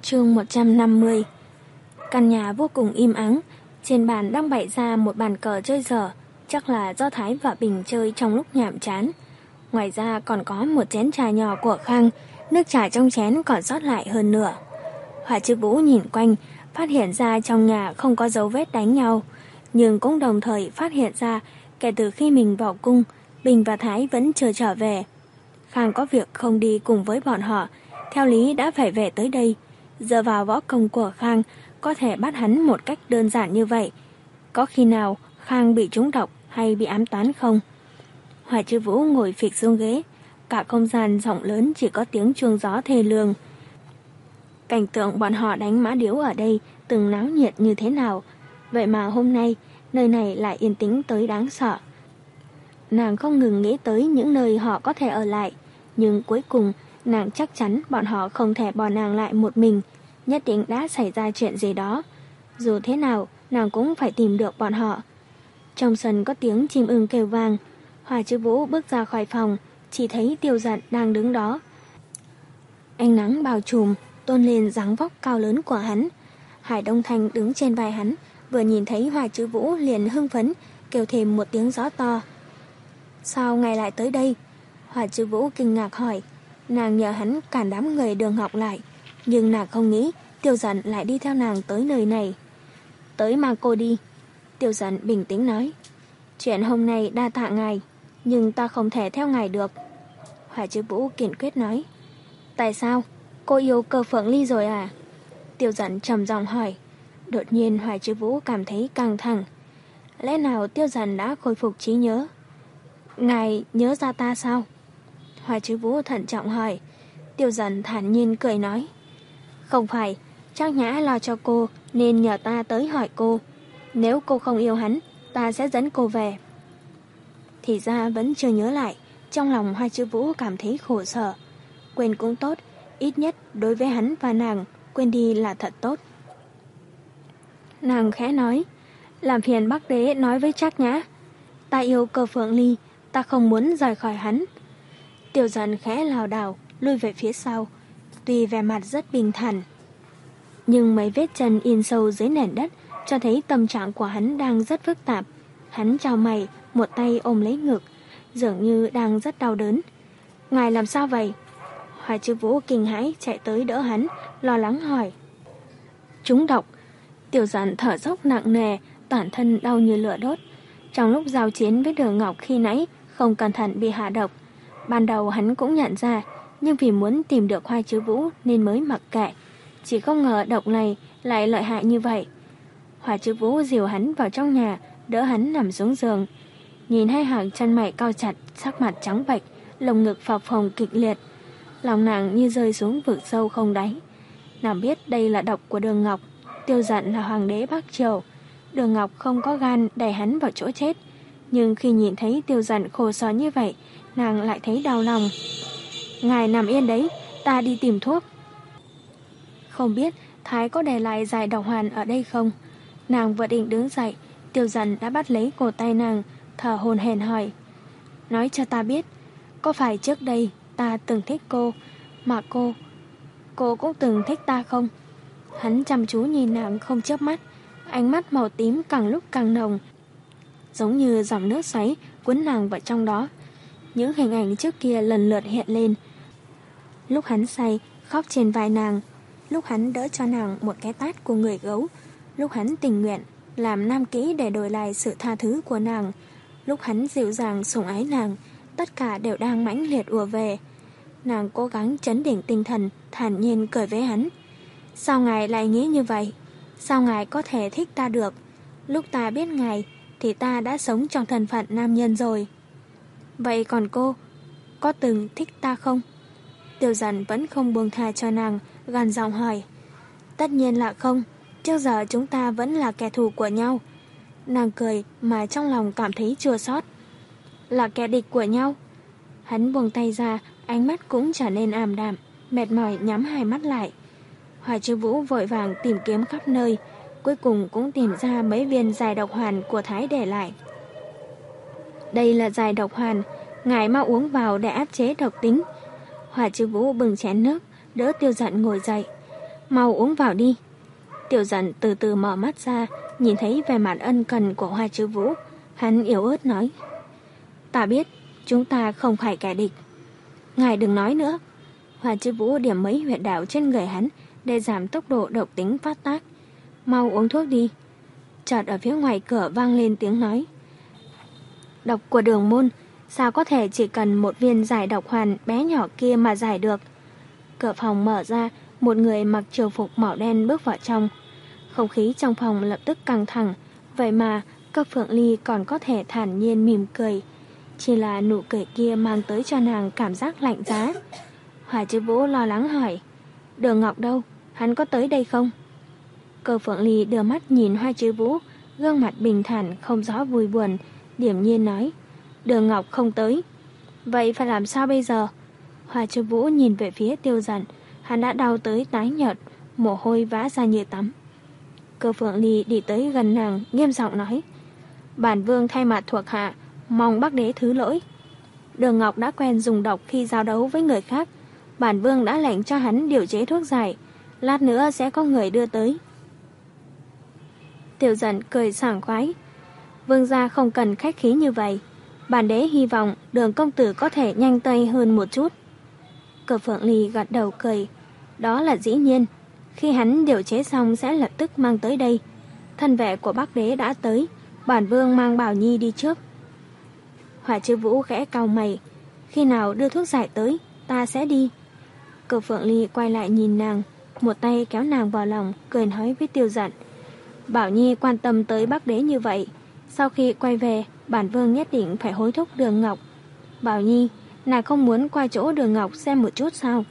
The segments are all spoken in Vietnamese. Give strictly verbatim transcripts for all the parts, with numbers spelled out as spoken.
Chương một trăm năm mươi. Căn nhà vô cùng im ắng, trên bàn đang bày ra một bàn cờ chơi dở, chắc là do Thái và Bình chơi trong lúc nhàm chán. Ngoài ra còn có một chén trà nhỏ của Khang, nước trà trong chén còn sót lại hơn nửa. Hỏa Chư Vũ nhìn quanh, phát hiện ra trong nhà không có dấu vết đánh nhau, nhưng cũng đồng thời phát hiện ra kể từ khi mình vào cung, Bình và Thái vẫn chưa trở về. Khang có việc không đi cùng với bọn họ, theo lý đã phải về tới đây. Dựa vào võ công của Khang, có thể bắt hắn một cách đơn giản như vậy. Có khi nào Khang bị trúng độc hay bị ám toán không? Hỏa Chư Vũ ngồi phịch xuống ghế, cả không gian rộng lớn chỉ có tiếng chuông gió thê lương. Cảnh tượng bọn họ đánh mã điếu ở đây từng náo nhiệt như thế nào, vậy mà hôm nay nơi này lại yên tĩnh tới đáng sợ. Nàng không ngừng nghĩ tới những nơi họ có thể ở lại, nhưng cuối cùng nàng chắc chắn bọn họ không thể bỏ nàng lại một mình, nhất định đã xảy ra chuyện gì đó. Dù thế nào, nàng cũng phải tìm được bọn họ. Trong sân có tiếng chim ưng kêu vang. Hỏa Chư Vũ bước ra khỏi phòng, chỉ thấy Tiêu Dận đang đứng đó. Ánh nắng bao trùm, tôn lên dáng vóc cao lớn của hắn. Hải Đông Thanh đứng trên vai hắn, vừa nhìn thấy Hỏa Chư Vũ liền hưng phấn, kêu thêm một tiếng gió to. Sao ngài lại tới đây? Hỏa Chư Vũ kinh ngạc hỏi. Nàng nhờ hắn cản đám người Đường Ngọc lại, nhưng nàng không nghĩ Tiêu Dận lại đi theo nàng tới nơi này. Tới mang cô đi. Tiêu Dận bình tĩnh nói. Chuyện hôm nay đa tạ ngài, nhưng ta không thể theo ngài được. Hỏa Chư Vũ kiên quyết nói. Tại sao? Cô yêu Cơ Phượng Ly rồi à? Tiêu Dận trầm giọng hỏi. Đột nhiên Hỏa Chư Vũ cảm thấy căng thẳng. Lẽ nào Tiêu Dận đã khôi phục trí nhớ? Ngài nhớ ra ta sao? Hỏa Chư Vũ thận trọng hỏi. Tiêu Dận thản nhiên cười nói. Không phải, Trác Nhã lo cho cô nên nhờ ta tới hỏi cô. Nếu cô không yêu hắn, ta sẽ dẫn cô về. Thì ra vẫn chưa nhớ lại. Trong lòng Hỏa Chư Vũ cảm thấy khổ sở. Quên cũng tốt, ít nhất đối với hắn và nàng, quên đi là thật tốt. Nàng khẽ nói. Làm phiền Bắc Đế nói với Trác Nhã, ta yêu Cơ Phượng Ly, ta không muốn rời khỏi hắn. Tiêu Dận khẽ lảo đảo lui về phía sau, tuy vẻ mặt rất bình thản, nhưng mấy vết chân in sâu dưới nền đất cho thấy tâm trạng của hắn đang rất phức tạp. Hắn chau mày, một tay ôm lấy ngực, dường như đang rất đau đớn. Ngài làm sao vậy? Hỏa Chư Vũ kinh hãi chạy tới đỡ hắn, lo lắng hỏi. Trúng độc. Tiêu Dận thở dốc nặng nề, toàn thân đau như lửa đốt. Trong lúc giao chiến với Đường Ngọc khi nãy, không cẩn thận bị hạ độc. Ban đầu hắn cũng nhận ra, nhưng vì muốn tìm được Hỏa Chư Vũ nên mới mặc kệ. Chỉ không ngờ độc này lại lợi hại như vậy. Hỏa Chư Vũ dìu hắn vào trong nhà, đỡ hắn nằm xuống giường. Nhìn hai hàng chân mày cau chặt, sắc mặt trắng bệch, lồng ngực phập phồng kịch liệt. Lòng nàng như rơi xuống vực sâu không đáy. Nàng biết đây là độc của Đường Ngọc. Tiêu Dận là hoàng đế Bắc Triều. Đường Ngọc không có gan đẩy hắn vào chỗ chết. Nhưng khi nhìn thấy Tiêu Dận khổ sở như vậy, nàng lại thấy đau lòng. Ngài nằm yên đấy, ta đi tìm thuốc. Không biết Thái có để lại giải độc hoàn ở đây không? Nàng vừa định đứng dậy, Tiêu Dận đã bắt lấy cổ tay nàng, thở hổn hển hỏi. Nói cho ta biết, có phải trước đây ta từng thích cô, mà cô, cô cũng từng thích ta không? Hắn chăm chú nhìn nàng không chớp mắt, ánh mắt màu tím càng lúc càng nồng, giống như dòng nước xoáy cuốn nàng vào trong đó. Những hình ảnh trước kia lần lượt hiện lên. Lúc hắn say, khóc trên vai nàng. Lúc hắn đỡ cho nàng một cái tát của người gấu. Lúc hắn tình nguyện làm nam kỹ để đổi lại sự tha thứ của nàng. Lúc hắn dịu dàng sủng ái nàng. Tất cả đều đang mãnh liệt ùa về. Nàng cố gắng trấn định tinh thần, thản nhiên cười với hắn. Sao ngài lại nghĩ như vậy? Sao ngài có thể thích ta được? Lúc ta biết ngài thì ta đã sống trong thân phận nam nhân rồi. Vậy còn cô, có từng thích ta không? Tiêu Dận vẫn không buông tha cho nàng, gằn giọng hỏi. Tất nhiên là không, trước giờ chúng ta vẫn là kẻ thù của nhau. Nàng cười mà trong lòng cảm thấy chua xót. Là kẻ địch của nhau? Hắn buông tay ra, ánh mắt cũng trở nên ảm đạm, mệt mỏi nhắm hai mắt lại. Hỏa Chư Vũ vội vàng tìm kiếm khắp nơi, cuối cùng cũng tìm ra mấy viên giải độc hoàn của Thái để lại. Đây là giải độc hoàn, ngài mau uống vào để áp chế độc tính. Hỏa Chư Vũ bừng chén nước, đỡ Tiêu Dận ngồi dậy. Mau uống vào đi. Tiểu Dận từ từ mở mắt ra, nhìn thấy vẻ mặt ân cần của Hoa Chứ Vũ. Hắn yếu ớt nói, ta biết, chúng ta không phải kẻ địch. Ngài đừng nói nữa. Hoa Chứ Vũ điểm mấy huyệt đạo trên người hắn để giảm tốc độ độc tính phát tác. Mau uống thuốc đi. Chợt ở phía ngoài cửa vang lên tiếng nói, độc của Đường môn, sao có thể chỉ cần một viên giải độc hoàn bé nhỏ kia mà giải được. Cửa phòng mở ra, một người mặc triều phục màu đen bước vào trong. Không khí trong phòng lập tức căng thẳng, vậy mà Cơ Phượng Ly còn có thể thản nhiên mỉm cười. Chỉ là nụ cười kia mang tới cho nàng cảm giác lạnh giá. Hoa Chứ Vũ lo lắng hỏi, Đường Ngọc đâu? Hắn có tới đây không? Cơ Phượng Ly đưa mắt nhìn Hoa Chứ Vũ, gương mặt bình thản không rõ vui buồn, điềm nhiên nói, Đường Ngọc không tới. Vậy phải làm sao bây giờ? Hoa Chứ Vũ nhìn về phía Tiêu Dận, hắn đã đau tới tái nhợt, mồ hôi vã ra như tắm. Cơ Phượng Ly đi tới gần nàng, nghiêm giọng nói, bản vương thay mặt thuộc hạ, mong Bắc Đế thứ lỗi. Đường Ngọc đã quen dùng độc khi giao đấu với người khác, bản vương đã lệnh cho hắn điều chế thuốc giải, lát nữa sẽ có người đưa tới. Tiểu Dận cười sảng khoái, vương gia không cần khách khí như vậy, bản đế hy vọng Đường công tử có thể nhanh tay hơn một chút. Cơ Phượng Ly gật đầu cười, đó là dĩ nhiên, khi hắn điều chế xong sẽ lập tức mang tới đây. Thân vệ của Bắc Đế đã tới, bản vương mang Bảo Nhi đi trước. Hoa Chứ Vũ khẽ cau mày, khi nào đưa thuốc giải tới, ta sẽ đi. Cơ Phượng Ly quay lại nhìn nàng, một tay kéo nàng vào lòng, cười nói với Tiêu Dận, Bảo Nhi quan tâm tới Bắc Đế như vậy, sau khi quay về, bản vương nhất định phải hối thúc Đường Ngọc. Bảo Nhi, nàng không muốn qua chỗ Đường Ngọc xem một chút sao?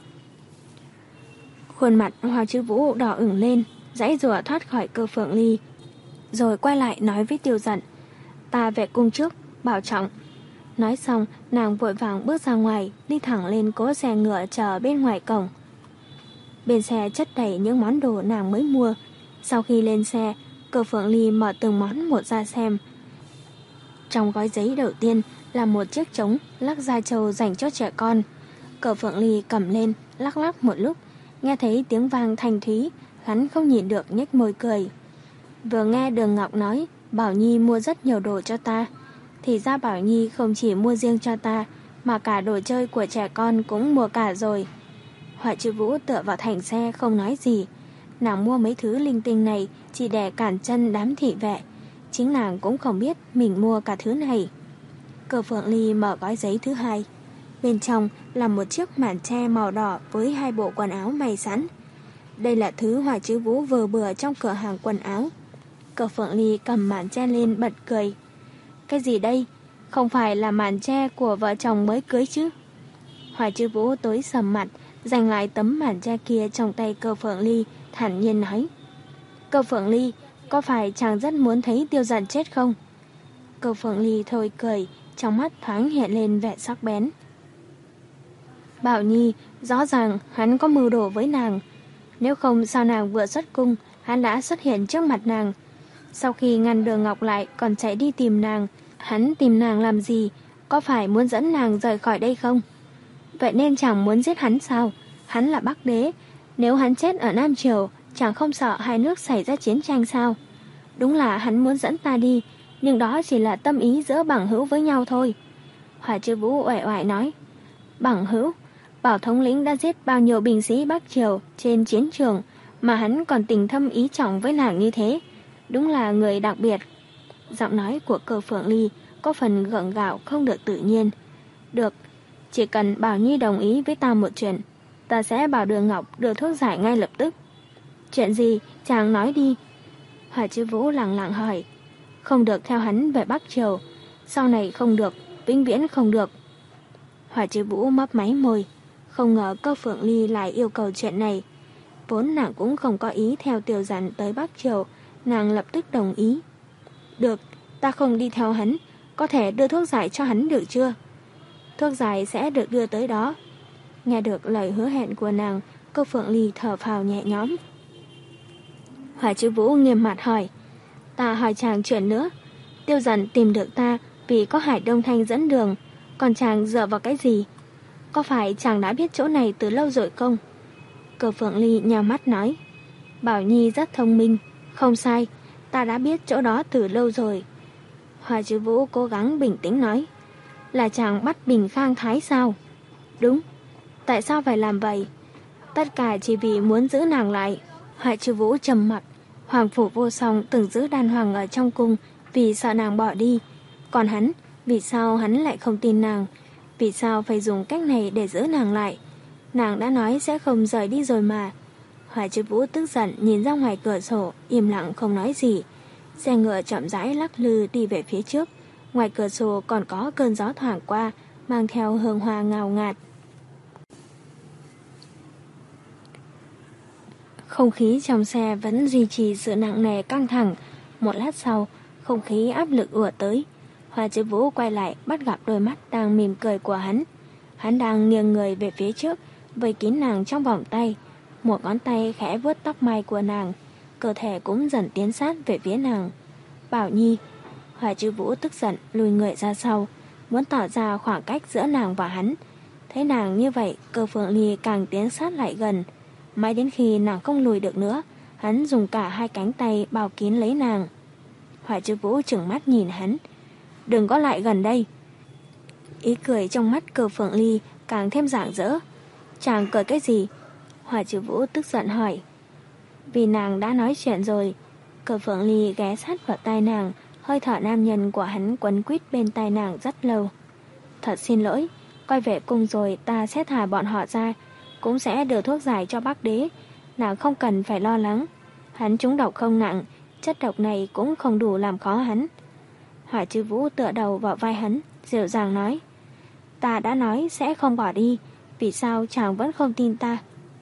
Khuôn mặt Hoa Chứ Vũ đỏ ửng lên, giãy giụa thoát khỏi Cơ Phượng Ly, rồi quay lại nói với Tiêu Dận, ta về cung trước, bảo trọng. Nói xong, nàng vội vàng bước ra ngoài, đi thẳng lên cỗ xe ngựa chờ bên ngoài cổng. Bên xe chất đầy những món đồ nàng mới mua. Sau khi lên xe, Cơ Phượng Ly mở từng món một ra xem. Trong gói giấy đầu tiên là một chiếc trống lắc da trâu dành cho trẻ con. Cơ Phượng Ly cầm lên, lắc lắc một lúc, nghe thấy tiếng vang thanh thúy, hắn không nhịn được nhếch môi cười. Vừa nghe Đường Ngọc nói, Bảo Nhi mua rất nhiều đồ cho ta, thì ra Bảo Nhi không chỉ mua riêng cho ta, mà cả đồ chơi của trẻ con cũng mua cả rồi. Hoa Chứ Vũ tựa vào thành xe không nói gì. Nàng mua mấy thứ linh tinh này chỉ để cản chân đám thị vệ. Chính nàng cũng không biết mình mua cả thứ này. Cơ Phượng Ly mở gói giấy thứ hai. Bên trong là một chiếc màn che màu đỏ với hai bộ quần áo may sẵn. Đây là thứ Hoa Chứ Vũ vừa bừa trong cửa hàng quần áo. Cơ Phượng Ly cầm màn che lên bật cười. Cái gì đây? Không phải là màn che của vợ chồng mới cưới chứ? Hoa Chứ Vũ tối sầm mặt, giành lại tấm màn che kia trong tay Cơ Phượng Ly, thản nhiên nói, Cơ Phượng Ly, có phải chàng rất muốn thấy Tiêu Dận chết không? Cơ Phượng Ly thôi cười, trong mắt thoáng hiện lên vẻ sắc bén. Bảo Nhi, rõ ràng hắn có mưu đồ với nàng. Nếu không sao nàng vừa xuất cung, hắn đã xuất hiện trước mặt nàng. Sau khi ngăn Đường Ngọc lại còn chạy đi tìm nàng, hắn tìm nàng làm gì? Có phải muốn dẫn nàng rời khỏi đây không? Vậy nên chẳng muốn giết hắn sao? Hắn là Bắc Đế, nếu hắn chết ở Nam Triều, chẳng không sợ hai nước xảy ra chiến tranh sao? Đúng là hắn muốn dẫn ta đi, nhưng đó chỉ là tâm ý giữa bằng hữu với nhau thôi. Hoa Chứ Vũ uể oải nói, bằng hữu? Bảo thống lĩnh đã giết bao nhiêu binh sĩ Bắc Triều trên chiến trường mà hắn còn tình thâm ý trọng với nàng như thế, đúng là người đặc biệt. Giọng nói của Cơ Phượng Ly có phần gượng gạo không được tự nhiên. Được, chỉ cần Bảo Nhi đồng ý với ta một chuyện, ta sẽ bảo Đường Ngọc đưa thuốc giải ngay lập tức. Chuyện gì? Chàng nói đi. Hoa Chứ Vũ lặng lặng hỏi. Không được theo hắn về Bắc Triều, sau này không được, vĩnh viễn không được. Hoa Chứ Vũ mấp máy môi, không ngờ Cơ Phượng Ly lại yêu cầu chuyện này. Vốn nàng cũng không có ý theo Tiêu Dận tới Bắc Triều, nàng lập tức đồng ý. Được, ta không đi theo hắn, có thể đưa thuốc giải cho hắn được chưa? Thuốc giải sẽ được đưa tới đó. Nghe được lời hứa hẹn của nàng, Cơ Phượng Ly thở phào nhẹ nhõm. Hoa Chứ Vũ nghiêm mặt hỏi, ta hỏi chàng chuyện nữa. Tiêu Dận tìm được ta vì có Hải Đông Thanh dẫn đường, còn chàng dựa vào cái gì? Có phải chàng đã biết chỗ này từ lâu rồi không? Cơ Phượng Ly nhào mắt nói, Bảo Nhi rất thông minh. Không sai, ta đã biết chỗ đó từ lâu rồi. Hoa Chứ Vũ cố gắng bình tĩnh nói. Là chàng bắt Bình Khang Thái sao? Đúng. Tại sao phải làm vậy? Tất cả chỉ vì muốn giữ nàng lại. Hoa Chứ Vũ trầm mặc. Hoàng Phủ Vô Song từng giữ đàn hoàng ở trong cung vì sợ nàng bỏ đi. Còn hắn, vì sao hắn lại không tin nàng? Vì sao phải dùng cách này để giữ nàng lại? Nàng đã nói sẽ không rời đi rồi mà. Hoa Chứ Vũ tức giận nhìn ra ngoài cửa sổ, im lặng không nói gì. Xe ngựa chậm rãi lắc lư đi về phía trước. Ngoài cửa sổ còn có cơn gió thoảng qua, mang theo hương hoa ngào ngạt. Không khí trong xe vẫn duy trì sự nặng nề căng thẳng. Một lát sau, không khí áp lực ùa tới. Hoa Chứ Vũ quay lại bắt gặp đôi mắt đang mỉm cười của hắn. Hắn đang nghiêng người về phía trước, vây kín nàng trong vòng tay. Một ngón tay khẽ vuốt tóc mai của nàng, cơ thể cũng dần tiến sát về phía nàng. Bảo Nhi. Hoa Chứ Vũ tức giận lùi người ra sau, muốn tỏ ra khoảng cách giữa nàng và hắn. Thấy nàng như vậy, Cơ Phượng Ly càng tiến sát lại gần. Mãi đến khi nàng không lùi được nữa, hắn dùng cả hai cánh tay bao kín lấy nàng. Hoa Chứ Vũ trừng mắt nhìn hắn. Đừng có lại gần đây. Ý cười trong mắt Cơ Phượng Ly càng thêm rạng rỡ. Chàng cười cái gì? Hoa Chứ Vũ tức giận hỏi. Vì nàng đã nói chuyện rồi. Cơ Phượng Ly ghé sát vào tai nàng, hơi thở nam nhân của hắn quấn quýt bên tai nàng rất lâu. Thật xin lỗi, quay về cung rồi ta sẽ thả bọn họ ra, cũng sẽ đưa thuốc giải cho bác đế. Nàng không cần phải lo lắng. Hắn trúng độc không nặng, chất độc này cũng không đủ làm khó hắn. Hoa Chứ Vũ tựa đầu vào vai hắn, dịu dàng nói. Ta đã nói sẽ không bỏ đi, vì sao chàng vẫn không tin ta?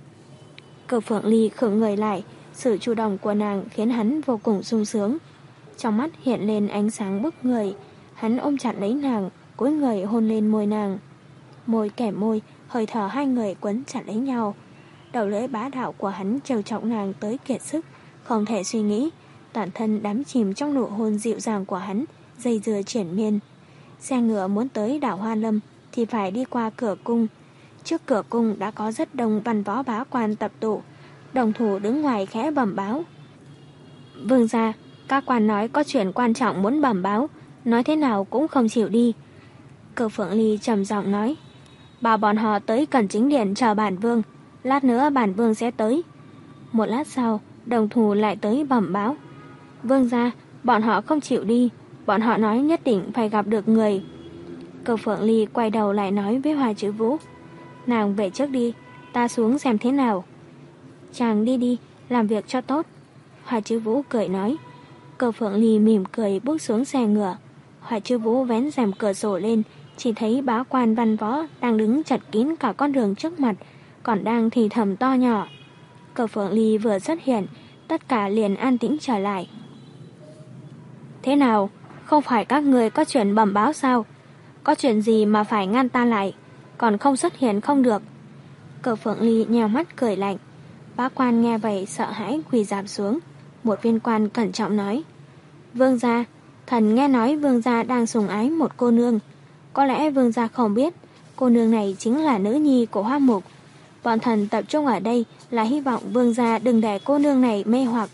Cơ Phượng Ly khựng người lại, sự chủ động của nàng khiến hắn vô cùng sung sướng. Trong mắt hiện lên ánh sáng bức người, hắn ôm chặt lấy nàng, cúi người hôn lên môi nàng. Môi kẻ môi, hơi thở hai người quấn chặt lấy nhau. Đầu lưỡi bá đạo của hắn trêu chọc nàng tới kiệt sức, không thể suy nghĩ, toàn thân đắm chìm trong nụ hôn dịu dàng của hắn, dây dưa triển miên. Xe ngựa muốn tới đảo Hoa Lâm thì phải đi qua cửa cung. Trước cửa cung đã có rất đông văn võ bá quan tập tụ, đồng thủ đứng ngoài khẽ bẩm báo. Vương gia, các quan nói có chuyện quan trọng muốn bẩm báo, nói thế nào cũng không chịu đi. Cơ Phượng Ly trầm giọng nói. Bảo bọn họ tới cẩn chính điện chờ bản vương, lát nữa bản vương sẽ tới. Một lát sau, đồng thủ lại tới bẩm báo. Vương gia, bọn họ không chịu đi, bọn họ nói nhất định phải gặp được người. Cơ Phượng Ly quay đầu lại nói với Hoa Chứ Vũ. Nàng về trước đi, ta xuống xem thế nào. Chàng đi đi, làm việc cho tốt. Hoa Chứ Vũ cười nói. Cơ Phượng Ly mỉm cười bước xuống xe ngựa. Hoa Chứ Vũ vén rèm cửa sổ lên, chỉ thấy bá quan văn võ đang đứng chật kín cả con đường trước mặt, còn đang thì thầm to nhỏ. Cơ Phượng Ly vừa xuất hiện, tất cả liền an tĩnh trở lại. Thế nào, không phải các người có chuyện bẩm báo sao? Có chuyện gì mà phải ngăn ta lại, còn không xuất hiện không được? Cơ Phượng Ly nheo mắt cười lạnh. Bá quan nghe vậy sợ hãi quỳ rạp xuống. Một viên quan cẩn trọng nói. Vương gia, thần nghe nói vương gia đang sủng ái một cô nương. Có lẽ vương gia không biết, cô nương này chính là nữ nhi của Hoa Mục. Bọn thần tập trung ở đây là hy vọng vương gia đừng để cô nương này mê hoặc.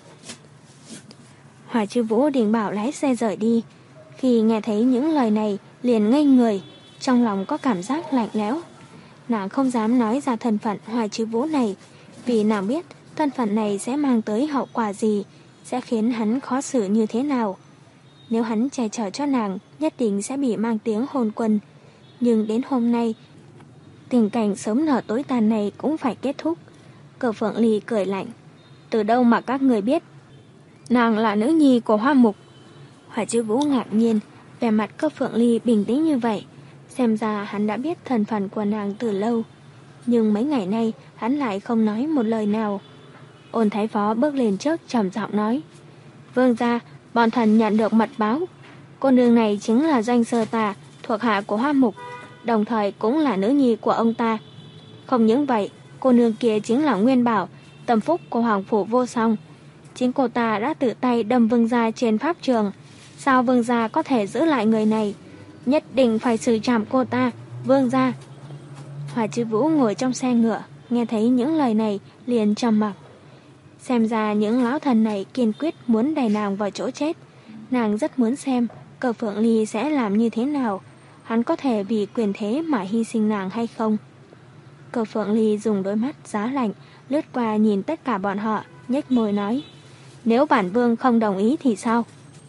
Hoa Chứ Vũ định bảo lái xe rời đi. Khi nghe thấy những lời này liền ngây người, trong lòng có cảm giác lạnh lẽo. Nàng không dám nói ra thân phận Hoa Chứ Vũ này, vì nàng biết thân phận này sẽ mang tới hậu quả gì, sẽ khiến hắn khó xử như thế nào. Nếu hắn che chở cho nàng, nhất định sẽ bị mang tiếng hôn quân. Nhưng đến hôm nay, tình cảnh sớm nở tối tàn này cũng phải kết thúc. Cơ Phượng Ly cười lạnh. Từ đâu mà các người biết nàng là nữ nhi của Hoa Mục? Hoa Chứ Vũ ngạc nhiên, vẻ mặt Cơ Phượng Ly bình tĩnh như vậy, xem ra hắn đã biết thân phận của nàng từ lâu. Nhưng mấy ngày nay hắn lại không nói một lời nào. Ôn Thái Phó bước lên trước trầm giọng nói. Vương gia, bọn thần nhận được mật báo. Cô nương này chính là Doanh Sơ Tà, thuộc hạ của Hoa Mục, đồng thời cũng là nữ nhi của ông ta. Không những vậy, cô nương kia chính là Nguyên Bảo, tâm phúc của Hoàng Phủ Vô Song. Chính cô ta đã tự tay đâm vương gia trên pháp trường. Sao vương gia có thể giữ lại người này? Nhất định phải xử trảm cô ta, vương gia. Hoa Chứ Vũ ngồi trong xe ngựa, nghe thấy những lời này liền trầm mặc. Xem ra những lão thần này kiên quyết muốn đẩy nàng vào chỗ chết. Nàng rất muốn xem Cờ Phượng Ly sẽ làm như thế nào. Hắn có thể vì quyền thế mà hy sinh nàng hay không? Cờ Phượng Ly dùng đôi mắt giá lạnh lướt qua nhìn tất cả bọn họ, nhếch môi nói: Nếu bản vương không đồng ý thì sao?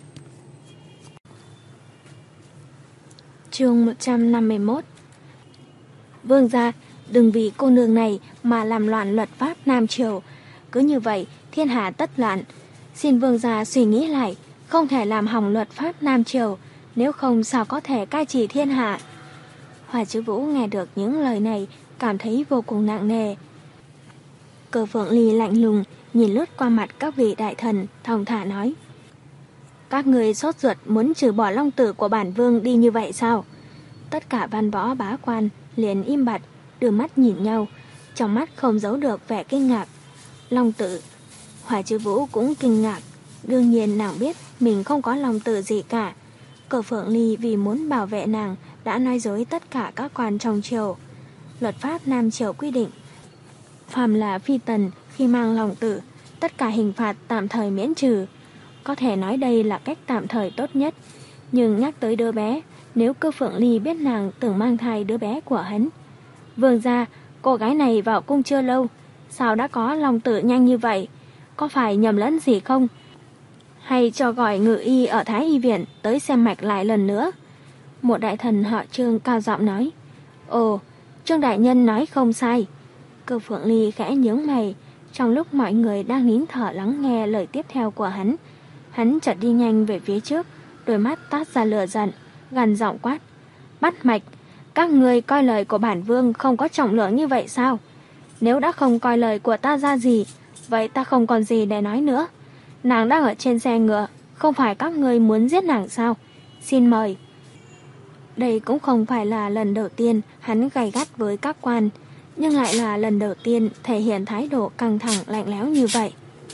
Chương một trăm năm mươi mốt. Vương gia, đừng vì cô nương này mà làm loạn luật pháp Nam Triều. Cứ như vậy thiên hạ tất loạn. Xin vương gia suy nghĩ lại, không thể làm hỏng luật pháp Nam Triều, nếu không sao có thể cai trị thiên hạ. Hoa Chứ Vũ nghe được những lời này cảm thấy vô cùng nặng nề. Cờ Phượng Ly lạnh lùng nhìn lướt qua mặt các vị đại thần, thong thả nói: Các người sốt ruột muốn trừ bỏ long tử của bản vương đi như vậy sao? Tất cả văn võ bá quan liền im bặt, đưa mắt nhìn nhau, trong mắt không giấu được vẻ kinh ngạc. Long tử? Hoa Chứ Vũ cũng kinh ngạc. Đương nhiên nàng biết mình không có long tử gì cả. Cờ Phượng Ly vì muốn bảo vệ nàng đã nói dối tất cả các quan trong triều. Luật pháp Nam Triều quy định, phàm là phi tần khi mang long tử, tất cả hình phạt tạm thời miễn trừ. Có thể nói đây là cách tạm thời tốt nhất. Nhưng nhắc tới đứa bé, nếu Cơ Phượng Ly biết nàng từng mang thai đứa bé của hắn. Vương gia, cô gái này vào cung chưa lâu, sao đã có long tử nhanh như vậy? Có phải nhầm lẫn gì không? Hay cho gọi ngự y ở Thái Y Viện tới xem mạch lại lần nữa? Một đại thần họ Trương cao giọng nói. Ồ, Trương đại nhân nói không sai. Cơ Phượng Ly khẽ nhướng mày. Trong lúc mọi người đang nín thở lắng nghe lời tiếp theo của hắn, hắn chợt đi nhanh về phía trước, đôi mắt toát ra lửa giận, gằn giọng quát: Bắt mạch, các người coi lời của bản vương không có trọng lượng như vậy sao? Nếu đã không coi lời của ta ra gì, vậy ta không còn gì để nói nữa. Nàng đang ở trên xe ngựa, không phải các người muốn giết nàng sao? Xin mời. Đây cũng không phải là lần đầu tiên hắn gay gắt với các quan, nhưng lại là lần đầu tiên thể hiện thái độ căng thẳng lạnh lẽo như vậy.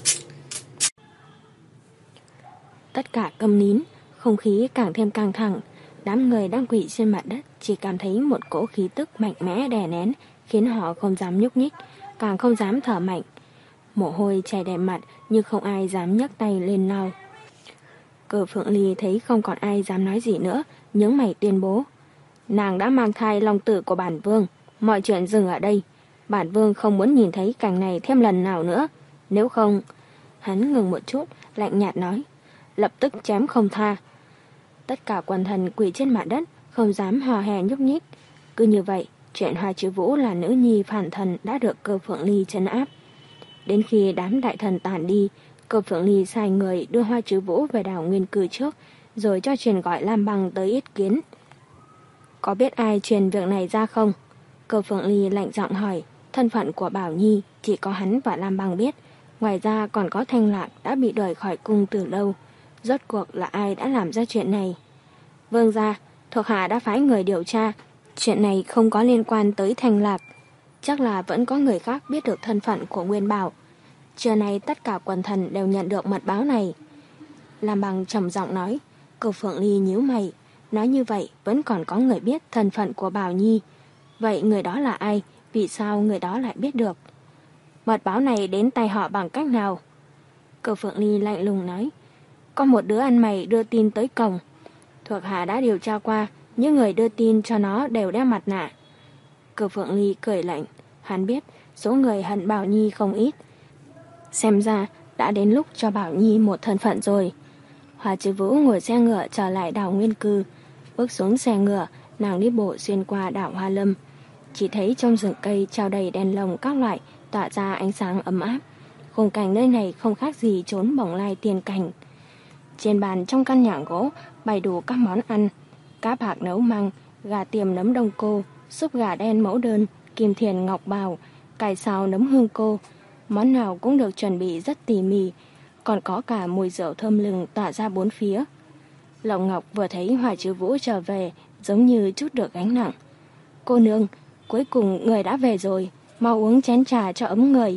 Tất cả câm nín, không khí càng thêm căng thẳng. Đám người đang quỳ trên mặt đất chỉ cảm thấy một cỗ khí tức mạnh mẽ đè nén, khiến họ không dám nhúc nhích, càng không dám thở mạnh. Mồ hôi chảy đầy mặt nhưng không ai dám nhấc tay lên lau. Cờ Phượng Ly thấy không còn ai dám nói gì nữa, nhướng mày tuyên bố: Nàng đã mang thai long tử của bản vương, mọi chuyện dừng ở đây. Bản vương không muốn nhìn thấy cảnh này thêm lần nào nữa. Nếu không... Hắn ngừng một chút, lạnh nhạt nói: Lập tức chém không tha. Tất cả quần thần quỳ trên mặt đất, không dám hò hè nhúc nhích. Cứ như vậy, chuyện Hoa Chứ Vũ là nữ nhi phản thần đã được Cơ Phượng Ly trấn áp. Đến khi đám đại thần tản đi, Cơ Phượng Ly sai người đưa Hoa Chứ Vũ về đảo Nguyên Cư trước, rồi cho truyền gọi Lam Băng tới yết kiến. Có biết ai truyền việc này ra không? Cơ Phượng Ly lạnh giọng hỏi. Thân phận của Bảo Nhi chỉ có hắn và Lam Băng biết. Ngoài ra còn có Thanh Lạc đã bị đuổi khỏi cung từ lâu. Rốt cuộc là ai đã làm ra chuyện này? Vương gia, thuộc hạ đã phái người điều tra. Chuyện này không có liên quan tới Thanh Lạc. Chắc là vẫn có người khác biết được thân phận của Nguyên Bảo. Trưa nay tất cả quần thần đều nhận được mật báo này. Lam Băng trầm giọng nói. Cơ Phượng Ly nhíu mày. Nói như vậy vẫn còn có người biết thân phận của Bảo Nhi. Vậy người đó là ai? Vì sao người đó lại biết được? Mật báo này đến tay họ bằng cách nào? Cơ Phượng Ly lạnh lùng nói. Có một đứa ăn mày đưa tin tới cổng. Thuộc hạ đã điều tra qua, những người đưa tin cho nó đều đeo mặt nạ. Cơ Phượng Ly cười lạnh. Hắn biết số người hận Bảo Nhi không ít. Xem ra đã đến lúc cho Bảo Nhi một thân phận rồi. Hoa Chứ Vũ ngồi xe ngựa trở lại đảo Nguyên Cư. Bước xuống xe ngựa, nàng đi bộ xuyên qua đảo Hoa Lâm. Chỉ thấy trong rừng cây treo đầy đèn lồng các loại tỏa ra ánh sáng ấm áp. Khung cảnh nơi này không khác gì trốn bồng lai tiên cảnh. Trên bàn trong căn nhà gỗ bày đủ các món ăn: cá bạc nấu măng, gà tiềm nấm đông cô, súp gà đen mẫu đơn, kim thiền ngọc bào, cải xào nấm hương cô. Món nào cũng được chuẩn bị rất tỉ mỉ, còn có cả mùi rượu thơm lừng tỏa ra bốn phía. Lộng Ngọc vừa thấy Hoa Chứ Vũ trở về, giống như chút được gánh nặng. Cô nương, cuối cùng người đã về rồi, mau uống chén trà cho ấm người.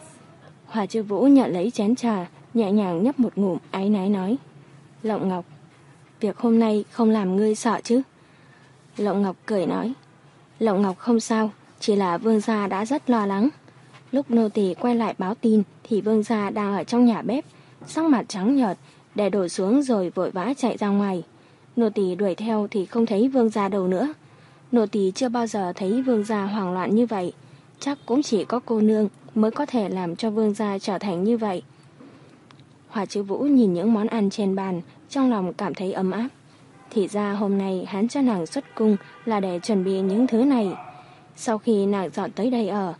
Hoa Chứ Vũ nhận lấy chén trà, nhẹ nhàng nhấp một ngụm, áy náy nói. Lộng Ngọc, việc hôm nay không làm ngươi sợ chứ? Lộng Ngọc cười nói. Lộng Ngọc không sao, chỉ là vương gia đã rất lo lắng. Lúc nô tỳ quay lại báo tin thì vương gia đang ở trong nhà bếp, sắc mặt trắng nhợt, để đổ xuống rồi vội vã chạy ra ngoài. Nô tỳ đuổi theo thì không thấy vương gia đâu nữa. Nô tỳ chưa bao giờ thấy vương gia hoảng loạn như vậy, chắc cũng chỉ có cô nương mới có thể làm cho vương gia trở thành như vậy. Hỏa Trư Vũ nhìn những món ăn trên bàn, trong lòng cảm thấy ấm áp. Thì ra hôm nay hắn cho nàng xuất cung là để chuẩn bị những thứ này. Sau khi nàng dọn tới đây ở,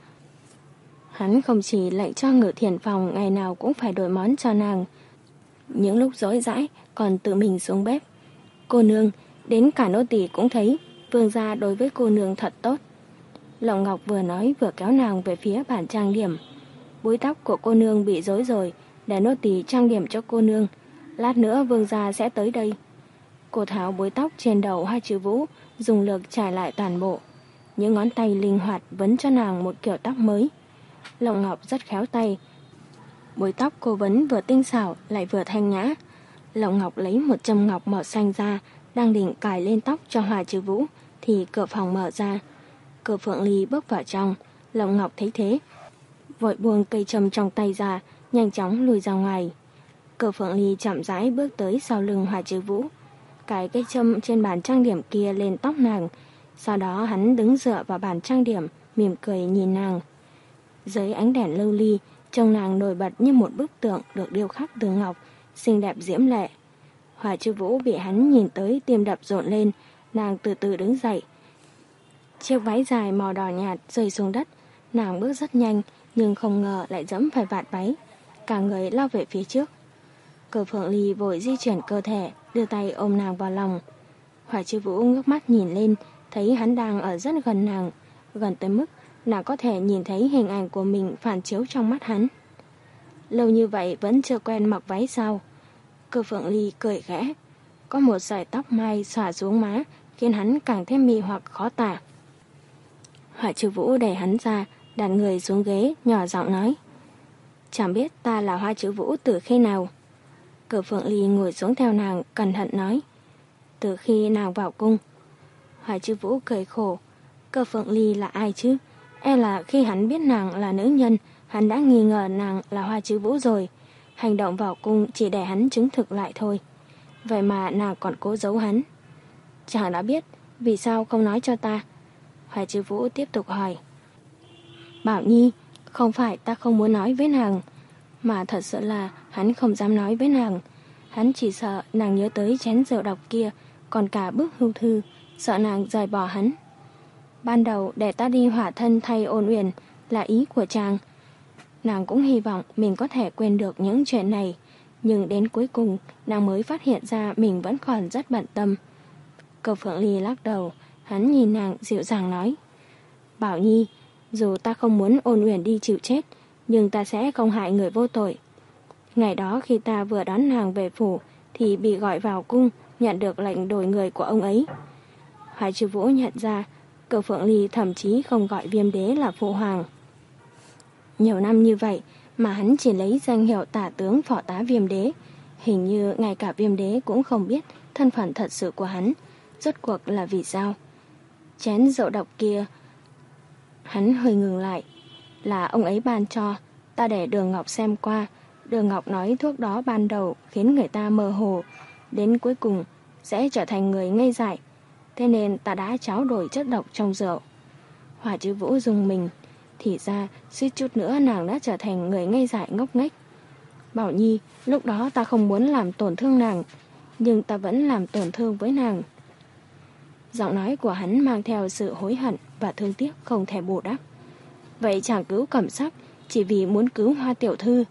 hắn không chỉ lệnh cho Ngự Thiền phòng ngày nào cũng phải đổi món cho nàng, những lúc rỗi rãi còn tự mình xuống bếp. Cô nương, đến cả nô tỳ cũng thấy vương gia đối với cô nương thật tốt. Lộng Ngọc vừa nói vừa kéo nàng về phía bàn trang điểm. Búi tóc của cô nương bị rối rồi, để nô tỳ trang điểm cho cô nương. Lát nữa vương gia sẽ tới đây. Cô tháo búi tóc trên đầu Hoa Trư Vũ, dùng lực trải lại toàn bộ. Những ngón tay linh hoạt vấn cho nàng một kiểu tóc mới. Lộng Ngọc rất khéo tay. Búi tóc cô vấn vừa tinh xảo lại vừa thanh nhã. Lộng Ngọc lấy một châm ngọc màu xanh ra, đang định cài lên tóc cho Hoa Trư Vũ thì cửa phòng mở ra. Cửa Phượng Ly bước vào trong. Lộng Ngọc thấy thế, vội buông cây châm trong tay ra, nhanh chóng lùi ra ngoài. Cửa Phượng Ly chậm rãi bước tới sau lưng Hoa Trư Vũ, cài cây châm trên bàn trang điểm kia lên tóc nàng. Sau đó hắn đứng dựa vào bàn trang điểm, mỉm cười nhìn nàng. Dưới ánh đèn lưu ly, trông nàng nổi bật như một bức tượng được điêu khắc từ ngọc, xinh đẹp diễm lệ. Hoa Trư Vũ bị hắn nhìn tới tim đập rộn lên, nàng từ từ đứng dậy. Chiếc váy dài màu đỏ nhạt rơi xuống đất, nàng bước rất nhanh nhưng không ngờ lại dẫm phải vạt váy, cả người lao về phía trước. Cờ Phượng Ly vội di chuyển cơ thể, đưa tay ôm nàng vào lòng. Hoa Trư Vũ ngước mắt nhìn lên, thấy hắn đang ở rất gần nàng, gần tới mức nàng có thể nhìn thấy hình ảnh của mình phản chiếu trong mắt hắn. Lâu như vậy vẫn chưa quen mặc váy sao? Cờ Phượng Ly cười khẽ, có một sợi tóc mai xõa xuống má khiến hắn càng thêm mị hoặc khó tả. Hoa Trư Vũ đẩy hắn ra, đặt người xuống ghế, nhỏ giọng nói: Chẳng biết ta là Hoa Trư Vũ từ khi nào? Cờ Phượng Ly ngồi xuống theo nàng, cẩn thận nói: Từ khi nàng vào cung. Hoa Trư Vũ cười khổ: Cờ Phượng Ly là ai chứ? E là khi hắn biết nàng là nữ nhân, hắn đã nghi ngờ nàng là Hoa Trư Vũ rồi. Hành động vào cung chỉ để hắn chứng thực lại thôi. Vậy mà nàng còn cố giấu hắn. Chàng đã biết, vì sao không nói cho ta? Hoa Trư Vũ tiếp tục hỏi. Bảo Nhi, không phải ta không muốn nói với nàng, mà thật sự là hắn không dám nói với nàng. Hắn chỉ sợ nàng nhớ tới chén rượu độc kia, còn cả bức hưu thư, sợ nàng rời bỏ hắn. Ban đầu để ta đi hỏa thân thay Ôn Uyển là ý của chàng. Nàng cũng hy vọng mình có thể quên được những chuyện này, nhưng đến cuối cùng nàng mới phát hiện ra mình vẫn còn rất bận tâm. Cầu Phượng Ly lắc đầu, hắn nhìn nàng dịu dàng nói: Bảo Nhi, dù ta không muốn Ôn Uyển đi chịu chết, nhưng ta sẽ không hại người vô tội. Ngày đó khi ta vừa đón nàng về phủ thì bị gọi vào cung, nhận được lệnh đổi người của ông ấy. Hoa Trư Vũ nhận ra Cầu Phượng Ly thậm chí không gọi Viêm Đế là phụ hoàng. Nhiều năm như vậy mà hắn chỉ lấy danh hiệu tả tướng phó tá Viêm Đế. Hình như ngay cả Viêm Đế cũng không biết thân phận thật sự của hắn rốt cuộc là vì sao. Chén rượu độc kia, hắn hơi ngừng lại, là ông ấy ban cho. Ta để Đường Ngọc xem qua. Đường Ngọc nói thuốc đó ban đầu khiến người ta mơ hồ, đến cuối cùng sẽ trở thành người ngây dại. Thế nên ta đã tráo đổi chất độc trong rượu. Hoa Trư Vũ rùng mình, thì ra suýt chút nữa nàng đã trở thành người ngây dại ngốc nghếch. Bảo Nhi, lúc đó ta không muốn làm tổn thương nàng, nhưng ta vẫn làm tổn thương với nàng. Giọng nói của hắn mang theo sự hối hận và thương tiếc không thể bù đắp. Vậy chàng cứu Cẩm Sắc chỉ vì muốn cứu Hoa tiểu thư,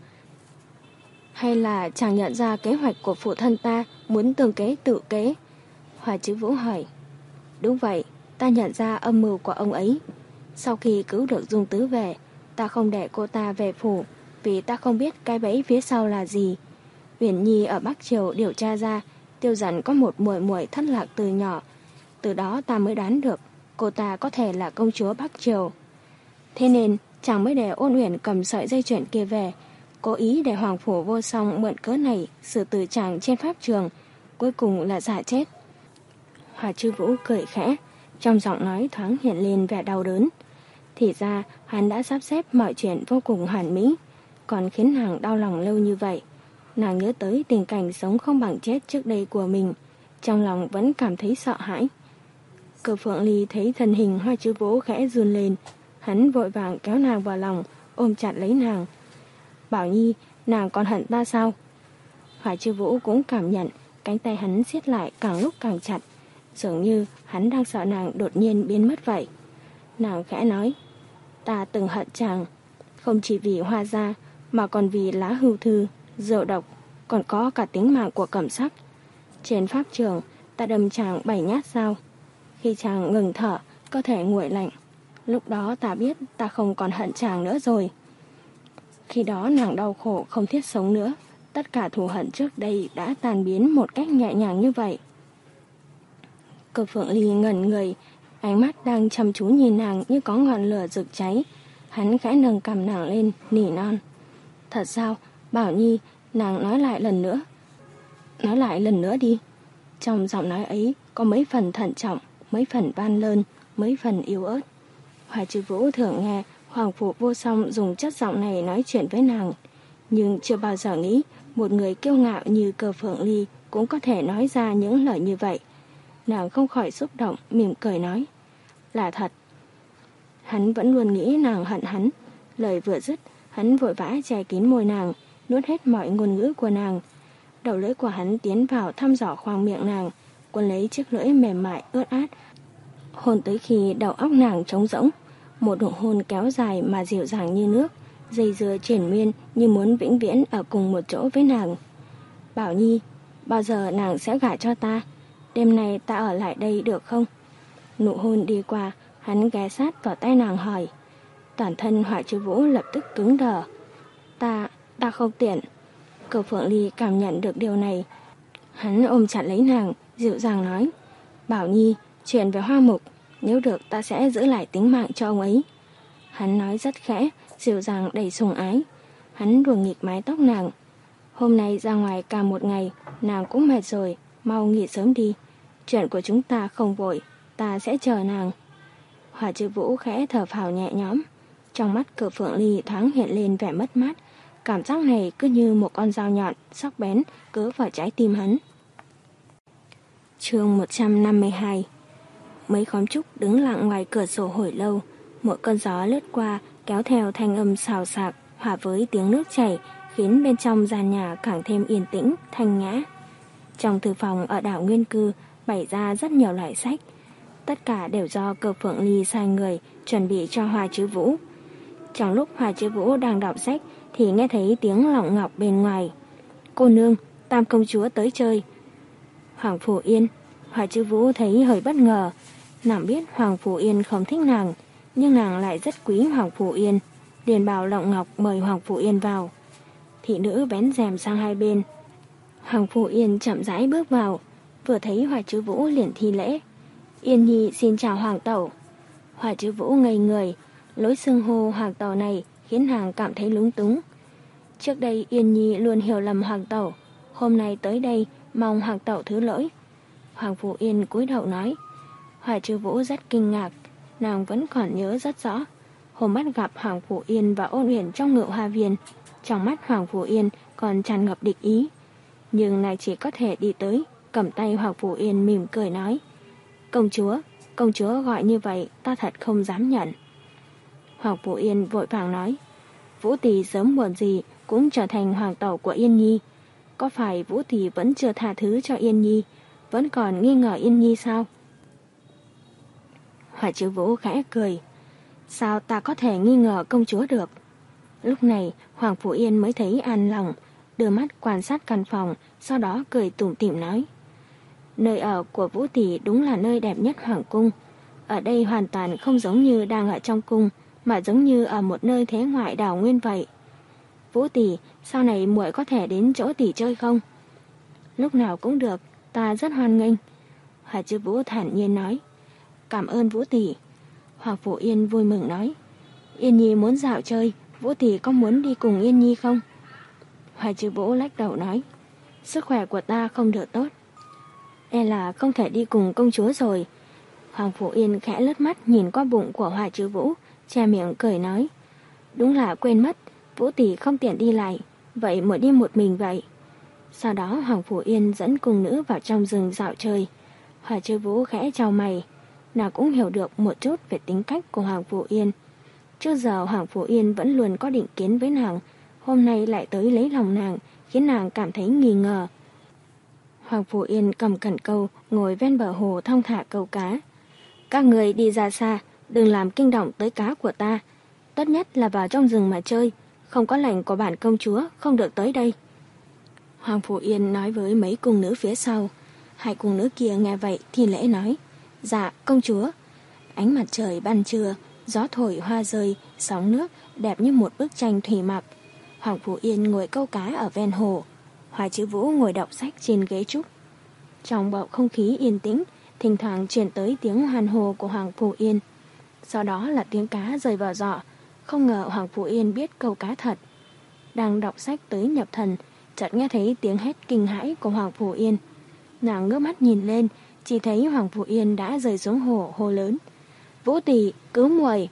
hay là chàng nhận ra kế hoạch của phụ thân ta muốn tương kế tự kế? Hoa Trư Vũ hỏi. Đúng vậy, ta nhận ra âm mưu của ông ấy. Sau khi cứu được Dung Tứ về, ta không để cô ta về phủ, vì ta không biết cái bẫy phía sau là gì. Uyển Nhi ở Bắc Triều điều tra ra Tiêu Dần có một muội muội thất lạc từ nhỏ. Từ đó ta mới đoán được cô ta có thể là công chúa Bắc Triều. Thế nên chàng mới để Ôn Uyển cầm sợi dây chuyền kia về, cố ý để Hoàng Phủ Vô Song mượn cớ này xử tử chàng trên pháp trường, cuối cùng là giả chết. Hoa Trư Vũ cười khẽ, trong giọng nói thoáng hiện lên vẻ đau đớn. Thì ra hắn đã sắp xếp mọi chuyện vô cùng hoàn mỹ, còn khiến nàng đau lòng lâu như vậy. Nàng nhớ tới tình cảnh sống không bằng chết trước đây của mình, trong lòng vẫn cảm thấy sợ hãi. Cơ Phượng Ly thấy thân hình Hoa Chiếu Vũ khẽ run lên, hắn vội vàng kéo nàng vào lòng, ôm chặt lấy nàng. Bảo Nhi, nàng còn hận ta sao? Hoa Chiếu Vũ cũng cảm nhận cánh tay hắn siết lại càng lúc càng chặt, dường như hắn đang sợ nàng đột nhiên biến mất vậy. Nàng khẽ nói, ta từng hận chàng, không chỉ vì Hoa gia mà còn vì lá hưu thư, rượu độc, còn có cả tính mạng của Cẩm Sắc. Trên pháp trường, ta đâm chàng bảy nhát dao. Khi chàng ngừng thở, cơ thể nguội lạnh. Lúc đó ta biết ta không còn hận chàng nữa rồi. Khi đó nàng đau khổ không thiết sống nữa. Tất cả thù hận trước đây đã tan biến một cách nhẹ nhàng như vậy. Cơ Phượng Ly ngẩn người, ánh mắt đang chăm chú nhìn nàng như có ngọn lửa rực cháy. Hắn khẽ nâng cằm nàng lên, nỉ non. Thật sao, Bảo Nhi, nàng nói lại lần nữa. Nói lại lần nữa đi. Trong giọng nói ấy có mấy phần thận trọng, mấy phần van lơn, mấy phần yếu ớt. Hoa Chiếu Vũ thường nghe Hoàng Phủ Vô Song dùng chất giọng này nói chuyện với nàng, nhưng chưa bao giờ nghĩ một người kiêu ngạo như Cơ Phượng Ly cũng có thể nói ra những lời như vậy. Nàng không khỏi xúc động, mỉm cười nói, là thật. Hắn vẫn luôn nghĩ nàng hận hắn. Lời vừa dứt, hắn vội vã che kín môi nàng, nuốt hết mọi ngôn ngữ của nàng. Đầu lưỡi của hắn tiến vào thăm dò khoang miệng nàng, cuốn lấy chiếc lưỡi mềm mại ướt át, hôn tới khi đầu óc nàng trống rỗng. Một nụ hôn kéo dài mà dịu dàng như nước, dây dưa triền miên như muốn vĩnh viễn ở cùng một chỗ với nàng. Bảo Nhi, bao giờ nàng sẽ gả cho ta? Đêm nay ta ở lại đây được không? Nụ hôn đi qua, hắn ghé sát vào tay nàng hỏi. Toàn thân Hoa Chiếu Vũ lập tức cứng đờ. Ta, ta không tiện. Cơ Phượng Ly cảm nhận được điều này. Hắn ôm chặt lấy nàng, dịu dàng nói, Bảo Nhi, chuyện về Hoa Mục, nếu được ta sẽ giữ lại tính mạng cho ông ấy. Hắn nói rất khẽ, dịu dàng đầy sủng ái. Hắn đùa nghịch mái tóc nàng. Hôm nay ra ngoài cả một ngày, nàng cũng mệt rồi, mau nghỉ sớm đi. Chuyện của chúng ta không vội, ta sẽ chờ nàng. Hoa Chiếu Vũ khẽ thở phào nhẹ nhõm. Trong mắt Cơ Phượng Ly thoáng hiện lên vẻ mất mát. Cảm giác này cứ như một con dao nhọn, sắc bén, cứa vào trái tim hắn. Chương một trăm năm mươi hai. Mấy khóm trúc đứng lặng ngoài cửa sổ hồi lâu. Một cơn gió lướt qua, kéo theo thanh âm xào xạc, hòa với tiếng nước chảy, khiến bên trong gian nhà càng thêm yên tĩnh, thanh nhã. Trong thư phòng ở đảo Nguyên Cư bày ra rất nhiều loại sách. Tất cả đều do Cơ Phượng Ly sai người chuẩn bị cho Hoa Chiếu Vũ. Trong lúc Hoa Chiếu Vũ đang đọc sách thì nghe thấy tiếng lọng ngọc bên ngoài. Cô nương, Tam công chúa tới chơi. Hoàng Phủ Yên. Hoa Chiếu Vũ thấy hơi bất ngờ. Nàng biết Hoàng Phủ Yên không thích nàng, nhưng nàng lại rất quý Hoàng Phủ Yên, liền bảo Lọng Ngọc mời Hoàng Phủ Yên vào. Thị nữ vén rèm sang hai bên. Hoàng Phủ Yên chậm rãi bước vào, vừa thấy Hoa Chiếu Vũ liền thi lễ. Yên Nhi xin chào Hoàng tẩu. Hoa Chiếu Vũ ngây người, lối xưng hô Hoàng tẩu này khiến nàng cảm thấy lúng túng. Trước đây Yên Nhi luôn hiểu lầm Hoàng tẩu, hôm nay tới đây mong Hoàng tẩu thứ lỗi. Hoàng Phủ Yên cúi đầu nói. Hoa Chiếu Vũ rất kinh ngạc, nàng vẫn còn nhớ rất rõ. Hôm bắt gặp Hoàng Phủ Yên và Ôn Uyển trong Ngự Hoa Viên, trong mắt Hoàng Phủ Yên còn tràn ngập địch ý. Nhưng nàng chỉ có thể đi tới, cầm tay Hoàng Phủ Yên mỉm cười nói. Công chúa, công chúa gọi như vậy ta thật không dám nhận. Hoàng Phủ Yên vội vàng nói. Vũ Tỷ sớm muộn gì cũng trở thành hoàng tẩu của Yên Nhi. Có phải Vũ Tỷ vẫn chưa tha thứ cho Yên Nhi, vẫn còn nghi ngờ Yên Nhi sao? Hoa Chiếu Vũ khẽ cười. Sao ta có thể nghi ngờ công chúa được? Lúc này Hoàng Phủ Yên mới thấy an lòng, đưa mắt quan sát căn phòng, sau đó cười tủm tỉm nói. Nơi ở của Vũ Tỷ đúng là nơi đẹp nhất hoàng cung. Ở đây hoàn toàn không giống như đang ở trong cung, mà giống như ở một nơi thế ngoại đảo nguyên vậy. Vũ Tỷ, sau này muội có thể đến chỗ tỷ chơi không? Lúc nào cũng được, ta rất hoan nghênh. Hoa Chiếu Vũ thản nhiên nói. Cảm ơn Vũ Tỷ. Hoàng Phủ Yên vui mừng nói. Yên Nhi muốn dạo chơi, Vũ Tỷ có muốn đi cùng Yên Nhi không? Hoa Chiếu Vũ lắc đầu nói. Sức khỏe của ta không được tốt, e là không thể đi cùng công chúa rồi. Hoàng Phủ Yên khẽ lướt mắt nhìn qua bụng của Hoa Chiếu Vũ, che miệng cười nói, đúng là quên mất, Vũ tỷ không tiện đi lại, vậy muốn đi một mình vậy. Sau đó Hoàng Phủ Yên dẫn cung nữ vào trong rừng dạo chơi. Hỏa Chư Vũ khẽ chau mày, nàng cũng hiểu được một chút về tính cách của Hoàng Phủ Yên. Trước giờ Hoàng Phủ Yên vẫn luôn có định kiến với nàng, hôm nay lại tới lấy lòng nàng, khiến nàng cảm thấy nghi ngờ. Hoàng Phủ Yên cầm cần câu, ngồi ven bờ hồ thong thả câu cá. Các người đi ra xa, đừng làm kinh động tới cá của ta. Tốt nhất là vào trong rừng mà chơi, không có lệnh của bản công chúa, không được tới đây. Hoàng Phủ Yên nói với mấy cung nữ phía sau. Hai cung nữ kia nghe vậy thì lễ nói, dạ công chúa. Ánh mặt trời ban trưa, gió thổi hoa rơi, sóng nước đẹp như một bức tranh thủy mặc. Hoàng Phủ Yên ngồi câu cá ở ven hồ, Hỏa Chư Vũ ngồi đọc sách trên ghế trúc. Trong bầu không khí yên tĩnh, thỉnh thoảng truyền tới tiếng hoan hô của Hoàng Phủ Yên. Sau đó là tiếng cá rơi vào giỏ. Không ngờ Hoàng Phủ Yên biết câu cá thật. Đang đọc sách tới nhập thần, chợt nghe thấy tiếng hét kinh hãi của Hoàng Phủ Yên. Nàng ngước mắt nhìn lên, chỉ thấy Hoàng Phủ Yên đã rơi xuống hồ, hồ lớn. Vũ tỷ, cứu muội!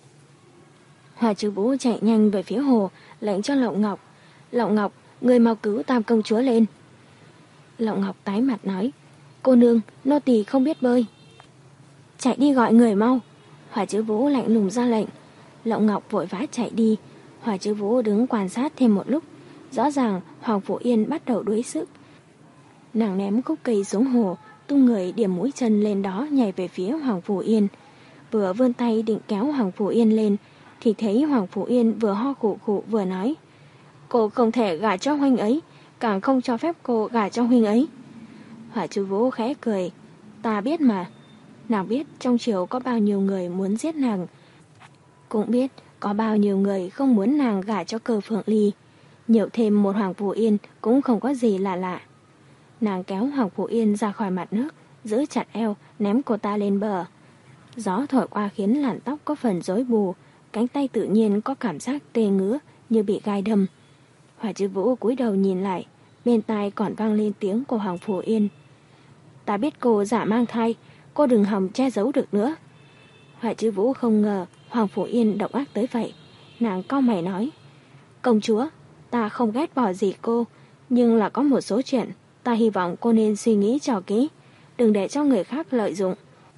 Hỏa Chư Vũ chạy nhanh về phía hồ, lệnh cho Lộng Ngọc. Lộng Ngọc, người mau cứu Tam công chúa lên. Lộng Ngọc tái mặt nói, cô nương, nô tỳ không biết bơi. Chạy đi gọi người mau. Hỏa Chư Vũ lạnh lùng ra lệnh. Lộng Ngọc vội vã chạy đi. Hỏa Chư Vũ đứng quan sát thêm một lúc. Rõ ràng Hoàng Phủ Yên bắt đầu đuối sức. Nàng ném khúc cây xuống hồ, tung người điểm mũi chân lên đó nhảy về phía Hoàng Phủ Yên. Vừa vươn tay định kéo Hoàng Phủ Yên lên, thì thấy Hoàng Phủ Yên vừa ho khụ khụ vừa nói, cô không thể gả cho huynh ấy, càng không cho phép cô gả cho huynh ấy. Hỏa Chư Vũ khẽ cười, ta biết mà. Nàng biết trong triều có bao nhiêu người muốn giết nàng, cũng biết có bao nhiêu người không muốn nàng gả cho Cơ Phượng Ly. Nhiều thêm một Hoàng Phủ Yên cũng không có gì lạ lạ. Nàng kéo Hoàng Phủ Yên ra khỏi mặt nước, giữ chặt eo, ném cô ta lên bờ. Gió thổi qua khiến làn tóc có phần rối bù, cánh tay tự nhiên có cảm giác tê ngứa như bị gai đâm. Hỏa Chư Vũ cúi đầu nhìn lại, bên tai còn vang lên tiếng của Hoàng Phủ Yên. Ta biết cô giả mang thai, cô đừng hòng che giấu được nữa. Hỏa Chư Vũ không ngờ Hoàng Phủ Yên độc ác tới vậy. Nàng cau mày nói, công chúa, ta không ghét bỏ gì cô, nhưng là có một số chuyện ta hy vọng cô nên suy nghĩ cho kỹ, đừng để cho người khác lợi dụng.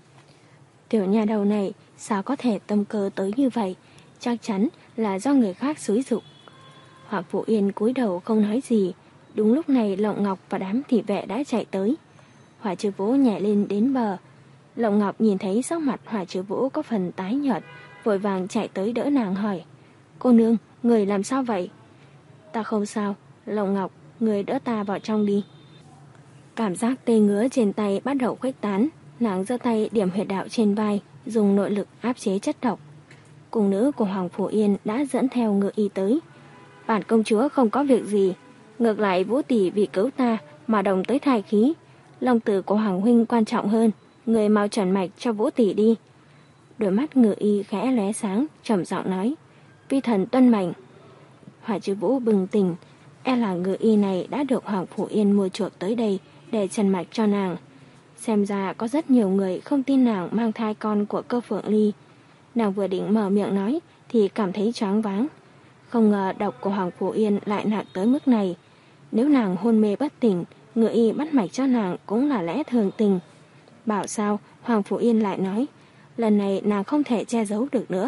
Tiểu nhà đầu này sao có thể tâm cơ tới như vậy, chắc chắn là do người khác xúi giục. Hoàng Phủ Yên cúi đầu không nói gì. Đúng lúc này Lộng Ngọc và đám thị vệ đã chạy tới. Hỏa Chư Vũ nhảy lên đến bờ. Lộng Ngọc nhìn thấy sắc mặt Hỏa Chư Vũ có phần tái nhợt, vội vàng chạy tới đỡ nàng hỏi, cô nương, người làm sao vậy? Ta không sao. Lộng Ngọc, người đỡ ta vào trong đi. Cảm giác tê ngứa trên tay bắt đầu khuếch tán. Nàng giơ tay điểm huyệt đạo trên vai, dùng nội lực áp chế chất độc. Cung nữ của Hoàng Phủ Yên đã dẫn theo ngựa y tới. Bản công chúa không có việc gì, ngược lại Vũ tỷ vì cứu ta mà đồng tới thai khí. Long tử của Hoàng huynh quan trọng hơn, người mau trần mạch cho Vũ tỷ đi. Đôi mắt ngựa y khẽ lóe sáng, trầm giọng nói, vi thần tuân mệnh. Hỏa Chư Vũ bừng tỉnh, e là ngựa y này đã được Hoàng Phủ Yên mua chuộc tới đây để trần mạch cho nàng. Xem ra có rất nhiều người không tin nàng mang thai con của Cơ Phượng Ly. Nàng vừa định mở miệng nói thì cảm thấy choáng váng. Không ngờ độc của Hoàng Phủ Yên lại nặng tới mức này. Nếu nàng hôn mê bất tỉnh, ngựa y bắt mạch cho nàng cũng là lẽ thường tình. Bảo sao Hoàng Phủ Yên lại nói, lần này nàng không thể che giấu được nữa.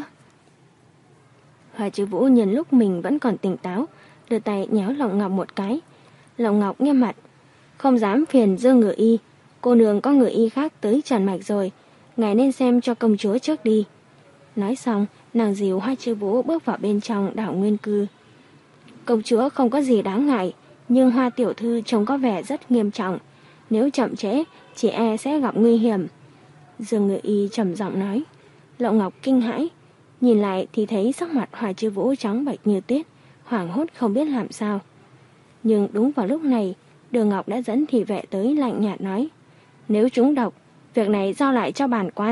Hỏa Chư Vũ nhìn lúc mình vẫn còn tỉnh táo, đưa tay nhéo Lộng Ngọc một cái. Lộng Ngọc nghiêm mặt, không dám phiền Dương ngựa y, cô nương có ngựa y khác tới trần mạch rồi, ngài nên xem cho công chúa trước đi. Nói xong, nàng dìu Hỏa Chư Vũ bước vào bên trong đảo nguyên cư. Công chúa không có gì đáng ngại, nhưng Hoa tiểu thư trông có vẻ rất nghiêm trọng, nếu chậm trễ, chị e sẽ gặp nguy hiểm. Dương ngựa y trầm giọng nói. Lộng Ngọc kinh hãi, nhìn lại thì thấy sắc mặt Hỏa Chư Vũ trắng bệch như tuyết, hoảng hốt không biết làm sao. Nhưng đúng vào lúc này, Đường Ngọc đã dẫn thị vệ tới lạnh nhạt nói, nếu trúng độc, việc này giao lại cho bản quan.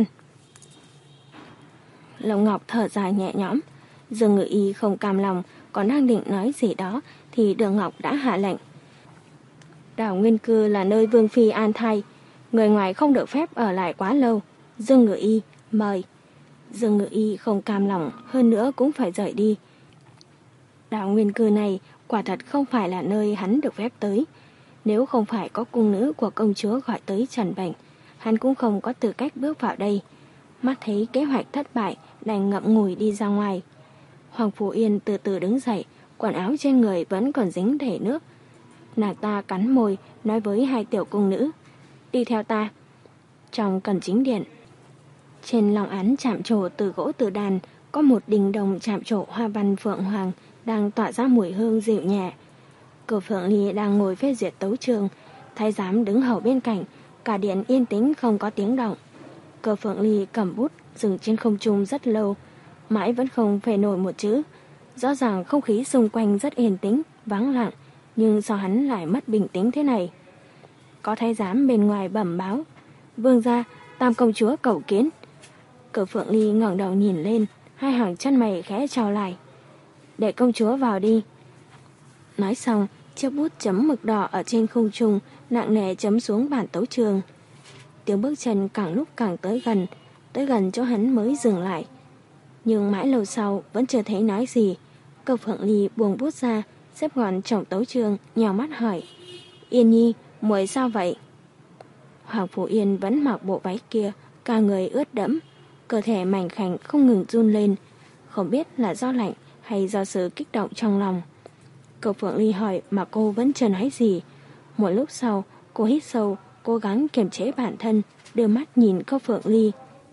Lộng Ngọc thở dài nhẹ nhõm. Dương ngự y không cam lòng, còn đang định nói gì đó thì Đường Ngọc đã hạ lệnh. Đảo Nguyên Cư là nơi Vương Phi an thai, người ngoài không được phép ở lại quá lâu. Dương ngự y, mời. Dương Ngự Y không cam lòng, hơn nữa cũng phải rời đi. Đảo Nguyên Cư này quả thật không phải là nơi hắn được phép tới. Nếu không phải có cung nữ của công chúa gọi tới trần bệnh, hắn cũng không có tư cách bước vào đây. Mắt thấy kế hoạch thất bại, đành ngậm ngùi đi ra ngoài. Hoàng Phủ Yên từ từ đứng dậy, quần áo trên người vẫn còn dính đầy nước. Nàng ta cắn môi, nói với hai tiểu cung nữ, đi theo ta. Trong cẩn chính điện, trên lòng án chạm trổ từ gỗ từ đàn, có một đình đồng chạm trổ hoa văn phượng hoàng đang tỏa ra mùi hương dịu nhẹ. Cửu Phượng Ly đang ngồi phê duyệt tấu chương, thái giám đứng hầu bên cạnh, cả điện yên tĩnh không có tiếng động. Cửu Phượng Ly cầm bút dừng trên không trung rất lâu, mãi vẫn không phê nổi một chữ. Rõ ràng không khí xung quanh rất yên tĩnh, vắng lặng, nhưng sao hắn lại mất bình tĩnh thế này? Có thái giám bên ngoài bẩm báo, vương gia, tam công chúa cầu kiến. Cửu Phượng Ly ngẩng đầu nhìn lên, hai hàng chân mày khẽ trao lại. Để công chúa vào đi. Nói xong, chiếc bút chấm mực đỏ ở trên khung trung nặng nề chấm xuống bản tấu chương. Tiếng bước chân càng lúc càng tới gần, tới gần chỗ hắn mới dừng lại. Nhưng mãi lâu sau vẫn chưa thấy nói gì. Cửu Phượng Ly buông bút ra, xếp gọn chồng tấu chương, nhào mắt hỏi, Yên Nhi, muội sao vậy? Hoàng Phủ Yên vẫn mặc bộ váy kia, cả người ướt đẫm, cơ thể mảnh khảnh không ngừng run lên, không biết là do lạnh hay do sự kích động trong lòng. Cửu Phượng Ly hỏi mà cô vẫn chưa nói gì. Một lúc sau, cô hít sâu, cố gắng kiềm chế bản thân, đưa mắt nhìn Cửu Phượng Ly.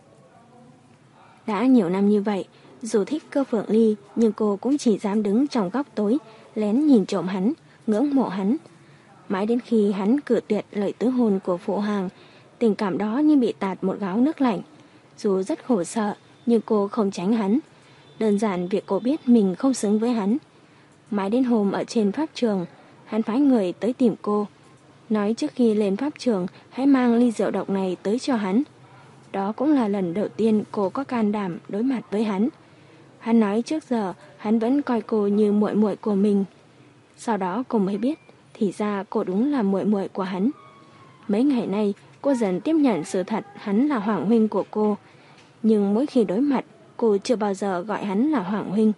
Đã nhiều năm như vậy, dù thích Cửu Phượng Ly, nhưng cô cũng chỉ dám đứng trong góc tối, lén nhìn trộm hắn, ngưỡng mộ hắn. Mãi đến khi hắn cự tuyệt lời tứ hôn của phụ hoàng, tình cảm đó như bị tạt một gáo nước lạnh. Dù rất khổ sợ, nhưng cô không tránh hắn. Đơn giản việc cô biết mình không xứng với hắn. Mãi đến hôm ở trên pháp trường, hắn phái người tới tìm cô, nói trước khi lên pháp trường hãy mang ly rượu độc này tới cho hắn. Đó cũng là lần đầu tiên cô có can đảm đối mặt với hắn. Hắn nói trước giờ hắn vẫn coi cô như muội muội của mình. Sau đó cô mới biết, thì ra cô đúng là muội muội của hắn. Mấy ngày nay, cô dần tiếp nhận sự thật hắn là hoàng huynh của cô. Nhưng mỗi khi đối mặt, cô chưa bao giờ gọi hắn là hoàng huynh.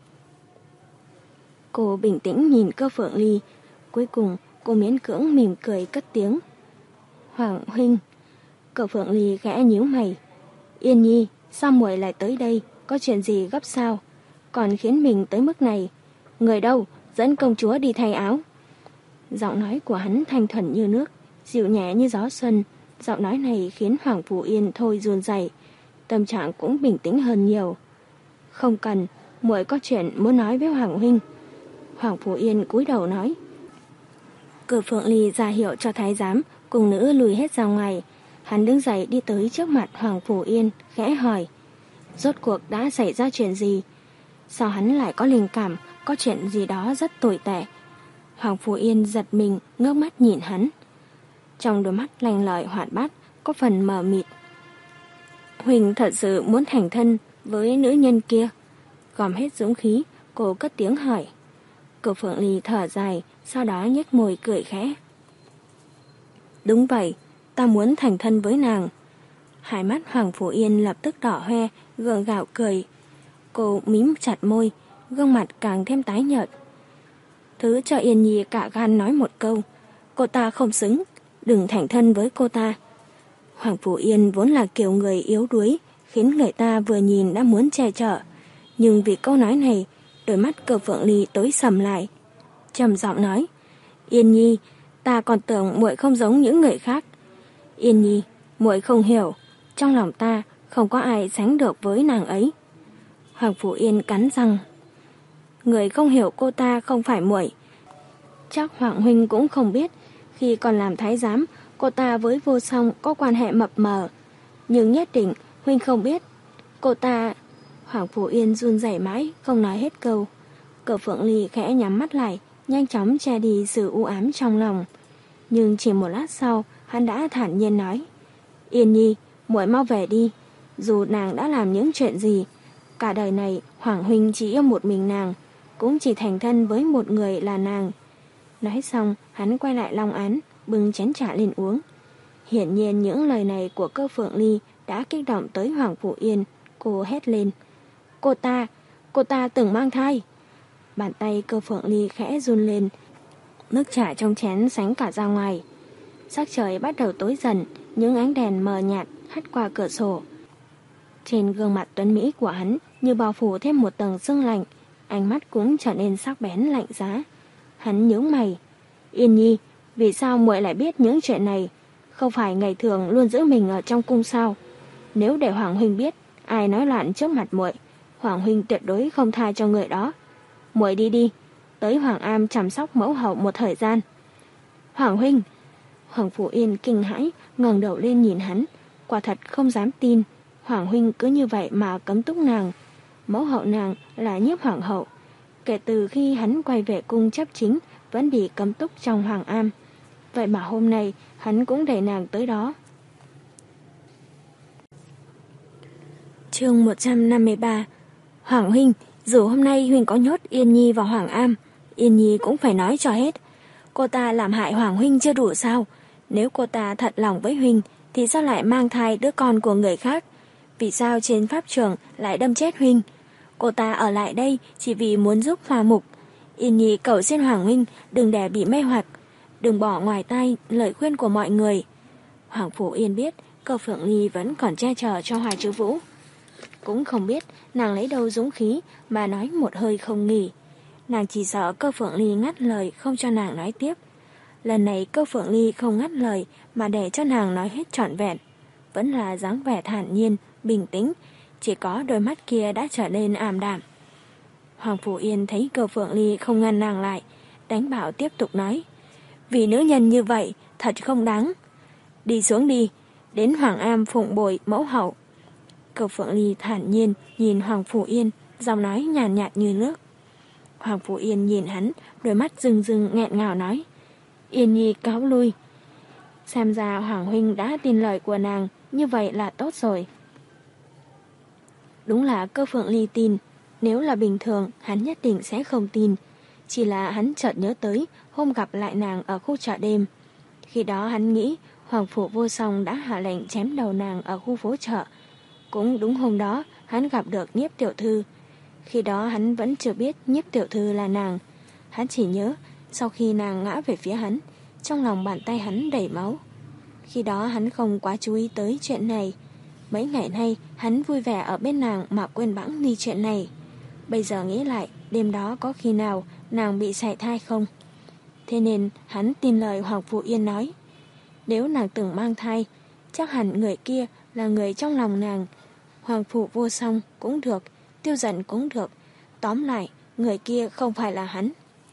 Cô bình tĩnh nhìn Cửu Phượng Ly. Cuối cùng, cô miễn cưỡng mỉm cười cất tiếng. Hoàng huynh. Cửu Phượng Ly khẽ nhíu mày. Yên Nhi, sao muội lại tới đây? Có chuyện gì gấp sao? Còn khiến mình tới mức này. Người đâu? Dẫn công chúa đi thay áo. Giọng nói của hắn thanh thuần như nước, dịu nhẹ như gió xuân. Giọng nói này khiến Hoàng Phủ Yên thôi run rẩy, tâm trạng cũng bình tĩnh hơn nhiều. Không cần, muội có chuyện muốn nói với Hoàng huynh. Hoàng Phủ Yên cúi đầu nói. Cửu Phượng Ly ra hiệu cho thái giám cùng nữ lùi hết ra ngoài. Hắn đứng dậy đi tới trước mặt Hoàng Phủ Yên, khẽ hỏi, rốt cuộc đã xảy ra chuyện gì? Sao hắn lại có linh cảm có chuyện gì đó rất tồi tệ? Hoàng Phủ Yên giật mình, ngước mắt nhìn hắn. Trong đôi mắt lanh lợi hoạt bát có phần mờ mịt. Huỳnh thật sự muốn thành thân với nữ nhân kia? Gom hết dũng khí, cô cất tiếng hỏi. Cửu Phượng Ly thở dài, sau đó nhếch môi cười khẽ. Đúng vậy, ta muốn thành thân với nàng. Hai mắt Hoàng Phủ Yên lập tức đỏ hoe, gượng gạo cười. Cô mím chặt môi, gương mặt càng thêm tái nhợt. Thứ cho Yên Nhi cả gan nói một câu, cô ta không xứng, đừng thành thân với cô ta. Hoàng Phủ Yên vốn là kiểu người yếu đuối, khiến người ta vừa nhìn đã muốn che chở. Nhưng vì câu nói này, đôi mắt Cửu Phượng Ly tối sầm lại. Trầm giọng nói, Yên Nhi, ta còn tưởng muội không giống những người khác. Yên Nhi, muội không hiểu, trong lòng ta không có ai sánh được với nàng ấy. Hoàng Phủ Yên cắn răng. Người không hiểu cô ta không phải muội. Chắc Hoàng huynh cũng không biết, khi còn làm thái giám, cô ta với Vô Song có quan hệ mập mờ. Nhưng nhất định huynh không biết. Cô ta... Hoàng Phủ Yên run rẩy mãi, không nói hết câu. Cửu Phượng Ly khẽ nhắm mắt lại, nhanh chóng che đi sự u ám trong lòng. Nhưng chỉ một lát sau, hắn đã thản nhiên nói, Yên Nhi, muội mau về đi. Dù nàng đã làm những chuyện gì, cả đời này Hoàng huynh chỉ yêu một mình nàng, cũng chỉ thành thân với một người là nàng. Nói xong, hắn quay lại long án, bưng chén trà lên uống. Hiển nhiên những lời này của Cửu Phượng Ly đã kích động tới Hoàng Phủ Yên. Cô hét lên. Cô ta, cô ta từng mang thai. Bàn tay Cơ Phượng Ly khẽ run lên. Nước trà trong chén sánh cả ra ngoài. Sắc trời bắt đầu tối dần, những ánh đèn mờ nhạt hắt qua cửa sổ. Trên gương mặt tuấn mỹ của hắn như bao phủ thêm một tầng sương lạnh, ánh mắt cũng trở nên sắc bén lạnh giá. Hắn nhướng mày. Yên Nhi, vì sao muội lại biết những chuyện này? Không phải ngày thường luôn giữ mình ở trong cung sao? Nếu để Hoàng huynh biết, ai nói loạn trước mặt muội, Hoàng huynh tuyệt đối không tha cho người đó. Muội đi đi, tới Hoàng Am chăm sóc mẫu hậu một thời gian. Hoàng huynh! Hoàng Phủ Yên kinh hãi, ngẩng đầu lên nhìn hắn, quả thật không dám tin. Hoàng huynh cứ như vậy mà cấm túc nàng. Mẫu hậu nàng là Nhiếp hoàng hậu. Kể từ khi hắn quay về cung chấp chính, vẫn bị cấm túc trong Hoàng Am. Vậy mà hôm nay hắn cũng đẩy nàng tới đó. Chương một trăm năm mươi ba. Hoàng huynh, dù hôm nay huynh có nhốt Yên Nhi vào Hoàng Am, Yên Nhi cũng phải nói cho hết. Cô ta làm hại Hoàng huynh chưa đủ sao? Nếu cô ta thật lòng với huynh, thì sao lại mang thai đứa con của người khác? Vì sao trên pháp trường lại đâm chết huynh? Cô ta ở lại đây chỉ vì muốn giúp Hoa Mục. Yên Nhi cầu xin Hoàng huynh đừng để bị mê hoặc, đừng bỏ ngoài tai lời khuyên của mọi người. Hoàng Phủ Yên biết Cơ Phượng Ly vẫn còn che chở cho Hoài Trư Vũ. Cũng không biết nàng lấy đâu dũng khí mà nói một hơi không nghỉ. Nàng chỉ sợ Cơ Phượng Ly ngắt lời không cho nàng nói tiếp. Lần này Cơ Phượng Ly không ngắt lời mà để cho nàng nói hết trọn vẹn. Vẫn là dáng vẻ thản nhiên, bình tĩnh, chỉ có đôi mắt kia đã trở nên ảm đạm. Hoàng Phủ Yên thấy Cơ Phượng Ly không ngăn nàng lại, đánh bảo tiếp tục nói. Vì nữ nhân như vậy, thật không đáng. Đi xuống đi, đến Hoàng Am phụng bồi mẫu hậu. Cơ Phượng Ly thản nhiên nhìn Hoàng Phủ Yên, giọng nói nhàn nhạt như nước. Hoàng Phủ Yên nhìn hắn, đôi mắt rưng rưng nghẹn ngào nói. Yên Nhi cáo lui. Xem ra Hoàng huynh đã tin lời của nàng, như vậy là tốt rồi. Đúng là Cơ Phượng Ly tin, nếu là bình thường hắn nhất định sẽ không tin. Chỉ là hắn chợt nhớ tới hôm gặp lại nàng ở khu chợ đêm. Khi đó hắn nghĩ Hoàng Phủ Vô Song đã hạ lệnh chém đầu nàng ở khu phố chợ. Cũng đúng hôm đó hắn gặp được Nhiếp tiểu thư. Khi đó hắn vẫn chưa biết Nhiếp tiểu thư là nàng. Hắn chỉ nhớ sau khi nàng ngã về phía hắn, trong lòng bàn tay hắn đầy máu. Khi đó hắn không quá chú ý tới chuyện này. Mấy ngày nay hắn vui vẻ ở bên nàng mà quên bẵng đi chuyện này. Bây giờ nghĩ lại, đêm đó có khi nào nàng bị sảy thai không? Thế nên hắn tin lời Hoàng Phủ Yên nói. Nếu nàng từng mang thai, chắc hẳn người kia là người trong lòng nàng. Hoàng Phủ Vô Song cũng được, Tiêu Dần cũng được. Tóm lại, người kia không phải là hắn.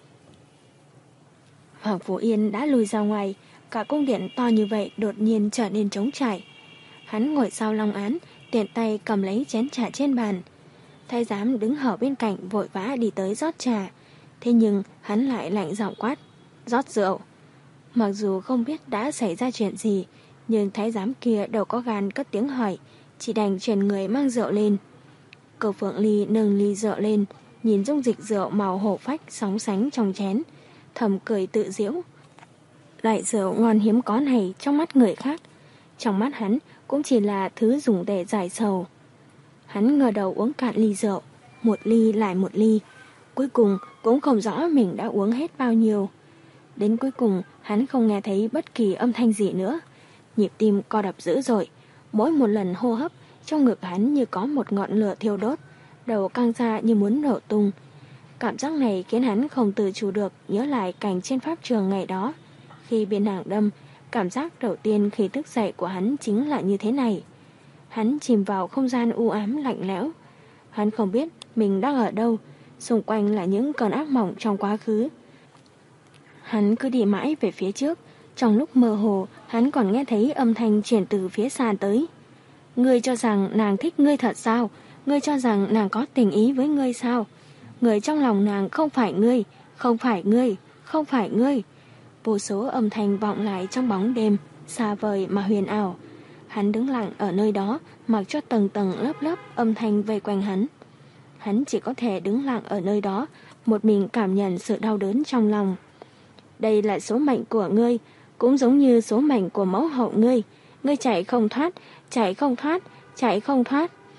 Hoàng Phủ Yên đã lùi ra ngoài, cả cung điện to như vậy đột nhiên trở nên trống trải. Hắn ngồi sau long án, tiện tay cầm lấy chén trà trên bàn. Thái giám đứng hở bên cạnh vội vã đi tới rót trà. Thế nhưng hắn lại lạnh giọng quát, rót rượu. Mặc dù không biết đã xảy ra chuyện gì, nhưng thái giám kia đâu có gan cất tiếng hỏi, chỉ đành chuyển người mang rượu lên. Cơ Phượng Ly nâng ly rượu lên, nhìn dung dịch rượu màu hổ phách sóng sánh trong chén, thầm cười tự giễu. Loại rượu ngon hiếm có này trong mắt người khác, trong mắt hắn cũng chỉ là thứ dùng để giải sầu. Hắn ngờ đầu uống cạn ly rượu, một ly lại một ly, cuối cùng cũng không rõ mình đã uống hết bao nhiêu. Đến cuối cùng hắn không nghe thấy bất kỳ âm thanh gì nữa, nhịp tim co đập dữ dội, mỗi một lần hô hấp trong ngực hắn như có một ngọn lửa thiêu đốt, đầu căng ra như muốn nổ tung. Cảm giác này khiến hắn không tự chủ được nhớ lại cảnh trên pháp trường ngày đó. Khi bị nàng đâm, cảm giác đầu tiên khi thức dậy của hắn chính là như thế này. Hắn chìm vào không gian u ám lạnh lẽo. Hắn không biết mình đang ở đâu, xung quanh là những cơn ác mộng trong quá khứ. Hắn cứ đi mãi về phía trước, trong lúc mơ hồ hắn còn nghe thấy âm thanh truyền từ phía xa tới. Ngươi cho rằng nàng thích ngươi thật sao? Ngươi cho rằng nàng có tình ý với ngươi sao? Người trong lòng nàng không phải ngươi, không phải ngươi, không phải ngươi. Vô số âm thanh vọng lại trong bóng đêm, xa vời mà huyền ảo. Hắn đứng lặng ở nơi đó, mặc cho tầng tầng lớp lớp âm thanh vây quanh hắn. Hắn chỉ có thể đứng lặng ở nơi đó, một mình cảm nhận sự đau đớn trong lòng. Đây là số mệnh của ngươi, cũng giống như số mệnh của mẫu hậu ngươi. Ngươi chạy không thoát, chạy không thoát, chạy không thoát.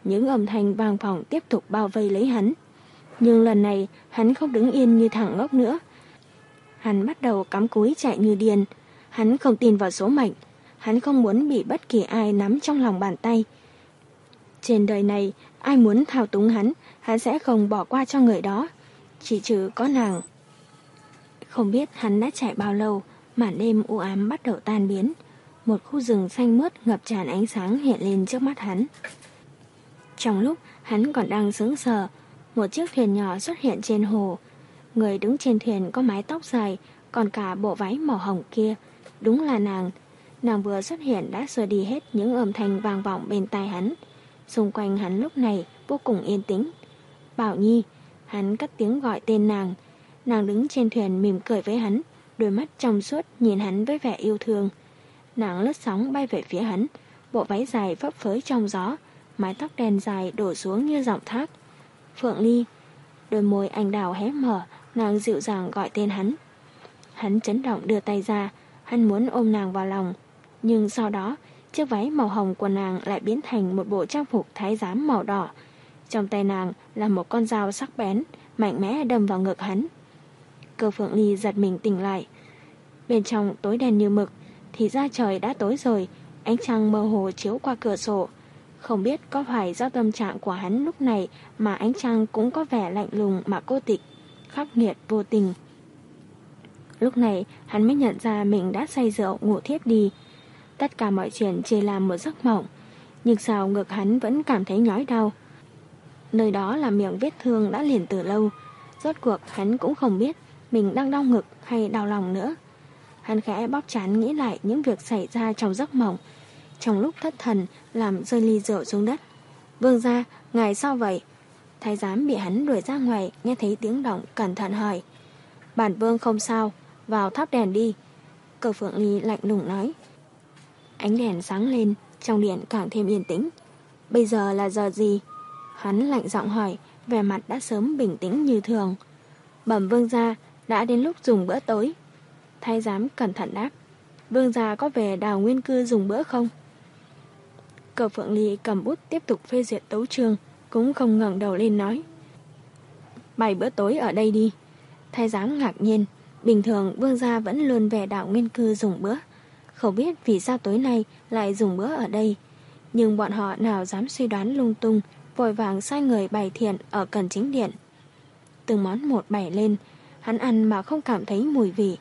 Những âm thanh vang vọng tiếp tục bao vây lấy hắn. Nhưng lần này hắn không đứng yên như thằng ngốc nữa. Hắn bắt đầu cắm cúi chạy như điên. Hắn không tin vào số mệnh. Hắn không muốn bị bất kỳ ai nắm trong lòng bàn tay. Trên đời này, ai muốn thao túng hắn, hắn sẽ không bỏ qua cho người đó. Chỉ trừ có nàng. Không biết hắn đã chạy bao lâu, màn đêm u ám bắt đầu tan biến. Một khu rừng xanh mướt ngập tràn ánh sáng hiện lên trước mắt hắn. Trong lúc hắn còn đang sững sờ, một chiếc thuyền nhỏ xuất hiện trên hồ. Người đứng trên thuyền có mái tóc dài, còn cả bộ váy màu hồng kia. Đúng là nàng. Nàng vừa xuất hiện đã xua đi hết những âm thanh vang vọng bên tai hắn. Xung quanh hắn lúc này vô cùng yên tĩnh. Bảo Nhi, hắn cất tiếng gọi tên nàng. Nàng đứng trên thuyền mỉm cười với hắn, đôi mắt trong suốt nhìn hắn với vẻ yêu thương. Nàng lướt sóng bay về phía hắn, bộ váy dài phấp phới trong gió, mái tóc đen dài đổ xuống như dòng thác. Phượng Ly. Đôi môi anh đào hé mở, nàng dịu dàng gọi tên hắn. Hắn chấn động đưa tay ra, hắn muốn ôm nàng vào lòng. Nhưng sau đó, chiếc váy màu hồng của nàng lại biến thành một bộ trang phục thái giám màu đỏ. Trong tay nàng là một con dao sắc bén, mạnh mẽ đâm vào ngực hắn. Cơ Phượng Ly giật mình tỉnh lại. Bên trong tối đen như mực, thì ra trời đã tối rồi, ánh trăng mơ hồ chiếu qua cửa sổ. Không biết có phải do tâm trạng của hắn lúc này mà ánh trăng cũng có vẻ lạnh lùng mà cô tịch, khắc nghiệt vô tình. Lúc này hắn mới nhận ra mình đã say rượu ngủ thiếp đi. Tất cả mọi chuyện chỉ là một giấc mộng. Nhưng sao ngực hắn vẫn cảm thấy nhói đau. Nơi đó là miệng vết thương đã liền từ lâu. Rốt cuộc hắn cũng không biết mình đang đau ngực hay đau lòng nữa. Hắn khẽ bóp trán nghĩ lại những việc xảy ra trong giấc mộng. Trong lúc thất thần làm rơi ly rượu xuống đất. Vương gia, ngài sao vậy? Thái giám bị hắn đuổi ra ngoài, nghe thấy tiếng động cẩn thận hỏi. Bản vương không sao, vào thắp đèn đi. Cơ Phượng Ly lạnh lùng nói. Ánh đèn sáng lên, trong điện càng thêm yên tĩnh. Bây giờ là giờ gì? Hắn lạnh giọng hỏi, vẻ mặt đã sớm bình tĩnh như thường. Bẩm vương gia, đã đến lúc dùng bữa tối. Thái giám cẩn thận đáp. Vương gia có về Đào Nguyên Cư dùng bữa không? Cơ Phượng Ly cầm bút tiếp tục phê duyệt tấu chương, cũng không ngẩng đầu lên nói. Bày bữa tối ở đây đi. Thái giám ngạc nhiên, bình thường vương gia vẫn luôn về Đào Nguyên Cư dùng bữa. Không biết vì sao tối nay lại dùng bữa ở đây. Nhưng bọn họ nào dám suy đoán lung tung, vội vàng sai người bày thiện ở cần chính điện. Từng món một bày lên, hắn ăn mà không cảm thấy mùi vị.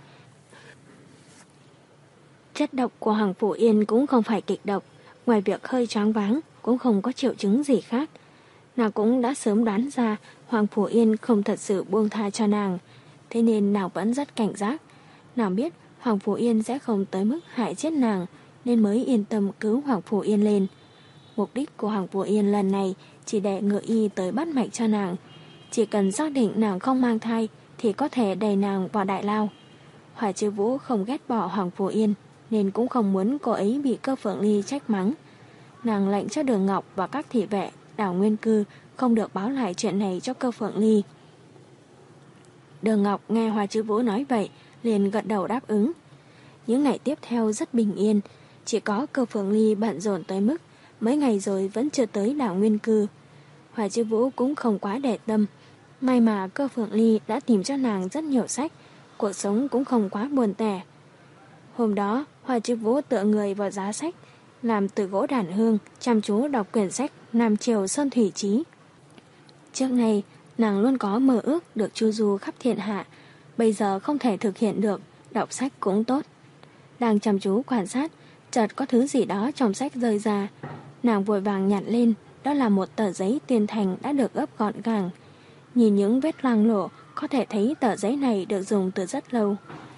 Chất độc của Hoàng Phủ Yên cũng không phải kịch độc, ngoài việc hơi choáng váng cũng không có triệu chứng gì khác. Nàng cũng đã sớm đoán ra Hoàng Phủ Yên không thật sự buông tha cho nàng, thế nên nàng vẫn rất cảnh giác. Nàng biết Hoàng Phủ Yên sẽ không tới mức hại chết nàng, nên mới yên tâm cứu Hoàng Phủ Yên lên. Mục đích của Hoàng Phủ Yên lần này chỉ để ngự y tới bắt mạch cho nàng. Chỉ cần xác định nàng không mang thai thì có thể đẩy nàng vào đại lao. Hỏa Chiêu Vũ không ghét bỏ Hoàng Phủ Yên, nên cũng không muốn cô ấy bị Cơ Phượng Ly trách mắng. Nàng lệnh cho Đường Ngọc và các thị vệ Đào Nguyên Cư không được báo lại chuyện này cho Cơ Phượng Ly. Đường Ngọc nghe Hỏa Chiêu Vũ nói vậy, liền gật đầu đáp ứng. Những ngày tiếp theo rất bình yên, chỉ có Cơ Phượng Ly bận rộn tới mức mấy ngày rồi vẫn chưa tới Đào Nguyên Cư. Hỏa Chiêu Vũ cũng không quá để tâm. May mà Cơ Phượng Ly đã tìm cho nàng rất nhiều sách, cuộc sống cũng không quá buồn tẻ. Hôm đó, Hỏa Chiêu Vũ tựa người vào giá sách, làm từ gỗ đàn hương, chăm chú đọc quyển sách Nam Triều Sơn Thủy Chí. Trước này, nàng luôn có mơ ước được chu du khắp thiên hạ, bây giờ không thể thực hiện được, đọc sách cũng tốt. Đang chăm chú quan sát, chợt có thứ gì đó trong sách rơi ra. Nàng vội vàng nhặt lên, đó là một tờ giấy tuyên thành đã được gấp gọn gàng. Nhìn những vết loang lổ, có thể thấy tờ giấy này được dùng từ rất lâu.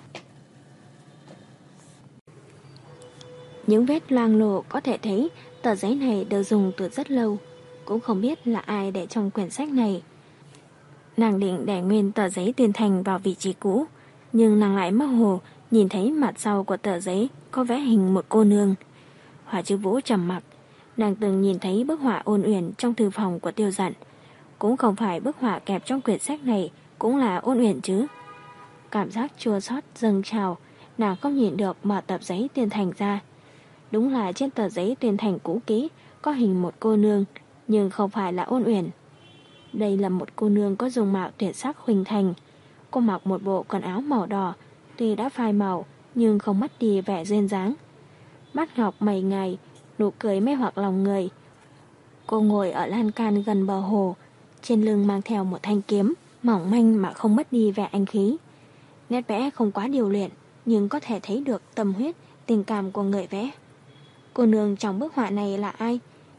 Những vết loang lổ có thể thấy tờ giấy này được dùng từ rất lâu. Cũng không biết là ai để trong quyển sách này. Nàng định để nguyên tờ giấy tuyên thành vào vị trí cũ, nhưng nàng lại mơ hồ nhìn thấy mặt sau của tờ giấy có vẽ hình một cô nương. Hỏa Chiêu Vũ trầm mặc. Nàng từng nhìn thấy bức họa ôn uyển trong thư phòng của Tiêu Dận. Cũng không phải bức họa kẹp trong quyển sách này cũng là ôn uyển chứ. Cảm giác chua xót dâng trào, nàng không nhìn được mở tập giấy tuyên thành ra. Đúng là trên tờ giấy tuyên thành cũ kỹ có hình một cô nương, nhưng không phải là Ôn Uyển. Đây là một cô nương có dung mạo tuyệt sắc huỳnh thành. Cô mặc một bộ quần áo màu đỏ, tuy đã phai màu nhưng không mất đi vẻ duyên dáng. Mắt ngọc mày ngài, nụ cười mê hoặc lòng người. Cô ngồi ở lan can gần bờ hồ, trên lưng mang theo một thanh kiếm, mỏng manh mà không mất đi vẻ anh khí. Nét vẽ không quá điều luyện, nhưng có thể thấy được tâm huyết, tình cảm của người vẽ. Cô nương trong bức họa này là ai?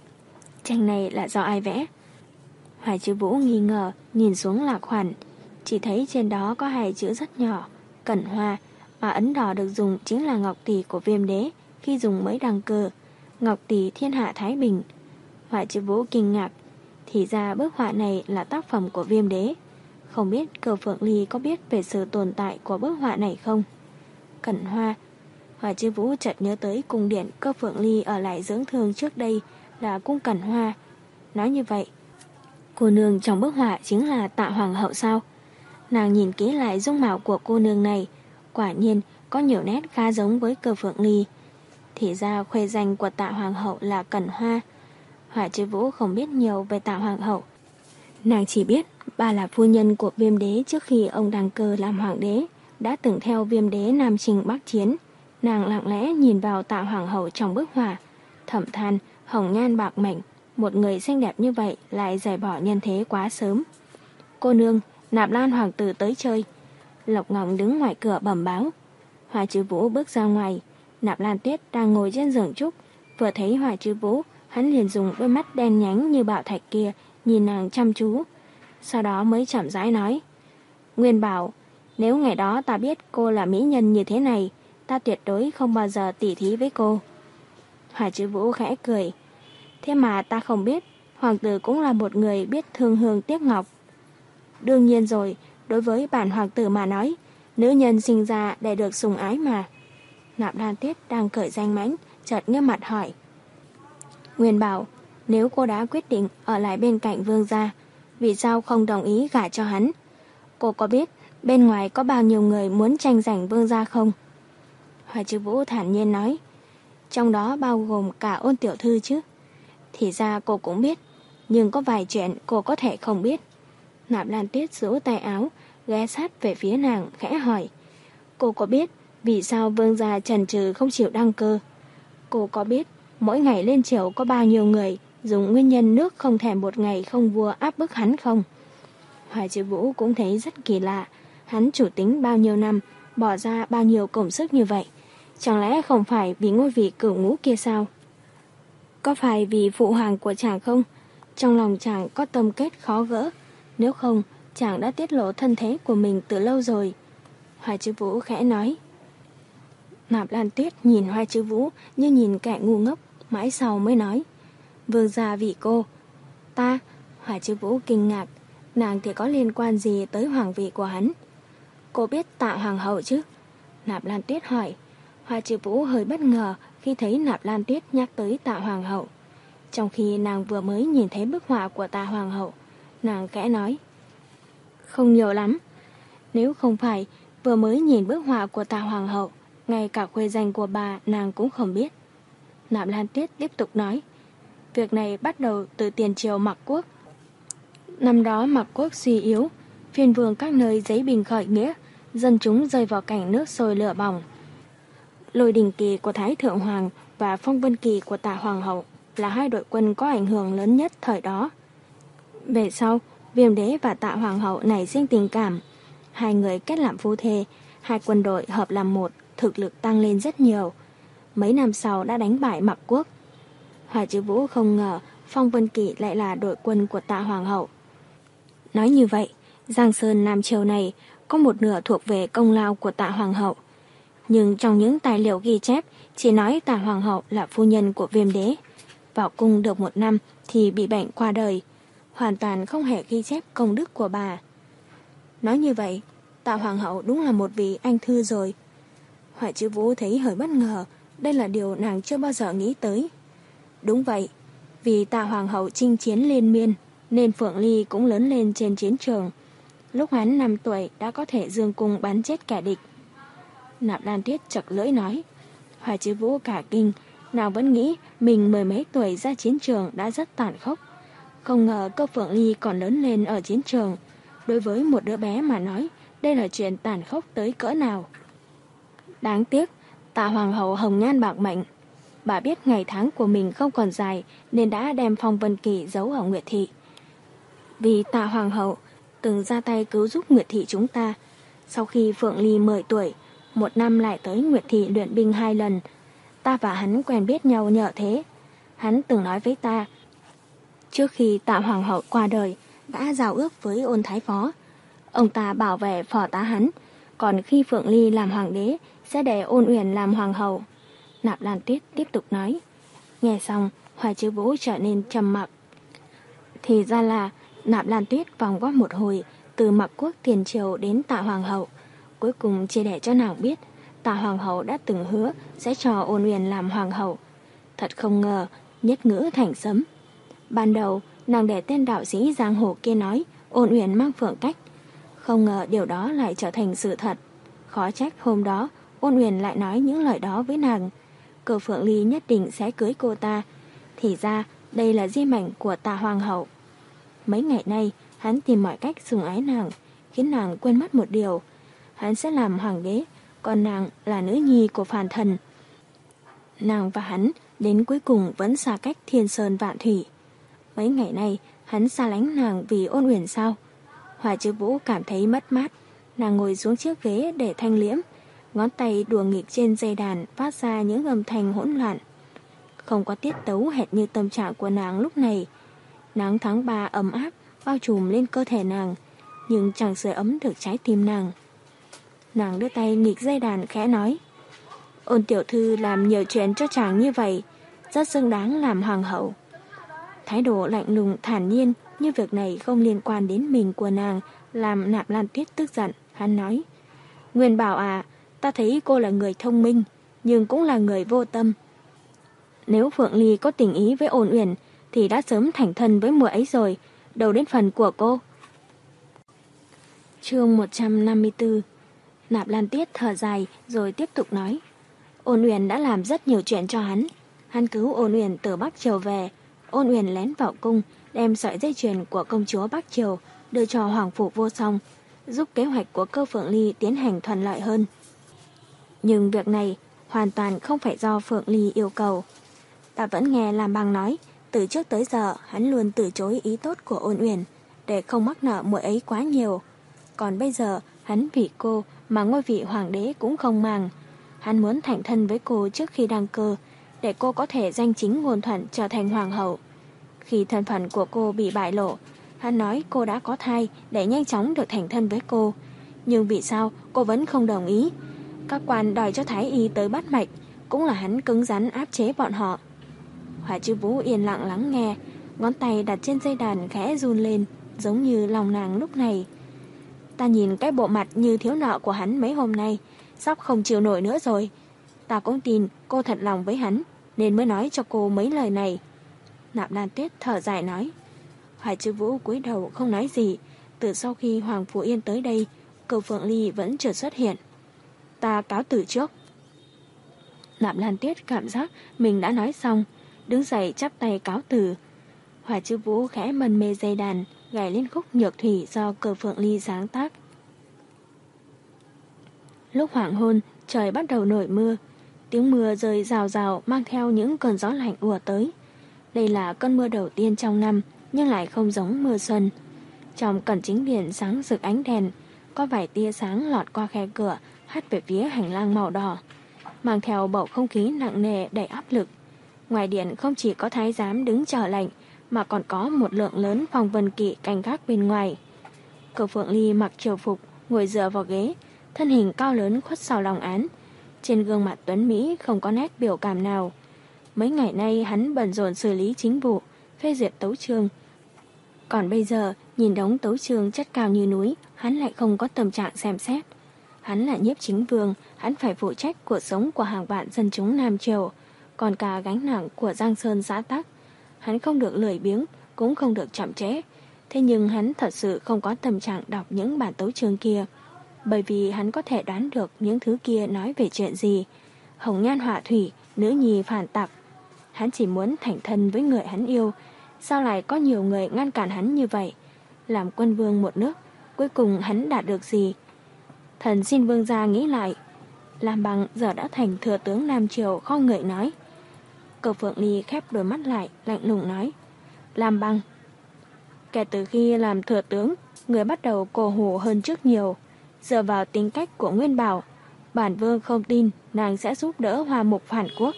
Tranh này là do ai vẽ? Hoài Chiêu Vũ nghi ngờ nhìn xuống Lạc Hoàn, chỉ thấy trên đó có hai chữ rất nhỏ, Cẩn Hoa, mà ấn đỏ được dùng chính là ngọc tỷ của Viêm Đế khi dùng mới đăng cơ, ngọc tỷ thiên hạ Thái Bình. Hoài Chiêu Vũ kinh ngạc, thì ra bức họa này là tác phẩm của Viêm Đế. Không biết Cơ Phượng Ly có biết về sự tồn tại của bức họa này không? Cẩn Hoa. Hoài Chiêu Vũ chợt nhớ tới cung điện Cơ Phượng Ly ở lại dưỡng thương trước đây là cung Cẩn Hoa. Nói như vậy, cô nương trong bức họa chính là Tạ Hoàng hậu sao? Nàng nhìn kỹ lại dung mạo của cô nương này, quả nhiên có nhiều nét khá giống với Cơ Phượng Ly. Thì ra khuê danh của Tạ Hoàng hậu là Cẩn Hoa. Hoài Chiêu Vũ không biết nhiều về Tạ Hoàng hậu. Nàng chỉ biết bà là phu nhân của Viêm Đế trước khi ông đăng cơ làm hoàng đế, đã từng theo Viêm Đế nam chinh bắc chiến. Nàng lặng lẽ nhìn vào Tạ Hoàng hậu trong bức họa, thầm than hồng nhan bạc mệnh, một người xinh đẹp như vậy lại rời bỏ nhân thế quá sớm. Cô nương, Nạp Lan hoàng tử tới chơi. Lộc Ngọc đứng ngoài cửa bẩm báo. Hoài Chiêu Vũ bước ra ngoài, Nạp Lan Tuyết đang ngồi trên giường trúc, vừa thấy Hoài Chiêu Vũ, hắn liền dùng đôi mắt đen nhánh như bảo thạch kia nhìn nàng chăm chú, sau đó mới chậm rãi nói: Nguyên bảo, nếu ngày đó ta biết cô là mỹ nhân như thế này, ta tuyệt đối không bao giờ tỉ thí với cô. Hoài Chiêu Vũ khẽ cười: Thế mà ta không biết, hoàng tử cũng là một người biết thương hương tiếc ngọc. Đương nhiên rồi, đối với bản hoàng tử mà nói, nữ nhân sinh ra để được sủng ái mà. Nạp Lan Tuyết đang cởi danh mãnh, chợt nghiêm mặt hỏi: Nguyên bảo, nếu cô đã quyết định ở lại bên cạnh vương gia, vì sao không đồng ý gả cho hắn? Cô có biết bên ngoài có bao nhiêu người muốn tranh giành vương gia không? Hoài Chiêu Vũ thản nhiên nói: Trong đó bao gồm cả Ôn tiểu thư chứ. Thì ra cô cũng biết, nhưng có vài chuyện cô có thể không biết. Nạp Lan Tuyết giữ tay áo, ghé sát về phía nàng, khẽ hỏi: Cô có biết vì sao vương gia chần chừ không chịu đăng cơ? Cô có biết mỗi ngày lên triều có bao nhiêu người dùng nguyên nhân nước không thèm một ngày không vua áp bức hắn không? Hoài Chiêu Vũ cũng thấy rất kỳ lạ, hắn chủ tính bao nhiêu năm, bỏ ra bao nhiêu công sức như vậy, chẳng lẽ không phải vì ngôi vị cửu ngũ kia sao? Có phải vì phụ hoàng của chàng không? Trong lòng chàng có tâm kết khó gỡ, nếu không chàng đã tiết lộ thân thế của mình từ lâu rồi. Hoài Chiêu Vũ khẽ nói. Nạp Lan Tuyết nhìn Hoài Chiêu Vũ như nhìn kẻ ngu ngốc, mãi sau mới nói: Vương gia vì cô. Ta? Hoài Chiêu Vũ kinh ngạc, nàng thì có liên quan gì tới hoàng vị của hắn? Cô biết Tạ hoàng hậu chứ? Nạp Lan Tuyết hỏi. Hoài Chiêu Vũ hơi bất ngờ khi thấy Nạp Lan Tuyết nhắc tới Tạ hoàng hậu, trong khi nàng vừa mới nhìn thấy bức họa của Tạ hoàng hậu. Nàng khẽ nói: Không nhiều lắm. Nếu không phải vừa mới nhìn bức họa của Tạ hoàng hậu, ngay cả khuê danh của bà nàng cũng không biết. Nạp Lan Tuyết tiếp tục nói: Việc này bắt đầu từ tiền triều Mạc Quốc. Năm đó Mạc Quốc suy yếu, phiên vương các nơi giấy bình khởi nghĩa, dân chúng rơi vào cảnh nước sôi lửa bỏng. Lôi Đình Kỳ của Thái Thượng Hoàng và Phong Vân Kỳ của Tạ Hoàng hậu là hai đội quân có ảnh hưởng lớn nhất thời đó. Về sau, Viêm Đế và Tạ Hoàng hậu nảy sinh tình cảm, hai người kết làm phu thê, hai quân đội hợp làm một, thực lực tăng lên rất nhiều. Mấy năm sau đã đánh bại Mạc Quốc. Hoài Chiêu Vũ không ngờ Phong Vân Kỳ lại là đội quân của Tạ Hoàng hậu. Nói như vậy, Giang Sơn Nam Triều này có một nửa thuộc về công lao của Tạ Hoàng hậu. Nhưng trong những tài liệu ghi chép chỉ nói Tạ Hoàng hậu là phu nhân của Viêm Đế. Vào cung được một năm thì bị bệnh qua đời, hoàn toàn không hề ghi chép công đức của bà. Nói như vậy, Tạ Hoàng hậu đúng là một vị anh thư rồi. Hoài Chiêu Vũ thấy hơi bất ngờ, đây là điều nàng chưa bao giờ nghĩ tới. Đúng vậy, vì Tạ Hoàng hậu chinh chiến liên miên, nên Phượng Ly cũng lớn lên trên chiến trường. Lúc hắn năm tuổi đã có thể dương cung bắn chết kẻ địch. Nạp Lan Tuyết chật lưỡi nói. Hoài Chiêu Vũ cả kinh, nàng vẫn nghĩ mình mười mấy tuổi ra chiến trường đã rất tàn khốc. Không ngờ Cơ Phượng Ly còn lớn lên ở chiến trường. Đối với một đứa bé mà nói, đây là chuyện tàn khốc tới cỡ nào. Đáng tiếc, Tạ Hoàng hậu hồng nhan bạc mệnh. Bà biết ngày tháng của mình không còn dài nên đã đem Phong Vân Kỳ giấu ở Nguyệt Thị. Vì Tạ Hoàng hậu từng ra tay cứu giúp Nguyệt Thị chúng ta. Sau khi Phượng Ly mười tuổi, một năm lại tới Nguyệt Thị luyện binh hai lần. Ta và hắn quen biết nhau nhờ thế. Hắn từng nói với ta, trước khi Tạ Hoàng hậu qua đời, đã giao ước với Ôn Thái Phó. Ông ta bảo vệ phò tá hắn, còn khi Phượng Ly làm hoàng đế, sẽ để Ôn Uyển làm hoàng hậu. Nạp Lan Tuyết tiếp tục nói. Nghe xong, Hoài Chiêu Vũ trở nên trầm mặc. Thì ra là Nạp Lan Tuyết vòng qua một hồi, từ Mặc Quốc tiền triều đến Tạ Hoàng hậu, cuối cùng chỉ để cho nàng biết Tạ Hoàng hậu đã từng hứa sẽ cho Ôn Uyển làm hoàng hậu. Thật không ngờ, nhất ngữ thành sấm. Ban đầu, nàng để tên đạo sĩ giang hồ kia nói Ôn Uyển mang phượng cách. Không ngờ điều đó lại trở thành sự thật. Khó trách hôm đó Ôn Uyển lại nói những lời đó với nàng. Cơ Phượng Ly nhất định sẽ cưới cô ta. Thì ra đây là di mệnh của Tạ Hoàng hậu. Mấy ngày nay hắn tìm mọi cách sủng ái nàng, khiến nàng quên mất một điều. Hắn sẽ làm hoàng đế, còn nàng là nữ nhi của phàn thần. Nàng và hắn đến cuối cùng vẫn xa cách thiên sơn vạn thủy. Mấy ngày nay hắn xa lánh nàng vì Ôn Uyển sao? Hoài Chiêu Vũ cảm thấy mất mát. Nàng ngồi xuống chiếc ghế để thanh liễm, ngón tay đùa nghịch trên dây đàn phát ra những âm thanh hỗn loạn. Không có tiết tấu hệt như tâm trạng của nàng lúc này. Nắng tháng ba ấm áp bao trùm lên cơ thể nàng, nhưng chẳng sưởi ấm được trái tim nàng. Nàng đưa tay nghịch dây đàn khẽ nói, Ôn tiểu thư làm nhiều chuyện cho chàng như vậy, rất xứng đáng làm hoàng hậu. Thái độ lạnh lùng thản nhiên như việc này không liên quan đến mình của nàng làm Nạp Lan Tuyết tức giận. Hắn nói, Nguyên Bảo à, ta thấy cô là người thông minh, nhưng cũng là người vô tâm. Nếu Phượng Ly có tình ý với Ôn Uyển thì đã sớm thành thân với muội ấy rồi, đầu đến phần của cô. Chương một trăm năm mươi tư. Nạp Lan Tuyết thở dài rồi tiếp tục nói, Ôn Uyển đã làm rất nhiều chuyện cho hắn. Hắn cứu Ôn Uyển từ Bắc Triều về. Ôn Uyển lén vào cung, đem sợi dây chuyền của công chúa Bắc Triều đưa cho Hoàng phủ Vô Song, giúp kế hoạch của Cơ Phượng Ly tiến hành thuận lợi hơn. Nhưng việc này hoàn toàn không phải do Phượng Ly yêu cầu. Ta vẫn nghe Lam Bang nói, từ trước tới giờ hắn luôn từ chối ý tốt của Ôn Uyển để không mắc nợ muội ấy quá nhiều. Còn bây giờ hắn vì cô mà ngôi vị hoàng đế cũng không màng. Hắn muốn thành thân với cô trước khi đăng cơ, để cô có thể danh chính ngôn thuận trở thành hoàng hậu. Khi thân phận của cô bị bại lộ, hắn nói cô đã có thai để nhanh chóng được thành thân với cô. Nhưng vì sao cô vẫn không đồng ý? Các quan đòi cho Thái Y tới bắt mạch, cũng là hắn cứng rắn áp chế bọn họ. Hoài Chiêu Vũ yên lặng lắng nghe, ngón tay đặt trên dây đàn khẽ run lên, giống như lòng nàng lúc này. Ta nhìn cái bộ mặt như thiếu nợ của hắn mấy hôm nay, sắp không chịu nổi nữa rồi. Ta cũng tin cô thật lòng với hắn, nên mới nói cho cô mấy lời này. Nạp Lan Tuyết thở dài nói. Hoài Chiêu Vũ cúi đầu không nói gì. Từ sau khi Hoàng Phủ Yên tới đây, Cơ Phượng Ly vẫn chưa xuất hiện. Ta cáo từ trước. Nạp Lan Tuyết cảm giác mình đã nói xong, đứng dậy chắp tay cáo từ. Hoài Chiêu Vũ khẽ mân mê dây đàn, gảy lên khúc Nhược Thủy do Cơ Phượng Ly sáng tác. Lúc hoàng hôn, trời bắt đầu nổi mưa. Tiếng mưa rơi rào rào mang theo những cơn gió lạnh ùa tới. Đây là cơn mưa đầu tiên trong năm, nhưng lại không giống mưa xuân. Trong cổng chính điện sáng rực ánh đèn, có vài tia sáng lọt qua khe cửa, hắt về phía hành lang màu đỏ, mang theo bầu không khí nặng nề đầy áp lực. Ngoài điện không chỉ có thái giám đứng chờ lệnh, mà còn có một lượng lớn Phong Vân Kỵ canh gác bên ngoài. Cơ Phượng Ly mặc triều phục, ngồi dựa vào ghế, thân hình cao lớn khuất sau lòng án. Trên gương mặt tuấn Mỹ không có nét biểu cảm nào. Mấy ngày nay hắn bận rộn xử lý chính vụ, phê duyệt tấu chương. Còn bây giờ, nhìn đống tấu chương chất cao như núi, hắn lại không có tâm trạng xem xét. Hắn là nhiếp chính vương, hắn phải phụ trách cuộc sống của hàng vạn dân chúng Nam Triều, còn cả gánh nặng của Giang Sơn xã tắc. Hắn không được lười biếng, cũng không được chậm trễ. Thế nhưng hắn thật sự không có tâm trạng đọc những bản tấu chương kia, bởi vì hắn có thể đoán được những thứ kia nói về chuyện gì. Hồng nhan họa thủy, nữ nhi phản tặc. Hắn chỉ muốn thành thân với người hắn yêu, sao lại có nhiều người ngăn cản hắn như vậy? Làm quân vương một nước, cuối cùng hắn đạt được gì? Thần xin vương gia nghĩ lại. Lam Băng giờ đã thành thừa tướng Nam Triều, không người nói. Cờ Phượng Ly khép đôi mắt lại, lạnh lùng nói. Lam Băng, kể từ khi làm thừa tướng, người bắt đầu cổ hủ hơn trước nhiều. Dựa vào tính cách của Nguyên Bảo, bản vương không tin nàng sẽ giúp đỡ Hoa Mục phản quốc.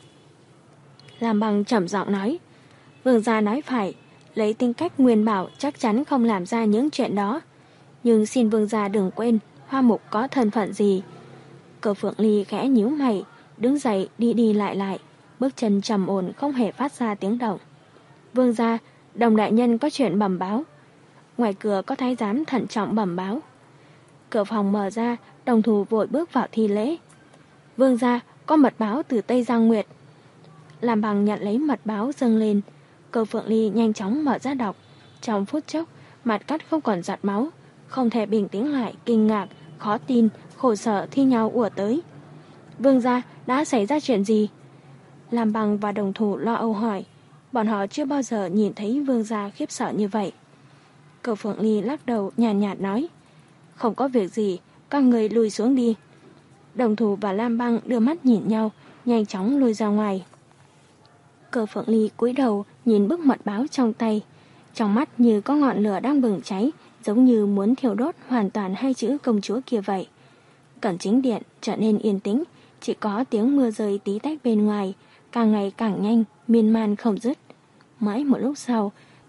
Lam Băng trầm giọng nói. Vương gia nói phải, lấy tính cách Nguyên Bảo chắc chắn không làm ra những chuyện đó. Nhưng xin vương gia đừng quên Hoa Mục có thân phận gì. Cờ Phượng Ly khẽ nhíu mày, đứng dậy đi đi lại lại, bước chân trầm ổn không hề phát ra tiếng động. Vương gia, Đồng đại nhân có chuyện bẩm báo. Ngoài cửa có thái giám thận trọng bẩm báo. Cửa phòng mở ra, Đồng Thủ vội bước vào thi lễ. Vương gia, có mật báo từ Tây Giang Nguyệt. Làm Bằng nhận lấy mật báo dâng lên. Cờ Phượng Ly nhanh chóng mở ra đọc. Trong phút chốc, mặt cắt không còn giọt máu, không thể bình tĩnh lại, kinh ngạc, khó tin, khổ sở thi nhau ùa tới. Vương gia, đã xảy ra chuyện gì? Làm Bằng và Đồng Thủ lo âu hỏi. Bọn họ chưa bao giờ nhìn thấy vương gia khiếp sợ như vậy. Cờ Phượng Ly lắc đầu nhàn nhạt, nhạt nói. Không có việc gì, các người lùi xuống đi. Đồng Thủ và Lam Băng đưa mắt nhìn nhau, nhanh chóng lùi ra ngoài. Cờ Phượng Ly cúi đầu nhìn bức mật báo trong tay. Trong mắt như có ngọn lửa đang bừng cháy, giống như muốn thiêu đốt hoàn toàn hai chữ công chúa kia vậy. Cổng chính điện trở nên yên tĩnh, chỉ có tiếng mưa rơi tí tách bên ngoài, càng ngày càng nhanh, miên man không dứt. Mãi một lúc sau,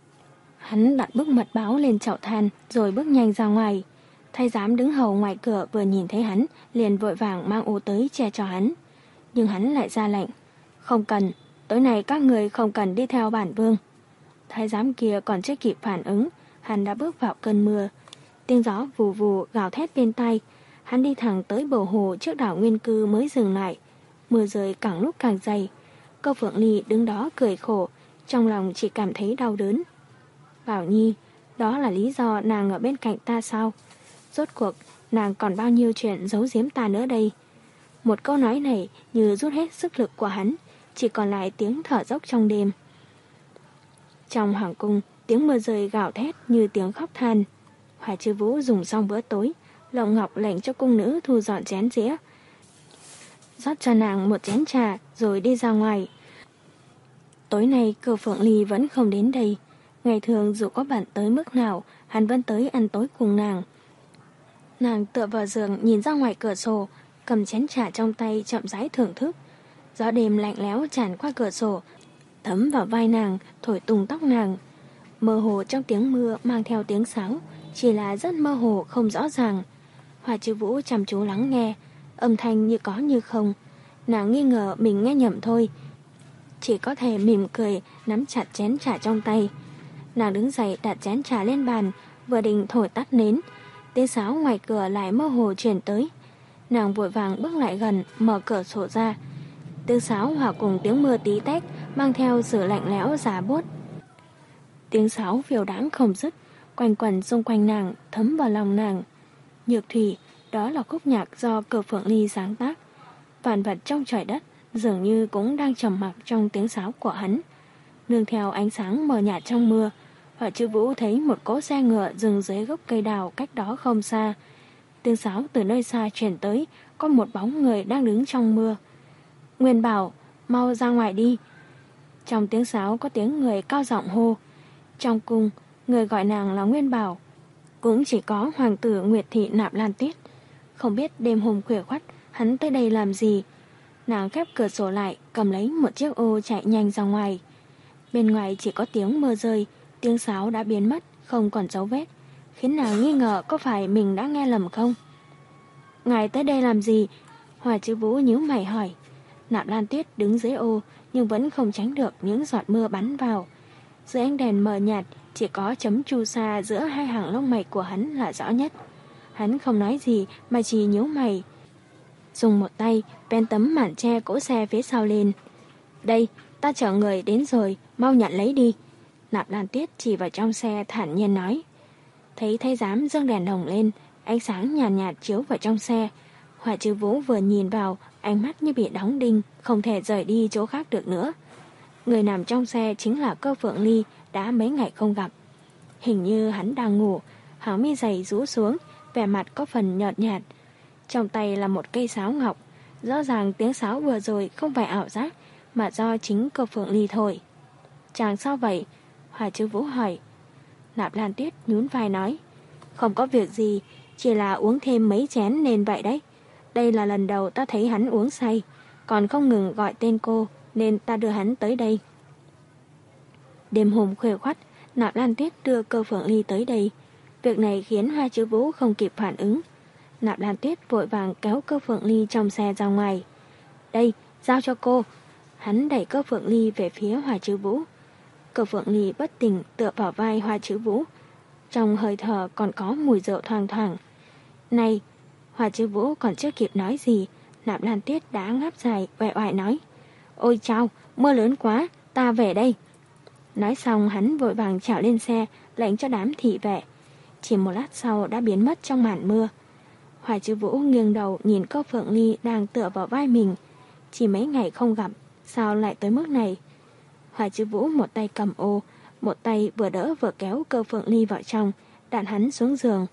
hắn đặt bức mật báo lên chậu than rồi bước nhanh ra ngoài. Thái giám đứng hầu ngoài cửa vừa nhìn thấy hắn, liền vội vàng mang ô tới che cho hắn. Nhưng hắn lại ra lệnh. Không cần, tối nay các người không cần đi theo bản vương. Thái giám kia còn chưa kịp phản ứng, hắn đã bước vào cơn mưa. Tiếng gió vù vù gào thét bên tai. Hắn đi thẳng tới bờ hồ trước đảo Nguyên Cư mới dừng lại. Mưa rơi càng lúc càng dày. Câu Phượng Ly đứng đó cười khổ, trong lòng chỉ cảm thấy đau đớn. Bảo Nhi, đó là lý do nàng ở bên cạnh ta sao? Rốt cuộc, nàng còn bao nhiêu chuyện giấu giếm ta nữa đây? Một câu nói này như rút hết sức lực của hắn, chỉ còn lại tiếng thở dốc trong đêm. Trong hoàng cung, tiếng mưa rơi gào thét như tiếng khóc than. Hoài Chư Vũ dùng xong bữa tối, Lộng Ngọc lệnh cho cung nữ thu dọn chén dĩa, rót cho nàng một chén trà rồi đi ra ngoài. Tối nay Cờ Phượng Ly vẫn không đến đây. Ngày thường dù có bận tới mức nào, hắn vẫn tới ăn tối cùng nàng. Nàng tựa vào giường nhìn ra ngoài cửa sổ, cầm chén trà trong tay chậm rãi thưởng thức. Gió đêm lạnh lẽo tràn qua cửa sổ, thấm vào vai nàng, thổi tung tóc nàng. Mơ hồ trong tiếng mưa mang theo tiếng sáo, chỉ là rất mơ hồ không rõ ràng. Hoa Chư Vũ chăm chú lắng nghe, âm thanh như có như không. Nàng nghi ngờ mình nghe nhầm thôi, chỉ có thể mỉm cười nắm chặt chén trà trong tay. Nàng đứng dậy đặt chén trà lên bàn, vừa định thổi tắt nến, tiếng sáo ngoài cửa lại mơ hồ truyền tới. Nàng vội vàng bước lại gần, mở cửa sổ ra. Tiếng sáo hòa cùng tiếng mưa tí tách, mang theo sự lạnh lẽo giá buốt. Tiếng sáo phiêu đãng không dứt, quanh quẩn xung quanh nàng, thấm vào lòng nàng. Nhược Thủy, đó là khúc nhạc do Cờ Phượng Ly sáng tác. Vạn vật trong trời đất dường như cũng đang trầm mặc trong tiếng sáo của hắn. Nương theo ánh sáng mờ nhạt trong mưa, Hỏa Chư Vũ thấy một cỗ xe ngựa dừng dưới gốc cây đào cách đó không xa. Tiếng sáo từ nơi xa truyền tới, có một bóng người đang đứng trong mưa. Nguyên Bảo, mau ra ngoài đi. Trong tiếng sáo có tiếng người cao giọng hô. Trong cung, người gọi nàng là Nguyên Bảo. Cũng chỉ có hoàng tử Nguyệt Thị Nạp Lan Tiết. Không biết đêm hôm khuya khoắt hắn tới đây làm gì. Nàng khép cửa sổ lại, cầm lấy một chiếc ô chạy nhanh ra ngoài. Bên ngoài chỉ có tiếng mưa rơi, tiếng sáo đã biến mất, không còn dấu vết, khiến nàng nghi ngờ có phải mình đã nghe lầm không. Ngài tới đây làm gì? Hoài Chư Vũ nhíu mày hỏi. Nạp Lan Tuyết đứng dưới ô, nhưng vẫn không tránh được những giọt mưa bắn vào. Dưới ánh đèn mờ nhạt, chỉ có chấm chu sa giữa hai hàng lông mày của hắn là rõ nhất. Hắn không nói gì mà chỉ nhíu mày, dùng một tay vén tấm màn che cỗ xe phía sau lên. Đây, ta chở người đến rồi, mau nhận lấy đi. Nạp Lan Tuyết chỉ vào trong xe thản nhiên nói. Thấy thái giám dâng đèn hồng lên, ánh sáng nhàn nhạt, nhạt chiếu vào trong xe. Hỏa Chư Vũ vừa nhìn vào, ánh mắt như bị đóng đinh, không thể rời đi chỗ khác được nữa. Người nằm trong xe chính là Cơ Phượng Ly, đã mấy ngày không gặp. Hình như hắn đang ngủ, áo mi dày rũ xuống, vẻ mặt có phần nhợt nhạt. Trong tay là một cây sáo ngọc, rõ ràng tiếng sáo vừa rồi không phải ảo giác, mà do chính Cơ Phượng Ly thổi. Chàng sao vậy? Hoa Chiêu Vũ hỏi. Nạp Lan Tuyết nhún vai nói, không có việc gì, chỉ là uống thêm mấy chén nên vậy đấy. Đây là lần đầu ta thấy hắn uống say, còn không ngừng gọi tên cô, nên ta đưa hắn tới đây. Đêm hôm khuya khoắt, Nạp Lan Tuyết đưa Cơ Phượng Ly tới đây. Việc này khiến Hoa Chiêu Vũ không kịp phản ứng. Nạp Lan Tuyết vội vàng kéo Cơ Phượng Ly trong xe ra ngoài. Đây, giao cho cô. Hắn đẩy Cơ Phượng Ly về phía Hoa Chiêu Vũ. Cơ Phượng Ly bất tỉnh tựa vào vai Hoa Chiêu Vũ. Trong hơi thở còn có mùi rượu thoang thoảng. Này, Hoa Chiêu Vũ còn chưa kịp nói gì, Nạp Lan Tuyết đã ngáp dài oai oai nói, ôi chao, mưa lớn quá, ta về đây. Nói xong hắn vội vàng trèo lên xe, lệnh cho đám thị vệ. Chỉ một lát sau đã biến mất trong màn mưa. Hoa Chiêu Vũ nghiêng đầu nhìn Cơ Phượng Ly đang tựa vào vai mình. Chỉ mấy ngày không gặp, sao lại tới mức này? Hoa Chiêu Vũ một tay cầm ô, một tay vừa đỡ vừa kéo Cơ Phượng Ly vào trong, đặt hắn xuống giường.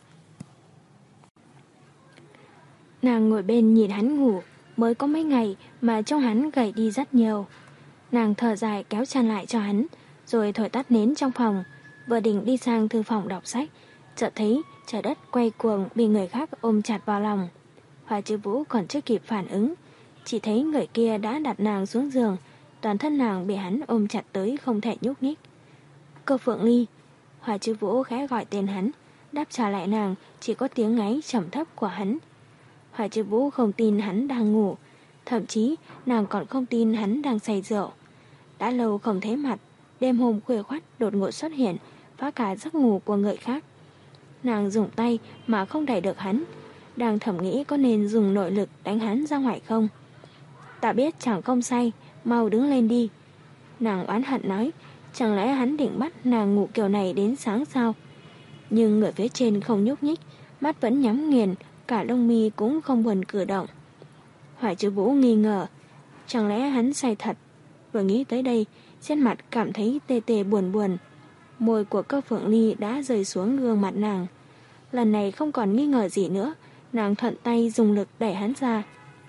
Nàng ngồi bên nhìn hắn ngủ, mới có mấy ngày mà trông hắn gầy đi rất nhiều. Nàng thở dài kéo chăn lại cho hắn, rồi thổi tắt nến trong phòng, vừa định đi sang thư phòng đọc sách, chợt thấy trời đất quay cuồng bị người khác ôm chặt vào lòng. Hoa Chiêu Vũ còn chưa kịp phản ứng, chỉ thấy người kia đã đặt nàng xuống giường, toàn thân nàng bị hắn ôm chặt tới không thể nhúc nhích. Cơ Phượng Ly. Hoa Chiêu Vũ khẽ gọi tên hắn, đáp trả lại nàng chỉ có tiếng ngáy trầm thấp của hắn. Hoa Chiêu Vũ không tin hắn đang ngủ, thậm chí nàng còn không tin hắn đang say rượu. Đã lâu không thấy mặt, đêm hôm khuya khoắt đột ngột xuất hiện, phá cả giấc ngủ của người khác. Nàng dùng tay mà không đẩy được hắn, đang thầm nghĩ có nên dùng nội lực đánh hắn ra ngoài không. Ta biết chẳng không say, mau đứng lên đi. Nàng oán hận nói, chẳng lẽ hắn định bắt nàng ngủ kiểu này đến sáng sao? Nhưng người phía trên không nhúc nhích, mắt vẫn nhắm nghiền, cả lông mi cũng không buồn cử động. Hoa Chiêu Vũ nghi ngờ, chẳng lẽ hắn say thật? Vừa nghĩ tới đây, trên mặt cảm thấy tê tê buồn buồn. Môi của Cơ Phượng Ly đã rơi xuống gương mặt nàng. Lần này không còn nghi ngờ gì nữa, nàng thuận tay dùng lực đẩy hắn ra.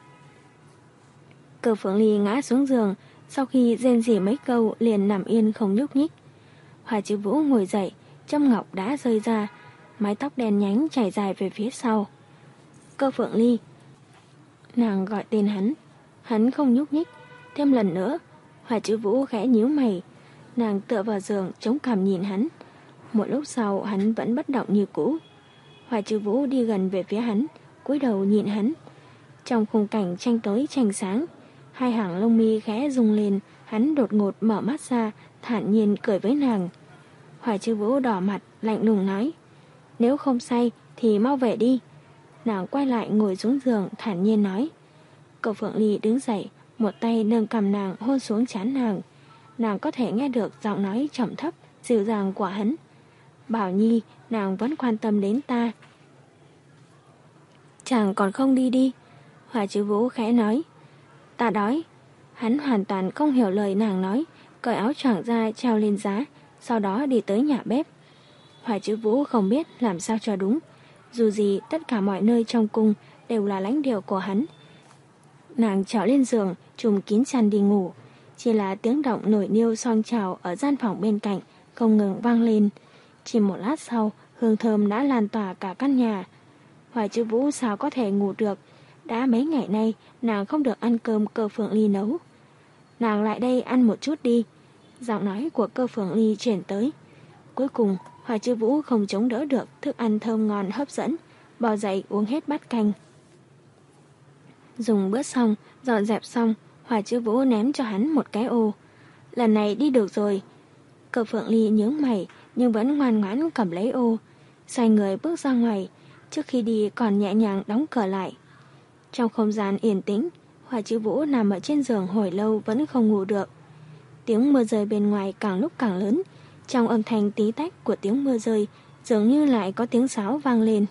Cơ Phượng Ly ngã xuống giường, sau khi rên rỉ mấy câu liền nằm yên không nhúc nhích. Hoa Chiêu Vũ ngồi dậy, châm ngọc đã rơi ra, mái tóc đen nhánh chảy dài về phía sau. Cơ Phượng Ly. Nàng gọi tên hắn, hắn không nhúc nhích. Thêm lần nữa, Hoa Chiêu Vũ khẽ nhíu mày. Nàng tựa vào giường chống cằm nhìn hắn. Một lúc sau hắn vẫn bất động như cũ. Hoa Chiêu Vũ đi gần về phía hắn, cúi đầu nhìn hắn. Trong khung cảnh tranh tối tranh sáng, hai hàng lông mi khẽ rung lên, hắn đột ngột mở mắt ra, thản nhiên cười với nàng. Hoa Chiêu Vũ đỏ mặt, lạnh lùng nói, nếu không say thì mau về đi. Nàng quay lại ngồi xuống giường, thản nhiên nói. Cơ Phượng Ly đứng dậy, một tay nâng cầm nàng hôn xuống trán nàng. Nàng có thể nghe được giọng nói trầm thấp, dịu dàng của hắn. Bảo Nhi, nàng vẫn quan tâm đến ta. Chàng còn không đi đi. Hoa Chiêu Vũ khẽ nói. Ta đói. Hắn hoàn toàn không hiểu lời nàng nói, cởi áo choàng ra treo lên giá, sau đó đi tới nhà bếp. Hoa Chiêu Vũ không biết làm sao cho đúng. Dù gì tất cả mọi nơi trong cung đều là lãnh địa của hắn. Nàng trèo lên giường, trùm kín chăn đi ngủ. Chỉ là tiếng động nổi niêu xoong trào ở gian phòng bên cạnh không ngừng vang lên. Chỉ một lát sau, hương thơm đã lan tỏa cả căn nhà. Hoa Chiêu Vũ sao có thể ngủ được? Đã mấy ngày nay nàng không được ăn cơm Cơ Phượng Ly nấu. Nàng lại đây ăn một chút đi. Giọng nói của Cơ Phượng Ly chuyển tới. Cuối cùng Hoa Chiêu Vũ không chống đỡ được thức ăn thơm ngon hấp dẫn, bò dậy uống hết bát canh. Dùng bữa xong, dọn dẹp xong, Hoa Chiêu Vũ ném cho hắn một cái ô. Lần này đi được rồi. Cơ Phượng Ly nhướng mày nhưng vẫn ngoan ngoãn cầm lấy ô, xoay người bước ra ngoài, trước khi đi còn nhẹ nhàng đóng cửa lại. Trong không gian yên tĩnh, Hoa Chiêu Vũ nằm ở trên giường hồi lâu vẫn không ngủ được. Tiếng mưa rơi bên ngoài càng lúc càng lớn, trong âm thanh tí tách của tiếng mưa rơi dường như lại có tiếng sáo vang lên.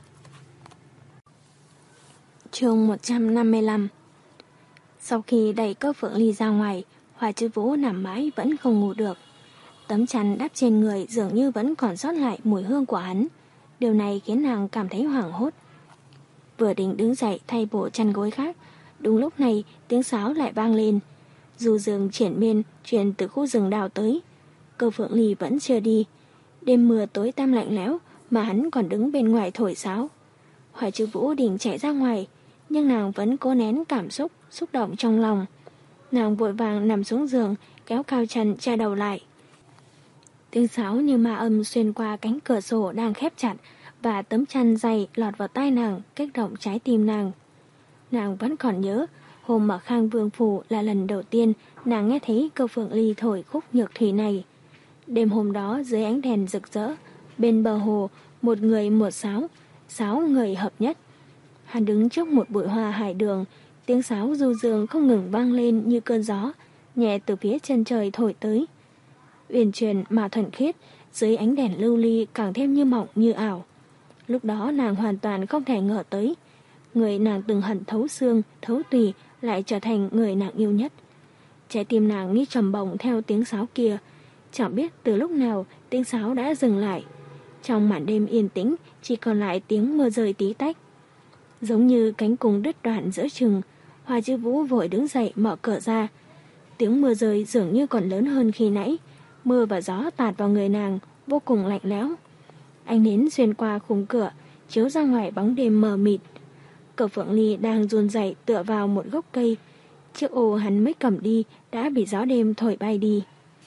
Chương một trăm năm mươi lăm. Sau khi đẩy Cơ Phượng Ly ra ngoài, Hoa Chiêu Vũ nằm mãi vẫn không ngủ được. Tấm chăn đắp trên người dường như vẫn còn sót lại mùi hương của hắn. Điều này khiến nàng cảm thấy hoảng hốt. Vừa định đứng dậy thay bộ chăn gối khác, đúng lúc này tiếng sáo lại vang lên. Du Dương triển miên truyền từ khu rừng đào tới. Cơ Phượng Ly vẫn chưa đi. Đêm mưa tối tăm lạnh lẽo mà hắn còn đứng bên ngoài thổi sáo. Hoài Trư Vũ định chạy ra ngoài, nhưng nàng vẫn cố nén cảm xúc xúc động trong lòng. Nàng vội vàng nằm xuống giường, kéo cao chân che đầu lại. Tiếng sáo như ma âm xuyên qua cánh cửa sổ đang khép chặt, và tấm chăn dày lọt vào tai nàng, kích động trái tim nàng. Nàng vẫn còn nhớ, hôm ở Khang Vương Phủ là lần đầu tiên nàng nghe thấy Cơ Phượng Ly thổi khúc nhược thủy này. Đêm hôm đó dưới ánh đèn rực rỡ, bên bờ hồ, một người một sáo, sáo người hợp nhất. Hắn đứng trước một bụi hoa hải đường, tiếng sáo du dương không ngừng vang lên như cơn gió, nhẹ từ phía chân trời thổi tới. Uyển chuyển mà thuần khiết, dưới ánh đèn lưu ly càng thêm như mộng như ảo. Lúc đó nàng hoàn toàn không thể ngờ tới, người nàng từng hận thấu xương, thấu tùy lại trở thành người nàng yêu nhất. Trái tim nàng như trầm bổng theo tiếng sáo kia, chẳng biết từ lúc nào tiếng sáo đã dừng lại. Trong màn đêm yên tĩnh chỉ còn lại tiếng mưa rơi tí tách. Giống như cánh cung đứt đoạn giữa chừng, Hoài Trư Vũ vội đứng dậy mở cửa ra. Tiếng mưa rơi dường như còn lớn hơn khi nãy. Mưa và gió tạt vào người nàng, vô cùng lạnh lẽo. Ánh nến xuyên qua khung cửa, chiếu ra ngoài bóng đêm mờ mịt. Cơ Phượng Ly đang run rẩy tựa vào một gốc cây. Chiếc ô hắn mới cầm đi đã bị gió đêm thổi bay đi.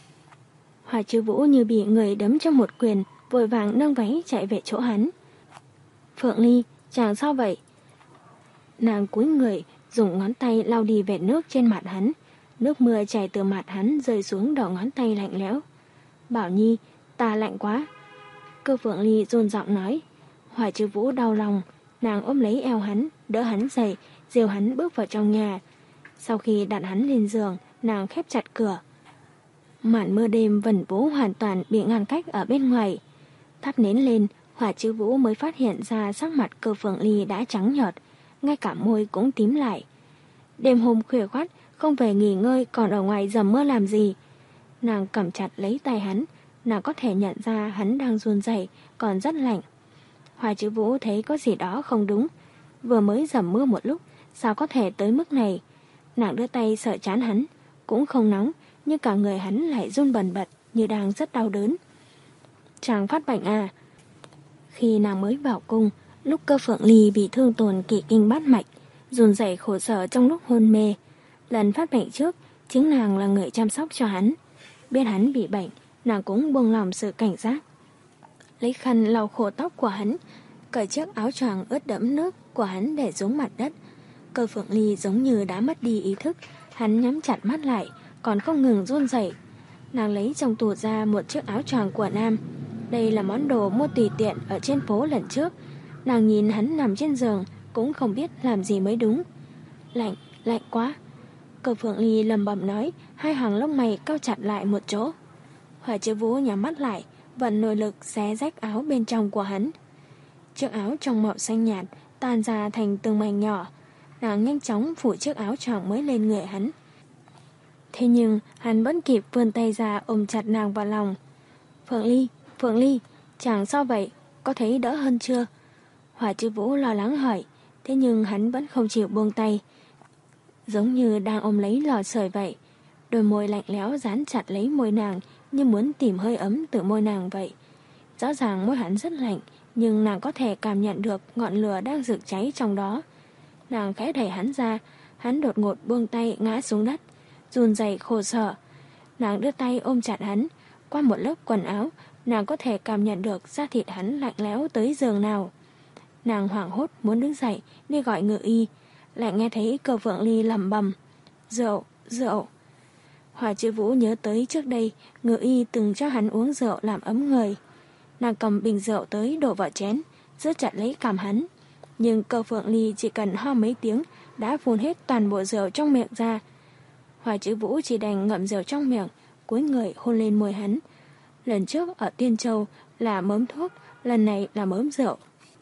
Hoài Trư Vũ như bị người đấm cho một quyền, vội vàng nâng váy chạy về chỗ hắn. Phượng Ly, chàng sao vậy? Nàng cúi người, dùng ngón tay lau đi vệt nước trên mặt hắn. Nước mưa chảy từ mặt hắn rơi xuống đầu ngón tay lạnh lẽo. Bảo Nhi, ta lạnh quá. Cơ Phượng Ly run giọng nói. Hoài Trư Vũ đau lòng, nàng ôm lấy eo hắn, đỡ hắn dậy, dìu hắn bước vào trong nhà. Sau khi đặt hắn lên giường, nàng khép chặt cửa. Màn mưa đêm vẩn vũ hoàn toàn bị ngăn cách ở bên ngoài. Thắp nến lên, Hoài Trư Vũ mới phát hiện ra sắc mặt Cơ Phượng Ly đã trắng nhợt, ngay cả môi cũng tím lại. Đêm hôm khuya khoắt, không về nghỉ ngơi còn ở ngoài dầm mưa làm gì. Nàng cầm chặt lấy tay hắn, nàng có thể nhận ra hắn đang run rẩy, còn rất lạnh. Hoài Trư Vũ thấy có gì đó không đúng. Vừa mới dầm mưa một lúc, sao có thể tới mức này? Nàng đưa tay sờ trán hắn, cũng không nóng, nhưng cả người hắn lại run bần bật như đang rất đau đớn. Chàng phát bệnh à? Khi nàng mới vào cung, lúc Cơ Phượng Ly bị thương tổn kỷ kinh bát mạch, run rẩy khổ sở trong lúc hôn mê. Lần phát bệnh trước, chính nàng là người chăm sóc cho hắn. Biết hắn bị bệnh, nàng cũng buông lòng sự cảnh giác. Lấy khăn lau khô tóc của hắn, cởi chiếc áo choàng ướt đẫm nước của hắn để xuống mặt đất. Cơ Phượng Ly giống như đã mất đi ý thức, hắn nhắm chặt mắt lại, còn không ngừng run rẩy. Nàng lấy trong tủ ra một chiếc áo choàng của nam. Đây là món đồ mua tùy tiện ở trên phố lần trước. Nàng nhìn hắn nằm trên giường, cũng không biết làm gì mới đúng. Lạnh, lạnh quá. Cơ Phượng Ly lầm bầm nói, hai hàng lông mày cau chặt lại một chỗ. Hoài Trư Vũ nhắm mắt lại, vận nội lực xé rách áo bên trong của hắn. Chiếc áo trong màu xanh nhạt tan ra thành từng mảnh nhỏ. Nàng nhanh chóng phủ chiếc áo choàng mới lên người hắn. Thế nhưng hắn vẫn kịp vươn tay ra ôm chặt nàng vào lòng. Phượng Ly, Phượng Ly, chàng sao vậy? Có thấy đỡ hơn chưa? Hoài Trư Vũ lo lắng hỏi. Thế nhưng hắn vẫn không chịu buông tay, giống như đang ôm lấy lò sưởi vậy. Đôi môi lạnh lẽo dán chặt lấy môi nàng, như muốn tìm hơi ấm từ môi nàng vậy. Rõ ràng môi hắn rất lạnh, nhưng nàng có thể cảm nhận được ngọn lửa đang rực cháy trong đó. Nàng khẽ đẩy hắn ra, hắn đột ngột buông tay ngã xuống đất, run rẩy khổ sở. Nàng đưa tay ôm chặt hắn, qua một lớp quần áo, nàng có thể cảm nhận được da thịt hắn lạnh lẽo tới giường nào. Nàng hoảng hốt muốn đứng dậy đi gọi ngự y, lại nghe thấy Cơ Phượng Ly lẩm bẩm, rượu, rượu. Hoài Trư Vũ nhớ tới trước đây ngự y từng cho hắn uống rượu làm ấm người. Nàng cầm bình rượu tới đổ vào chén, giữ chặt lấy cằm hắn. Nhưng Cơ Phượng Ly chỉ cần ho mấy tiếng đã phun hết toàn bộ rượu trong miệng ra. Hoài Trư Vũ chỉ đành ngậm rượu trong miệng, cúi người hôn lên môi hắn. Lần trước ở Tiên Châu là mớm thuốc, lần này là mớm rượu.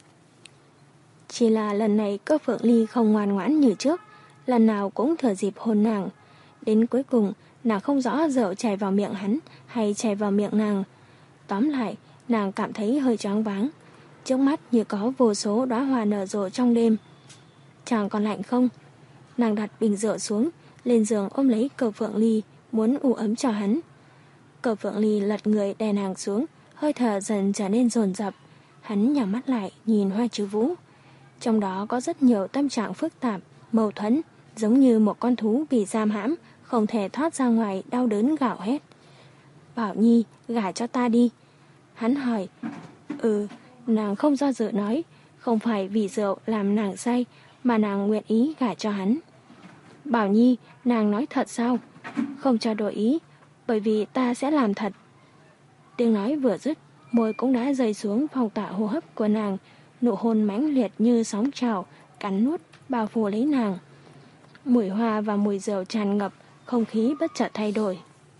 Chỉ là lần này Cơ Phượng Ly không ngoan ngoãn như trước, lần nào cũng thừa dịp hôn nàng. Đến cuối cùng, Nàng không rõ rượu chảy vào miệng hắn hay chảy vào miệng nàng. Tóm lại, nàng cảm thấy hơi choáng váng. Trước mắt như có vô số đóa hoa nở rộ trong đêm. Chàng còn lạnh không? Nàng đặt bình rượu xuống, lên giường ôm lấy Cờ Phượng Ly, muốn ủ ấm cho hắn. Cờ Phượng Ly lật người đè nàng xuống, hơi thở dần trở nên dồn dập. Hắn nhắm mắt lại nhìn Hoa Chiêu Vũ. Trong đó có rất nhiều tâm trạng phức tạp, mâu thuẫn, giống như một con thú bị giam hãm, không thể thoát ra ngoài, đau đớn gào hét. Bảo Nhi, gả cho ta đi. Hắn hỏi. Ừ, nàng không do dự nói, không phải vì rượu làm nàng say, mà nàng nguyện ý gả cho hắn. Bảo Nhi, nàng nói thật sao? Không cho đổi ý, bởi vì ta sẽ làm thật. Tiếng nói vừa dứt, môi cũng đã rơi xuống phong tỏa hô hấp của nàng, nụ hôn mãnh liệt như sóng trào, cắn nuốt, bao phủ lấy nàng. Mùi hoa và mùi rượu tràn ngập, không khí bất chợt thay đổi.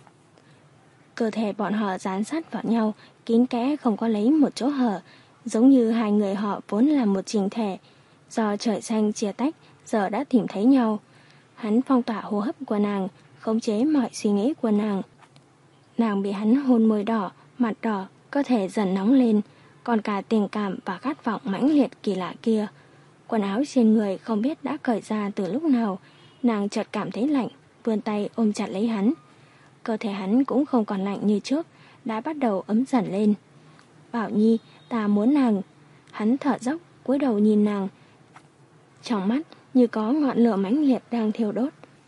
Cơ thể bọn họ dán sát vào nhau, kín kẽ không có lấy một chỗ hở, giống như hai người họ vốn là một chỉnh thể. Do trời xanh chia tách, giờ đã tìm thấy nhau. Hắn phong tỏa hô hấp của nàng, khống chế mọi suy nghĩ của nàng. Nàng bị hắn hôn môi đỏ, mặt đỏ, cơ thể dần nóng lên, còn cả tình cảm và khát vọng mãnh liệt kỳ lạ kia. Quần áo trên người không biết đã cởi ra từ lúc nào, nàng chợt cảm thấy lạnh, vươn tay ôm chặt lấy hắn. Cơ thể hắn cũng không còn lạnh như trước, đã bắt đầu ấm dần lên. Bảo Nhi, ta muốn nàng. Hắn thở dốc, cúi đầu nhìn nàng. Trong mắt như có ngọn lửa mãnh liệt đang thiêu đốt.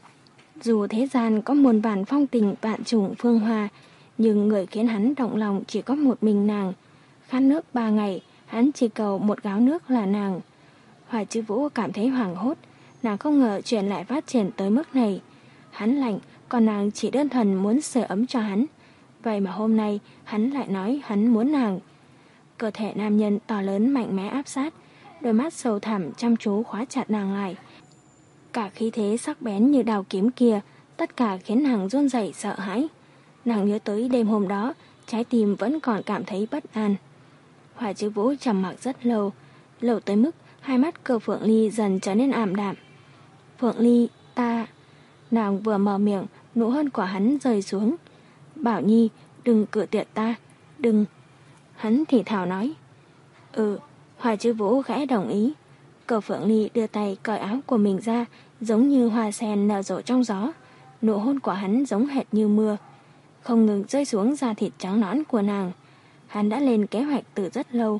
Dù thế gian có muôn vàn phong tình vạn trùng phương hoa, nhưng người khiến hắn động lòng chỉ có một mình nàng. Khát nước ba ngày, hắn chỉ cầu một gáo nước là nàng. Hoa Chiêu Vũ cảm thấy hoảng hốt, nàng không ngờ chuyện lại phát triển tới mức này. Hắn lạnh, còn nàng chỉ đơn thuần muốn sưởi ấm cho hắn. Vậy mà hôm nay hắn lại nói hắn muốn nàng. Cơ thể nam nhân to lớn mạnh mẽ áp sát, đôi mắt sâu thẳm chăm chú khóa chặt nàng lại. Cả khí thế sắc bén như đào kiếm kia, tất cả khiến nàng run rẩy sợ hãi. Nàng nhớ tới đêm hôm đó, trái tim vẫn còn cảm thấy bất an. Hoa Chiêu Vũ trầm mặc rất lâu, lâu tới mức hai mắt Cơ Phượng Ly dần trở nên ảm đạm. Phượng Ly, ta... Nàng vừa mở miệng, nụ hôn của hắn rơi xuống. Bảo Nhi, đừng cự tuyệt ta, đừng. Hắn thì thào nói. Ừ, Hoa Chiêu Vũ khẽ đồng ý. Cơ Phượng Ly đưa tay cởi áo của mình ra, giống như hoa sen nở rộ trong gió. Nụ hôn của hắn giống hệt như mưa, không ngừng rơi xuống da thịt trắng nõn của nàng. Hắn đã lên kế hoạch từ rất lâu.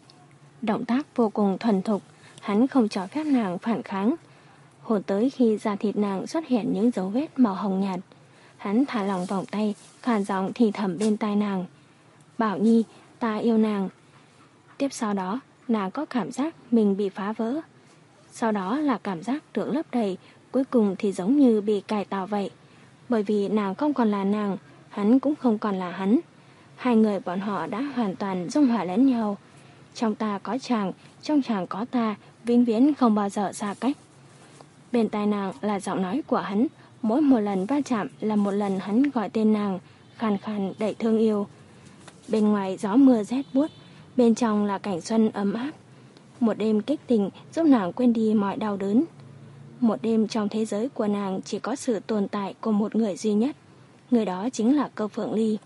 Động tác vô cùng thuần thục, hắn không cho phép nàng phản kháng. Hôn tới khi da thịt nàng xuất hiện những dấu vết màu hồng nhạt. Hắn thả lỏng vòng tay, khàn giọng thì thầm bên tai nàng. Bảo Nhi, ta yêu nàng. Tiếp sau đó, nàng có cảm giác mình bị phá vỡ. Sau đó là cảm giác được lấp đầy, cuối cùng thì giống như bị cải tạo vậy. Bởi vì nàng không còn là nàng, hắn cũng không còn là hắn. Hai người bọn họ đã hoàn toàn dung hòa lẫn nhau. Trong ta có chàng, trong chàng có ta, vĩnh viễn không bao giờ xa cách. Bên tai nàng là giọng nói của hắn, mỗi một lần va chạm là một lần hắn gọi tên nàng, khàn khàn đầy thương yêu. Bên ngoài gió mưa rét buốt, bên trong là cảnh xuân ấm áp. Một đêm kích tình giúp nàng quên đi mọi đau đớn. Một đêm trong thế giới của nàng chỉ có sự tồn tại của một người duy nhất. Người đó chính là Cơ Phượng Ly.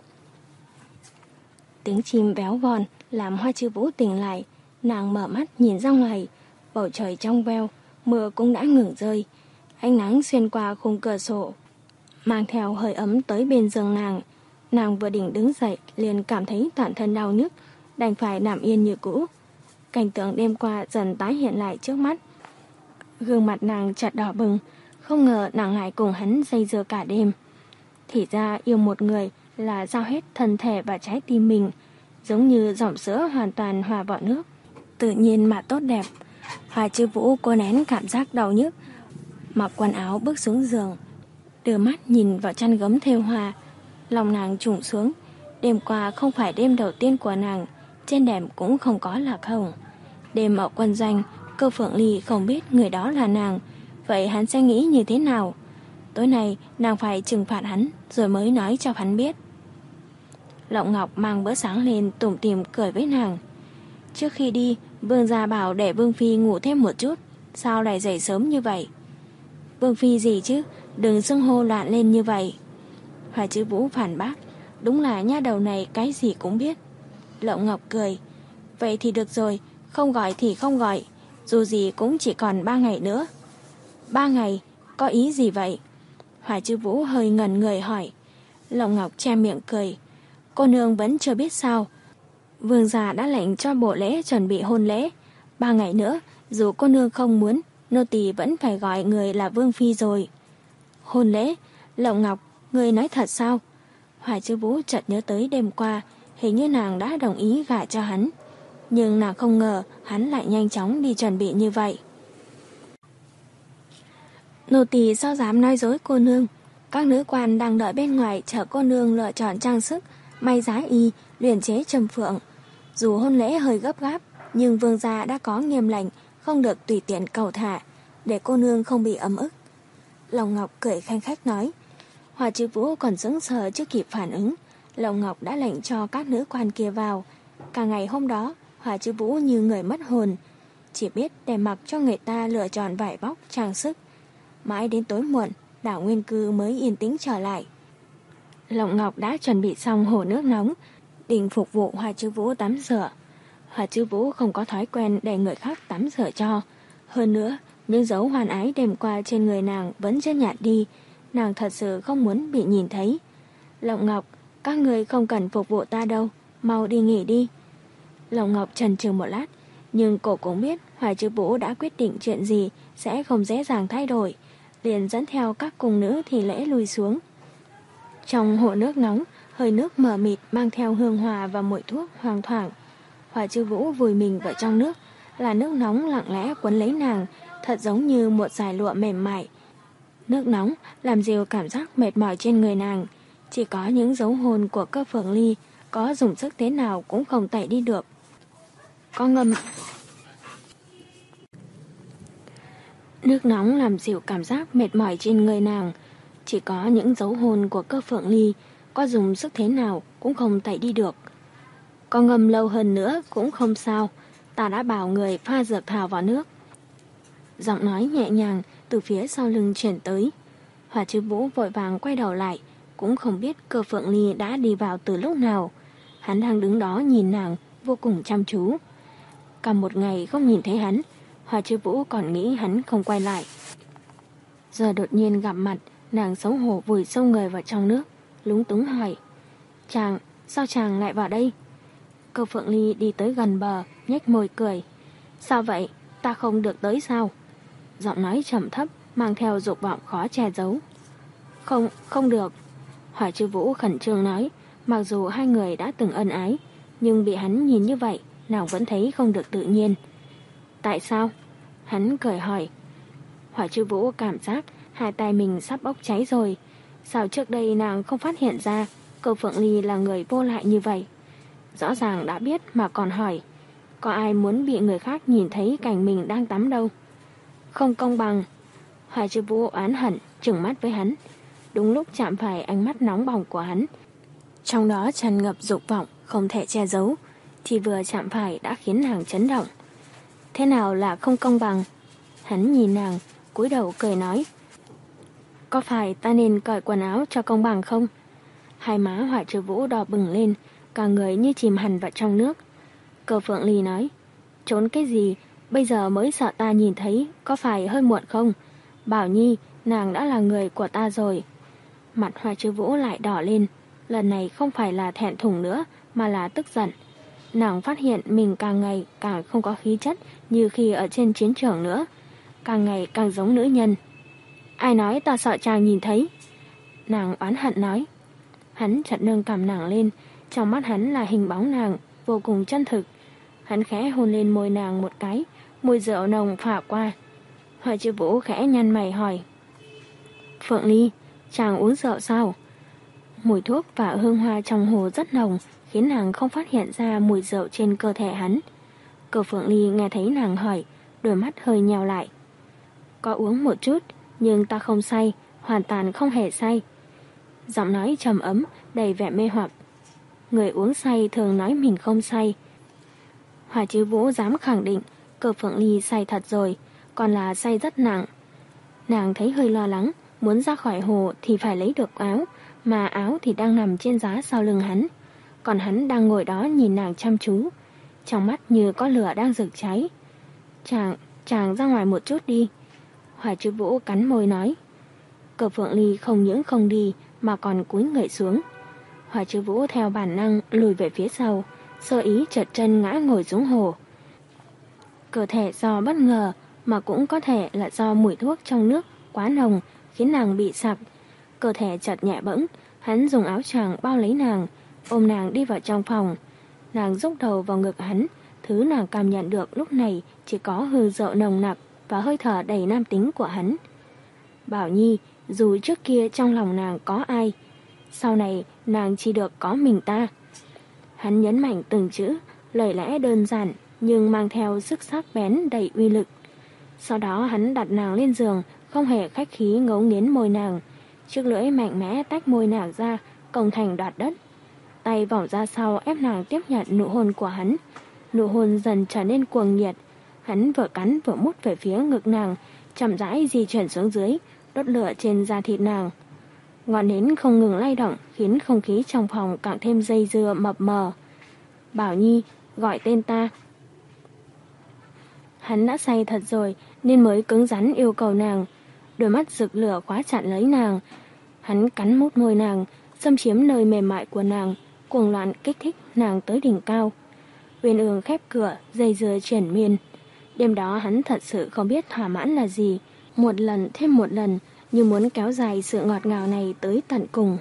Tiếng chim véo von làm Hoa Chiêu Vũ tỉnh lại. Nàng mở mắt nhìn ra ngoài, bầu trời trong veo, mưa cũng đã ngừng rơi. Ánh nắng xuyên qua khung cửa sổ, mang theo hơi ấm tới bên giường nàng. Nàng vừa định đứng dậy liền cảm thấy toàn thân đau nhức, đành phải nằm yên như cũ. Cảnh tượng đêm qua dần tái hiện lại trước mắt. Gương mặt nàng chợt đỏ bừng, không ngờ nàng lại cùng hắn dây dưa cả đêm. Thì ra yêu một người là giao hết thân thể và trái tim mình, giống như dòng sữa hoàn toàn hòa vào nước, tự nhiên mà tốt đẹp. Hoa Chiêu Vũ cô nén cảm giác đau nhức, mặc quần áo bước xuống giường, đưa mắt nhìn vào chăn gấm thêu hoa. Lòng nàng trùng xuống. Đêm qua không phải đêm đầu tiên của nàng, trên đệm cũng không có lạc hồng. Đêm ở quân doanh, Cơ Phượng Ly không biết người đó là nàng, vậy hắn sẽ nghĩ như thế nào? Tối nay nàng phải trừng phạt hắn rồi mới nói cho hắn biết. Lộng Ngọc mang bữa sáng lên tủm tỉm cười với nàng. Trước khi đi, Vương gia bảo để Vương Phi ngủ thêm một chút, sao lại dậy sớm như vậy? Vương Phi gì chứ, đừng xưng hô loạn lên như vậy. Hoài Chữ Vũ phản bác, đúng là nha đầu này cái gì cũng biết. Lộng Ngọc cười, vậy thì được rồi, không gọi thì không gọi, dù gì cũng chỉ còn ba ngày nữa. Ba ngày, có ý gì vậy? Hoài Chữ Vũ hơi ngẩn người hỏi. Lộng Ngọc che miệng cười, cô nương vẫn chưa biết sao. Vương gia đã lệnh cho bộ lễ chuẩn bị hôn lễ. Ba ngày nữa, dù cô nương không muốn, nô tỳ vẫn phải gọi người là Vương Phi rồi. Hôn lễ? Lộng Ngọc, người nói thật sao? Hoài Chữ Vũ chợt nhớ tới đêm qua, hình như nàng đã đồng ý gả cho hắn. Nhưng nàng không ngờ hắn lại nhanh chóng đi chuẩn bị như vậy. Nô tỳ sao dám nói dối cô nương. Các nữ quan đang đợi bên ngoài chờ cô nương lựa chọn trang sức, may giá y, luyện chế trầm phượng. Dù hôn lễ hơi gấp gáp, nhưng vương gia đã có nghiêm lệnh không được tùy tiện cầu thả, để cô nương không bị ấm ức. Lộng Ngọc cười khanh khách nói. Hoài Chữ Vũ còn sững sờ chưa kịp phản ứng. Lộng Ngọc đã lệnh cho các nữ quan kia vào. Cả ngày hôm đó, Hoài Chữ Vũ như người mất hồn, chỉ biết để mặc cho người ta lựa chọn vải vóc, trang sức. Mãi đến tối muộn, đảo Nguyên Cư mới yên tĩnh trở lại. Lộng Ngọc đã chuẩn bị xong hồ nước nóng, định phục vụ Hoài Chữ Vũ tắm rửa. Hoài Chữ Vũ không có thói quen để người khác tắm rửa cho. Hơn nữa, những dấu hoan ái đêm qua trên người nàng vẫn chưa nhạt đi. Nàng thật sự không muốn bị nhìn thấy. Lộng Ngọc, các người không cần phục vụ ta đâu, mau đi nghỉ đi. Lộng Ngọc chần chừ một lát, nhưng cô cũng biết Hoài Chữ Vũ đã quyết định chuyện gì sẽ không dễ dàng thay đổi, liền dẫn theo các cung nữ thì lễ lùi xuống. Trong hồ nước nóng, hơi nước mờ mịt mang theo hương hòa và mùi thuốc thoang thoảng. Hoài Chữ Vũ vùi mình vào trong nước, là nước nóng lặng lẽ quấn lấy nàng, thật giống như một dải lụa mềm mại. Nước nóng làm dịu cảm giác mệt mỏi trên người nàng, chỉ có những dấu hôn của Cơ Phượng Ly có dùng sức thế nào cũng không tẩy đi được. Có ngâm Nước nóng làm dịu cảm giác mệt mỏi trên người nàng, chỉ có những dấu hôn của Cơ Phượng Ly có dùng sức thế nào cũng không tẩy đi được. Có ngâm lâu hơn nữa cũng không sao, ta đã bảo người pha dược thảo vào nước. Giọng nói nhẹ nhàng từ phía sau lưng chuyển tới. Hoài Chữ Vũ vội vàng quay đầu lại, cũng không biết Cơ Phượng Ly đã đi vào từ lúc nào. Hắn đang đứng đó nhìn nàng vô cùng chăm chú. Cả một ngày không nhìn thấy hắn, Hoài Chữ Vũ còn nghĩ hắn không quay lại. Giờ đột nhiên gặp mặt, nàng xấu hổ vùi sâu người vào trong nước, lúng túng hỏi. Chàng, sao chàng lại vào đây? Cơ Phượng Ly đi tới gần bờ, nhếch môi cười. Sao vậy, ta không được tới sao? Giọng nói trầm thấp, mang theo dục vọng khó che giấu. Không, không được. Hoài Chữ Vũ khẩn trương nói, mặc dù hai người đã từng ân ái, nhưng bị hắn nhìn như vậy, nàng vẫn thấy không được tự nhiên. Tại sao? Hắn cười hỏi. Hoài Chữ Vũ cảm giác hai tay mình sắp bốc cháy rồi. Sao trước đây nàng không phát hiện ra Cơ Phượng Ly là người vô lại như vậy? Rõ ràng đã biết mà còn hỏi. Có ai muốn bị người khác nhìn thấy cảnh mình đang tắm đâu? Không công bằng. Hoài Chữ Vũ oán hận trừng mắt với hắn. Đúng lúc chạm phải ánh mắt nóng bỏng của hắn, trong đó tràn ngập dục vọng không thể che giấu, thì vừa chạm phải đã khiến nàng chấn động. Thế nào là không công bằng? Hắn nhìn nàng, cúi đầu cười nói. Có phải ta nên cởi quần áo cho công bằng không? Hai má Hoài Chữ Vũ đỏ bừng lên, cả người như chìm hẳn vào trong nước. Cơ Phượng Ly nói. Trốn cái gì? Bây giờ mới sợ ta nhìn thấy, có phải hơi muộn không? Bảo Nhi, nàng đã là người của ta rồi. Mặt Hoài Chữ Vũ lại đỏ lên, lần này không phải là thẹn thùng nữa, mà là tức giận. Nàng phát hiện mình càng ngày càng không có khí chất như khi ở trên chiến trường nữa, càng ngày càng giống nữ nhân. Ai nói ta sợ chàng nhìn thấy? Nàng oán hận nói. Hắn chợt nâng cằm nàng lên, trong mắt hắn là hình bóng nàng, vô cùng chân thực. Hắn khẽ hôn lên môi nàng một cái, mùi rượu nồng phả qua. Hoài Chữ Vũ khẽ nhăn mày hỏi. Phượng Ly, chàng uống rượu sao? Mùi thuốc và hương hoa trong hồ rất nồng, khiến nàng không phát hiện ra mùi rượu trên cơ thể hắn. Cơ Phượng Ly nghe thấy nàng hỏi, đôi mắt hơi nheo lại. Có uống một chút, nhưng ta không say, hoàn toàn không hề say. Giọng nói trầm ấm, đầy vẻ mê hoặc. Người uống say thường nói mình không say. Hoài Chữ Vũ dám khẳng định Cơ Phượng Ly say thật rồi, còn là say rất nặng. Nàng thấy hơi lo lắng, Muốn ra khỏi hồ thì phải lấy được áo, mà áo thì đang nằm trên giá sau lưng hắn. Còn hắn đang ngồi đó nhìn nàng chăm chú, trong mắt như có lửa đang rực cháy. Chàng, chàng ra ngoài một chút đi. Hoài Trư Vũ cắn môi nói. Cờ Phượng Ly không những không đi mà còn cúi người xuống. Hoài Trư Vũ theo bản năng lùi về phía sau, sơ ý trượt chân ngã ngồi xuống hồ. Cơ thể do bất ngờ mà cũng có thể là do mùi thuốc trong nước quá nồng khiến nàng bị sặc. Cơ thể chợt nhẹ bẫng, hắn dùng áo choàng bao lấy nàng, ôm nàng đi vào trong phòng. Nàng rúc đầu vào ngực hắn, thứ nàng cảm nhận được lúc này chỉ có hương rượu nồng nặc và hơi thở đầy nam tính của hắn. Bảo Nhi, dù trước kia trong lòng nàng có ai, sau này nàng chỉ được có mình ta. Hắn nhấn mạnh từng chữ, lời lẽ đơn giản nhưng mang theo sức sắc bén đầy uy lực. Sau đó hắn đặt nàng lên giường, không hề khách khí ngấu nghiến môi nàng, chiếc lưỡi mạnh mẽ tách môi nàng ra, công thành đoạt đất. Tay vòng ra sau ép nàng tiếp nhận nụ hôn của hắn. Nụ hôn dần trở nên cuồng nhiệt. Hắn vừa cắn vừa mút về phía ngực nàng, chậm rãi di chuyển xuống dưới, đốt lửa trên da thịt nàng. Ngọn nến không ngừng lay động khiến không khí trong phòng càng thêm dây dưa mập mờ. Bảo Nhi, gọi tên ta. Hắn đã say thật rồi nên mới cứng rắn yêu cầu nàng. Đôi mắt rực lửa khóa chặt lấy nàng. Hắn cắn mút môi nàng, xâm chiếm nơi mềm mại của nàng, cuồng loạn kích thích nàng tới đỉnh cao. Uyên Ương khép cửa, dây dưa chuyển miên. Đêm đó hắn thật sự không biết thỏa mãn là gì. Một lần thêm một lần, như muốn kéo dài sự ngọt ngào này tới tận cùng.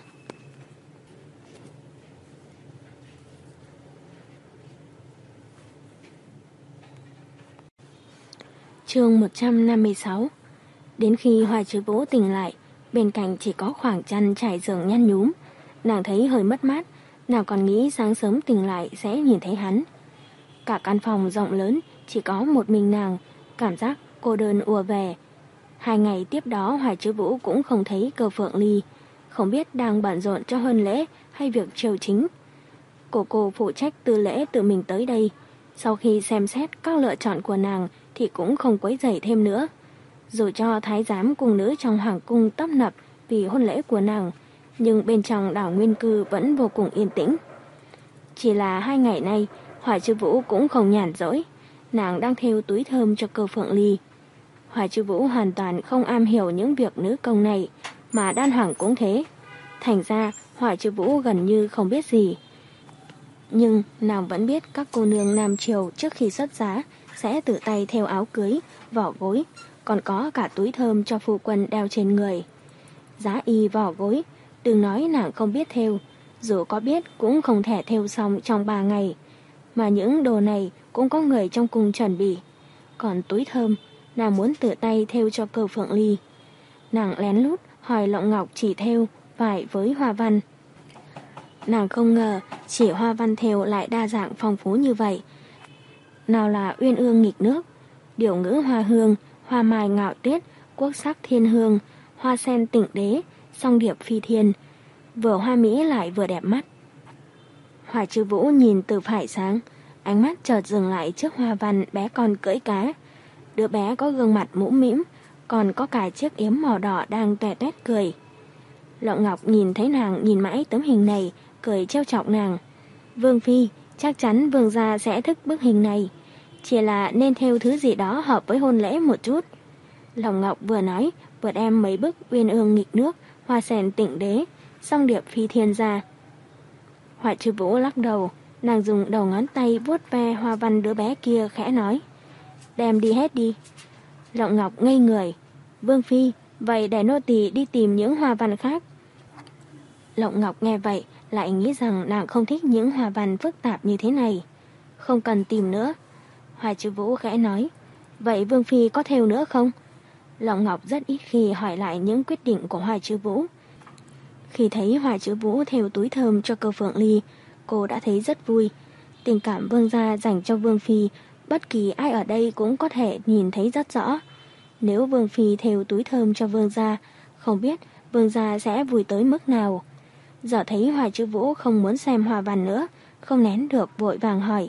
Chương một trăm năm mươi sáu. Đến khi Hoài Trư Vũ tỉnh lại, bên cạnh chỉ có khoảng chăn trải giường nhăn nhúm. Nàng thấy hơi mất mát, nào còn nghĩ sáng sớm tỉnh lại sẽ nhìn thấy hắn. Cả căn phòng rộng lớn, chỉ có một mình nàng, cảm giác cô đơn ùa về. Hai ngày tiếp đó Hoài Trư Vũ cũng không thấy Cơ Phượng Ly, không biết đang bận rộn cho hôn lễ hay việc triều chính. Cô cô phụ trách tư lễ tự mình tới đây. Sau khi xem xét các lựa chọn của nàng thì cũng không quấy rầy thêm nữa. Dù cho thái giám cung nữ trong hoàng cung tấp nập vì hôn lễ của nàng, nhưng bên trong đảo Nguyên Cư vẫn vô cùng yên tĩnh. Chỉ là hai ngày nay, Hoài Trư Vũ cũng không nhàn rỗi. Nàng đang thêu túi thơm cho Cơ Phượng Ly. Hoài Trư Vũ hoàn toàn không am hiểu những việc nữ công này, mà Đan Hoàng cũng thế. Thành ra, Hoài Trư Vũ gần như không biết gì. Nhưng nàng vẫn biết các cô nương Nam Triều trước khi xuất giá sẽ tự tay thêu áo cưới, vỏ gối, còn có cả túi thơm cho phu quân đeo trên người. Giá y vỏ gối, đừng nói nàng không biết thêu, dù có biết cũng không thể thêu xong trong ba ngày. Mà những đồ này cũng có người trong cung chuẩn bị. Còn túi thơm, nàng muốn tự tay thêu cho Cơ Phượng Ly. Nàng lén lút hỏi Lộng Ngọc chỉ thêu vải với hoa văn. Nàng không ngờ chỉ hoa văn thêu lại đa dạng phong phú như vậy. Nào là uyên ương nghịch nước, điểu ngữ hoa hương, hoa mai ngạo tuyết, quốc sắc thiên hương, hoa sen tịnh đế, song điệp phi thiên, vừa hoa mỹ lại vừa đẹp mắt. Hoài Trư Vũ nhìn từ phải sáng, ánh mắt chợt dừng lại trước hoa văn bé con cưỡi cá. Đứa bé có gương mặt mũm mĩm, còn có cả chiếc yếm màu đỏ đang tuét tuét cười. Lộng Ngọc nhìn thấy nàng nhìn mãi tấm hình này, cười trêu chọc nàng. Vương phi, chắc chắn vương gia sẽ thích bức hình này, chỉ là nên thêu thứ gì đó hợp với hôn lễ một chút. Lộng Ngọc vừa nói, vừa đem mấy bức uyên ương nghịch nước, hoa sen tịnh đế, song điệp phi thiên ra. Hoài Trư Vũ lắc đầu, nàng dùng đầu ngón tay vuốt ve hoa văn đứa bé kia khẽ nói. Đem đi hết đi. Lộng Ngọc ngây người. Vương phi, vậy để nô tỳ đi tìm những hoa văn khác. Lộng Ngọc nghe vậy, lại nghĩ rằng nàng không thích những hoa văn phức tạp như thế này. Không cần tìm nữa. Hoài Trư Vũ khẽ nói. Vậy Vương phi có thêu nữa không? Lộng Ngọc rất ít khi hỏi lại những quyết định của Hoài Trư Vũ. Khi thấy Hoài Trư Vũ thêu túi thơm cho Cơ Phượng Ly, cô đã thấy rất vui. Tình cảm vương gia dành cho Vương phi, bất kỳ ai ở đây cũng có thể nhìn thấy rất rõ. Nếu Vương phi thêu túi thơm cho vương gia, không biết vương gia sẽ vui tới mức nào. Giờ thấy Hoài Trư Vũ không muốn xem hoa văn nữa, không nén được vội vàng hỏi.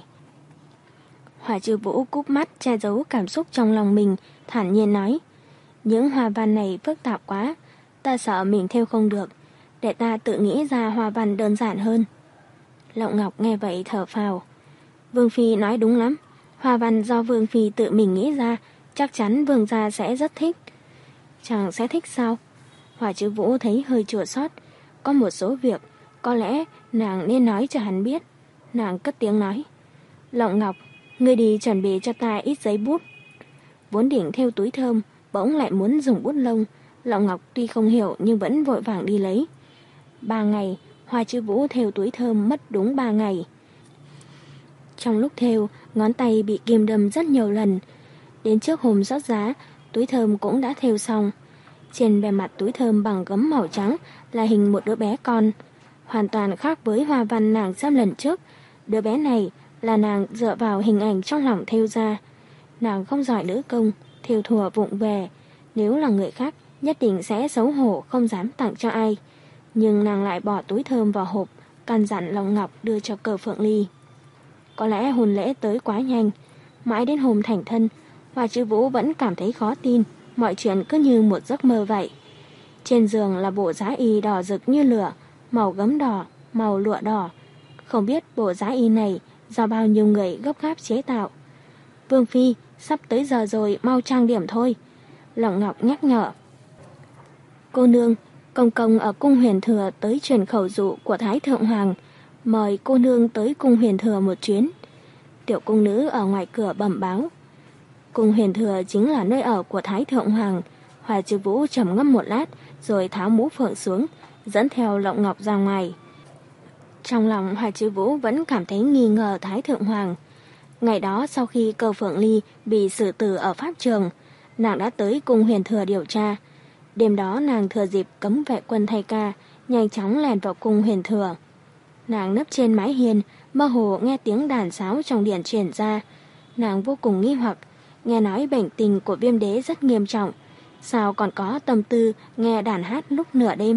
Hoài Trư Vũ cúp mắt che giấu cảm xúc trong lòng mình, thản nhiên nói. Những hoa văn này phức tạp quá, Ta sợ mình theo không được, để ta tự nghĩ ra hoa văn đơn giản hơn. Lộng Ngọc nghe vậy thở phào. Vương Phi nói đúng lắm, hoa văn do Vương Phi tự mình nghĩ ra, chắc chắn Vương gia sẽ rất thích. Chàng sẽ thích sao? Hỏa Chữ Vũ thấy hơi chua xót. Có một số việc, có lẽ nàng nên nói cho hắn biết. Nàng cất tiếng nói. Lộng Ngọc, ngươi đi chuẩn bị cho ta ít giấy bút. Vốn định theo túi thơm, bỗng lại muốn dùng bút lông. Lộng Ngọc tuy không hiểu nhưng vẫn vội vàng đi lấy. Ba ngày, Hỏa Chữ Vũ theo túi thơm mất đúng ba ngày. Trong lúc thêu, ngón tay bị kim đâm rất nhiều lần. Đến trước hôm rót giá, túi thơm cũng đã thêu xong. Trên bề mặt túi thơm bằng gấm màu trắng là hình một đứa bé con. Hoàn toàn khác với hoa văn nàng xem lần trước. Đứa bé này là nàng dựa vào hình ảnh trong lòng thêu ra. Nàng không giỏi nữ công, thêu thùa vụng về. Nếu là người khác, nhất định sẽ xấu hổ không dám tặng cho ai. Nhưng nàng lại bỏ túi thơm vào hộp, căn dặn Lộng Ngọc đưa cho Cờ Phượng Ly. Có lẽ hôn lễ tới quá nhanh. Mãi đến hôm thành thân, Hỏa Chữ Vũ vẫn cảm thấy khó tin. Mọi chuyện cứ như một giấc mơ vậy. Trên giường là bộ giá y đỏ rực như lửa, màu gấm đỏ, màu lụa đỏ. Không biết bộ giá y này do bao nhiêu người gấp gáp chế tạo. Vương Phi, sắp tới giờ rồi, mau trang điểm thôi. Lộng Ngọc nhắc nhở. Cô nương, công công ở cung Huyền Thừa tới truyền khẩu dụ của Thái Thượng Hoàng. Mời cô nương tới cung Huyền Thừa một chuyến. Tiểu cung nữ ở ngoài cửa bẩm báo. Cung Huyền Thừa chính là nơi ở của Thái Thượng Hoàng. Hỏa Chữ Vũ trầm ngâm một lát rồi tháo mũ phượng xuống, dẫn theo Lộng Ngọc ra ngoài. Trong lòng Hỏa Chữ Vũ vẫn cảm thấy nghi ngờ Thái Thượng Hoàng. Ngày đó sau khi Cờ Phượng Ly bị xử tử ở pháp trường, nàng đã tới cung Huyền Thừa điều tra. Đêm đó nàng thừa dịp cấm vệ quân thay ca, nhanh chóng lèn vào cung Huyền Thừa. Nàng nấp trên mái hiên, mơ hồ nghe tiếng đàn sáo trong điện truyền ra. Nàng vô cùng nghi hoặc, nghe nói bệnh tình của Viêm Đế rất nghiêm trọng, sao còn có tâm tư nghe đàn hát lúc nửa đêm.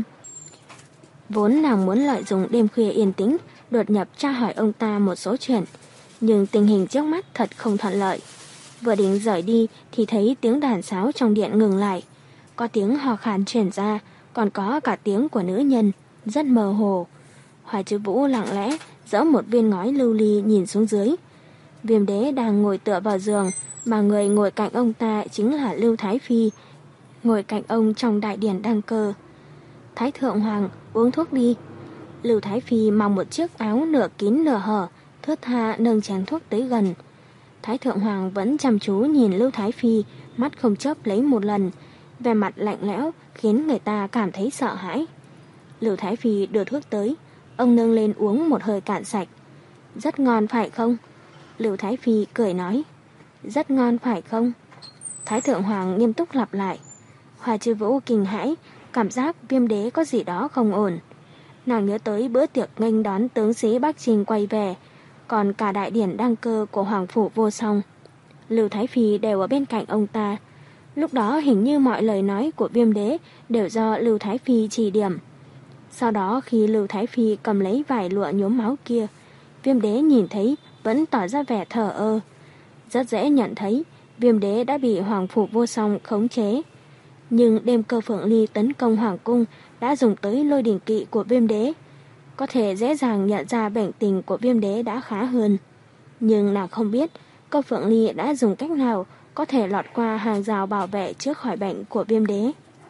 Vốn nàng muốn lợi dụng đêm khuya yên tĩnh, đột nhập tra hỏi ông ta một số chuyện, nhưng tình hình trước mắt thật không thuận lợi. Vừa định rời đi thì thấy tiếng đàn sáo trong điện ngừng lại. Có tiếng hò khan truyền ra, còn có cả tiếng của nữ nhân, rất mơ hồ. Hỏa Chữ Vũ lặng lẽ giở một viên ngói lưu ly nhìn xuống dưới. Viêm Đế đang ngồi tựa vào giường, mà người ngồi cạnh ông ta chính là Lưu Thái Phi, ngồi cạnh ông trong đại điển đăng cơ. Thái Thượng Hoàng, uống thuốc đi. Lưu Thái Phi mặc một chiếc áo nửa kín nửa hở, thướt tha nâng chén thuốc tới gần. Thái Thượng Hoàng vẫn chăm chú nhìn Lưu Thái Phi, mắt không chớp lấy một lần, vẻ mặt lạnh lẽo khiến người ta cảm thấy sợ hãi. Lưu Thái Phi đưa thuốc tới, ông nâng lên uống một hơi cạn sạch. Rất ngon phải không? Lưu Thái Phi cười nói. Rất ngon phải không? Thái Thượng Hoàng nghiêm túc lặp lại. Hỏa Chữ Vũ kinh hãi, cảm giác Viêm Đế có gì đó không ổn. Nàng nhớ tới bữa tiệc nghênh đón tướng sĩ Bắc Trinh quay về, còn cả đại điển đăng cơ của Hoàng phủ Vô Song. Lưu Thái Phi đều ở bên cạnh ông ta. Lúc đó hình như mọi lời nói của Viêm Đế đều do Lưu Thái Phi chỉ điểm. Sau đó khi Lưu Thái Phi cầm lấy vải lụa nhuốm máu kia, Viêm Đế nhìn thấy vẫn tỏ ra vẻ thờ ơ. Rất dễ nhận thấy Viêm Đế đã bị Hoàng phủ Vô Song khống chế. Nhưng đêm Cờ Phượng Ly tấn công Hoàng cung đã dùng tới lôi đỉnh kỵ của Viêm Đế. Có thể dễ dàng nhận ra bệnh tình của Viêm Đế đã khá hơn. Nhưng nàng không biết Cờ Phượng Ly đã dùng cách nào có thể lọt qua hàng rào bảo vệ trước khỏi bệnh của Viêm Đế.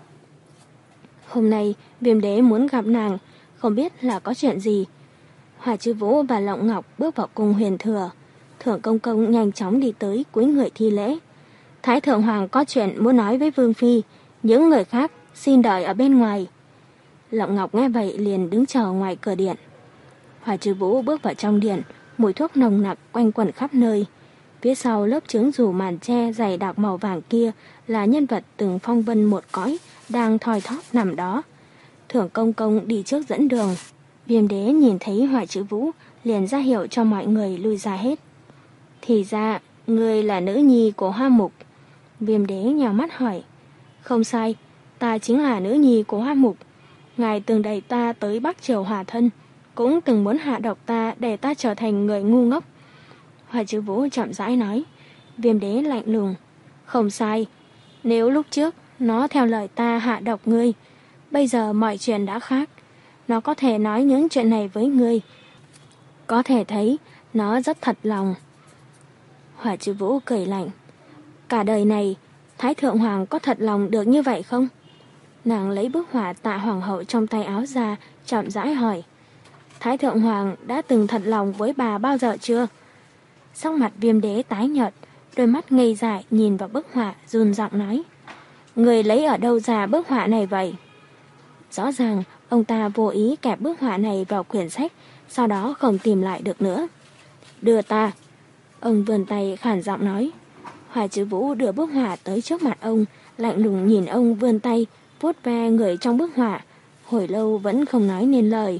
Hôm nay Viêm Đế muốn gặp nàng, không biết là có chuyện gì. Hỏa Chữ Vũ và Lộng Ngọc bước vào cung Huyền Thừa. Thưởng Công Công nhanh chóng đi tới cúi người thi lễ. Thái Thượng Hoàng có chuyện muốn nói với Vương Phi, những người khác xin đợi ở bên ngoài. Lộng Ngọc nghe vậy liền đứng chờ ngoài cửa điện. Hỏa Chữ Vũ bước vào trong điện, mùi thuốc nồng nặc quanh quẩn khắp nơi. Phía sau lớp chướng dù màn tre dày đặc màu vàng kia là nhân vật từng phong vân một cõi đang thoi thóp nằm đó. Thưởng Công Công đi trước dẫn đường. Viêm Đế nhìn thấy Hỏa Chữ Vũ liền ra hiệu cho mọi người lui ra hết. Thì ra người là nữ nhi của Hoa Mục. Viêm Đế nhào mắt hỏi. Không sai, ta chính là nữ nhi của Hoa Mục. Ngài từng đẩy ta tới Bắc Triều hòa thân, cũng từng muốn hạ độc ta để ta trở thành người ngu ngốc. Hỏa Chữ Vũ chậm rãi nói. Viêm Đế lạnh lùng. Không sai, nếu lúc trước nó theo lời ta hạ độc ngươi, Bây giờ mọi chuyện đã khác. Nó có thể nói những chuyện này với ngươi. Có thể thấy nó rất thật lòng. Hỏa Trư Vũ cười lạnh. Cả đời này, Thái Thượng Hoàng có thật lòng được như vậy không? Nàng lấy bức họa Tạ Hoàng hậu trong tay áo ra, chậm rãi hỏi. Thái Thượng Hoàng đã từng thật lòng với bà bao giờ chưa? Sắc mặt Viêm Đế tái nhợt, đôi mắt ngây dại nhìn vào bức họa, run giọng nói. Người lấy ở đâu ra bức họa này vậy? Rõ ràng, ông ta vô ý kẹp bức họa này vào quyển sách, sau đó không tìm lại được nữa. Đưa ta. Ông vươn tay khản giọng nói. Hỏa Trư Vũ đưa bức họa tới trước mặt ông, lạnh lùng nhìn ông vươn tay, vuốt ve người trong bức họa, hồi lâu vẫn không nói nên lời.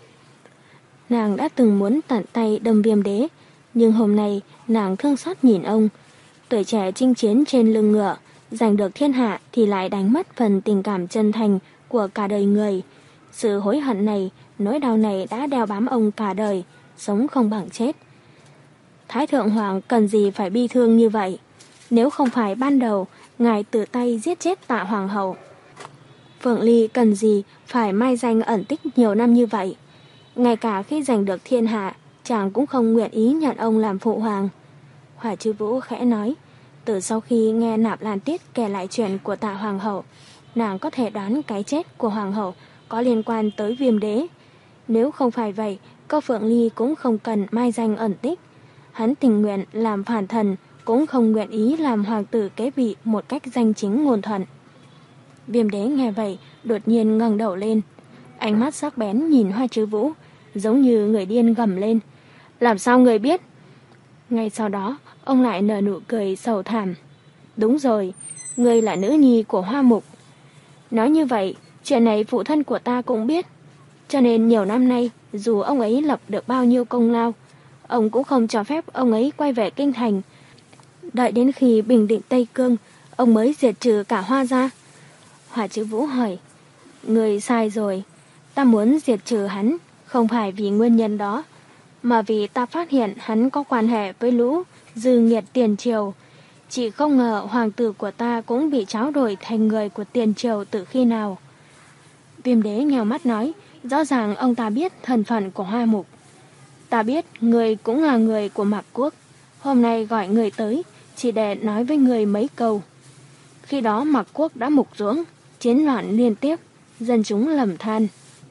Nàng đã từng muốn tận tay đâm Viêm Đế, nhưng hôm nay nàng thương xót nhìn ông. Tuổi trẻ chinh chiến trên lưng ngựa, giành được thiên hạ thì lại đánh mất phần tình cảm chân thành của cả đời người. Sự hối hận này, nỗi đau này đã đeo bám ông cả đời, sống không bằng chết. Thái Thượng Hoàng cần gì phải bi thương như vậy? Nếu không phải ban đầu, ngài tự tay giết chết Tạ Hoàng hậu. Phượng Ly cần gì phải mai danh ẩn tích nhiều năm như vậy? Ngay cả khi giành được thiên hạ, chàng cũng không nguyện ý nhận ông làm phụ hoàng. Hỏa Trư Vũ khẽ nói, từ sau khi nghe Nạp Lan Tiết kể lại chuyện của Tạ Hoàng hậu, nàng có thể đoán cái chết của Hoàng hậu có liên quan tới Viêm Đế. Nếu không phải vậy, Cơ Phượng Ly cũng không cần mai danh ẩn tích. Hắn tình nguyện làm phản thần, cũng không nguyện ý làm hoàng tử kế vị một cách danh chính ngôn thuận. Viêm Đế nghe vậy, đột nhiên ngẩng đầu lên. Ánh mắt sắc bén nhìn Hỏa Trư Vũ, giống như người điên gầm lên. Làm sao người biết? Ngay sau đó, ông lại nở nụ cười sầu thảm. Đúng rồi, ngươi là nữ nhi của Hoa Mục. Nói như vậy, chuyện này phụ thân của ta cũng biết. Cho nên nhiều năm nay, dù ông ấy lập được bao nhiêu công lao, ông cũng không cho phép ông ấy quay về kinh thành. Đợi đến khi bình định Tây Cương, ông mới diệt trừ cả Hoa gia. Hỏa Trư Vũ hỏi, người sai rồi, ta muốn diệt trừ hắn, không phải vì nguyên nhân đó, mà vì ta phát hiện hắn có quan hệ với lũ dư nghiệt tiền triều. Chỉ không ngờ hoàng tử của ta cũng bị tráo đổi thành người của tiền triều từ khi nào. Viêm Đế nhèo mắt nói, rõ ràng ông ta biết thân phận của Hoa Mục. Ta biết người cũng là người của Mạc Quốc. Hôm nay gọi người tới, chỉ để nói với người mấy câu. Khi đó Mạc Quốc đã mục ruỗng, chiến loạn liên tiếp, dân chúng lầm than.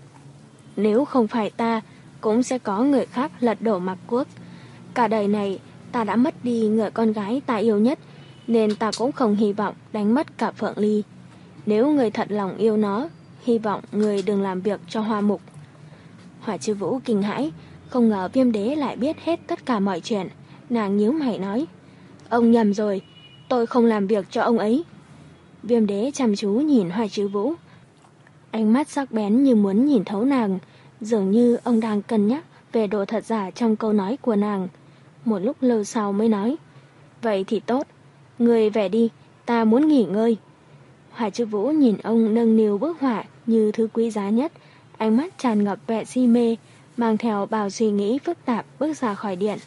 Nếu không phải ta, cũng sẽ có người khác lật đổ Mạc Quốc. Cả đời này, ta đã mất đi người con gái ta yêu nhất, nên ta cũng không hy vọng đánh mất cả Phượng Ly. Nếu người thật lòng yêu nó, hy vọng người đừng làm việc cho Hoa Mục. Hỏa Trư Vũ kinh hãi, không ngờ Viêm Đế lại biết hết tất cả mọi chuyện. Nàng nhíu mày nói, ông nhầm rồi, tôi không làm việc cho ông ấy. Viêm Đế chăm chú nhìn Hỏa Trư Vũ, ánh mắt sắc bén như muốn nhìn thấu nàng, dường như ông đang cân nhắc về độ thật giả trong câu nói của nàng. Một lúc lâu sau mới nói, vậy thì tốt, người về đi, ta muốn nghỉ ngơi. Hỏa Trư Vũ nhìn ông nâng niu bức họa như thứ quý giá nhất, ánh mắt tràn ngập vẻ si mê, mang theo bao suy nghĩ phức tạp bước ra khỏi điện.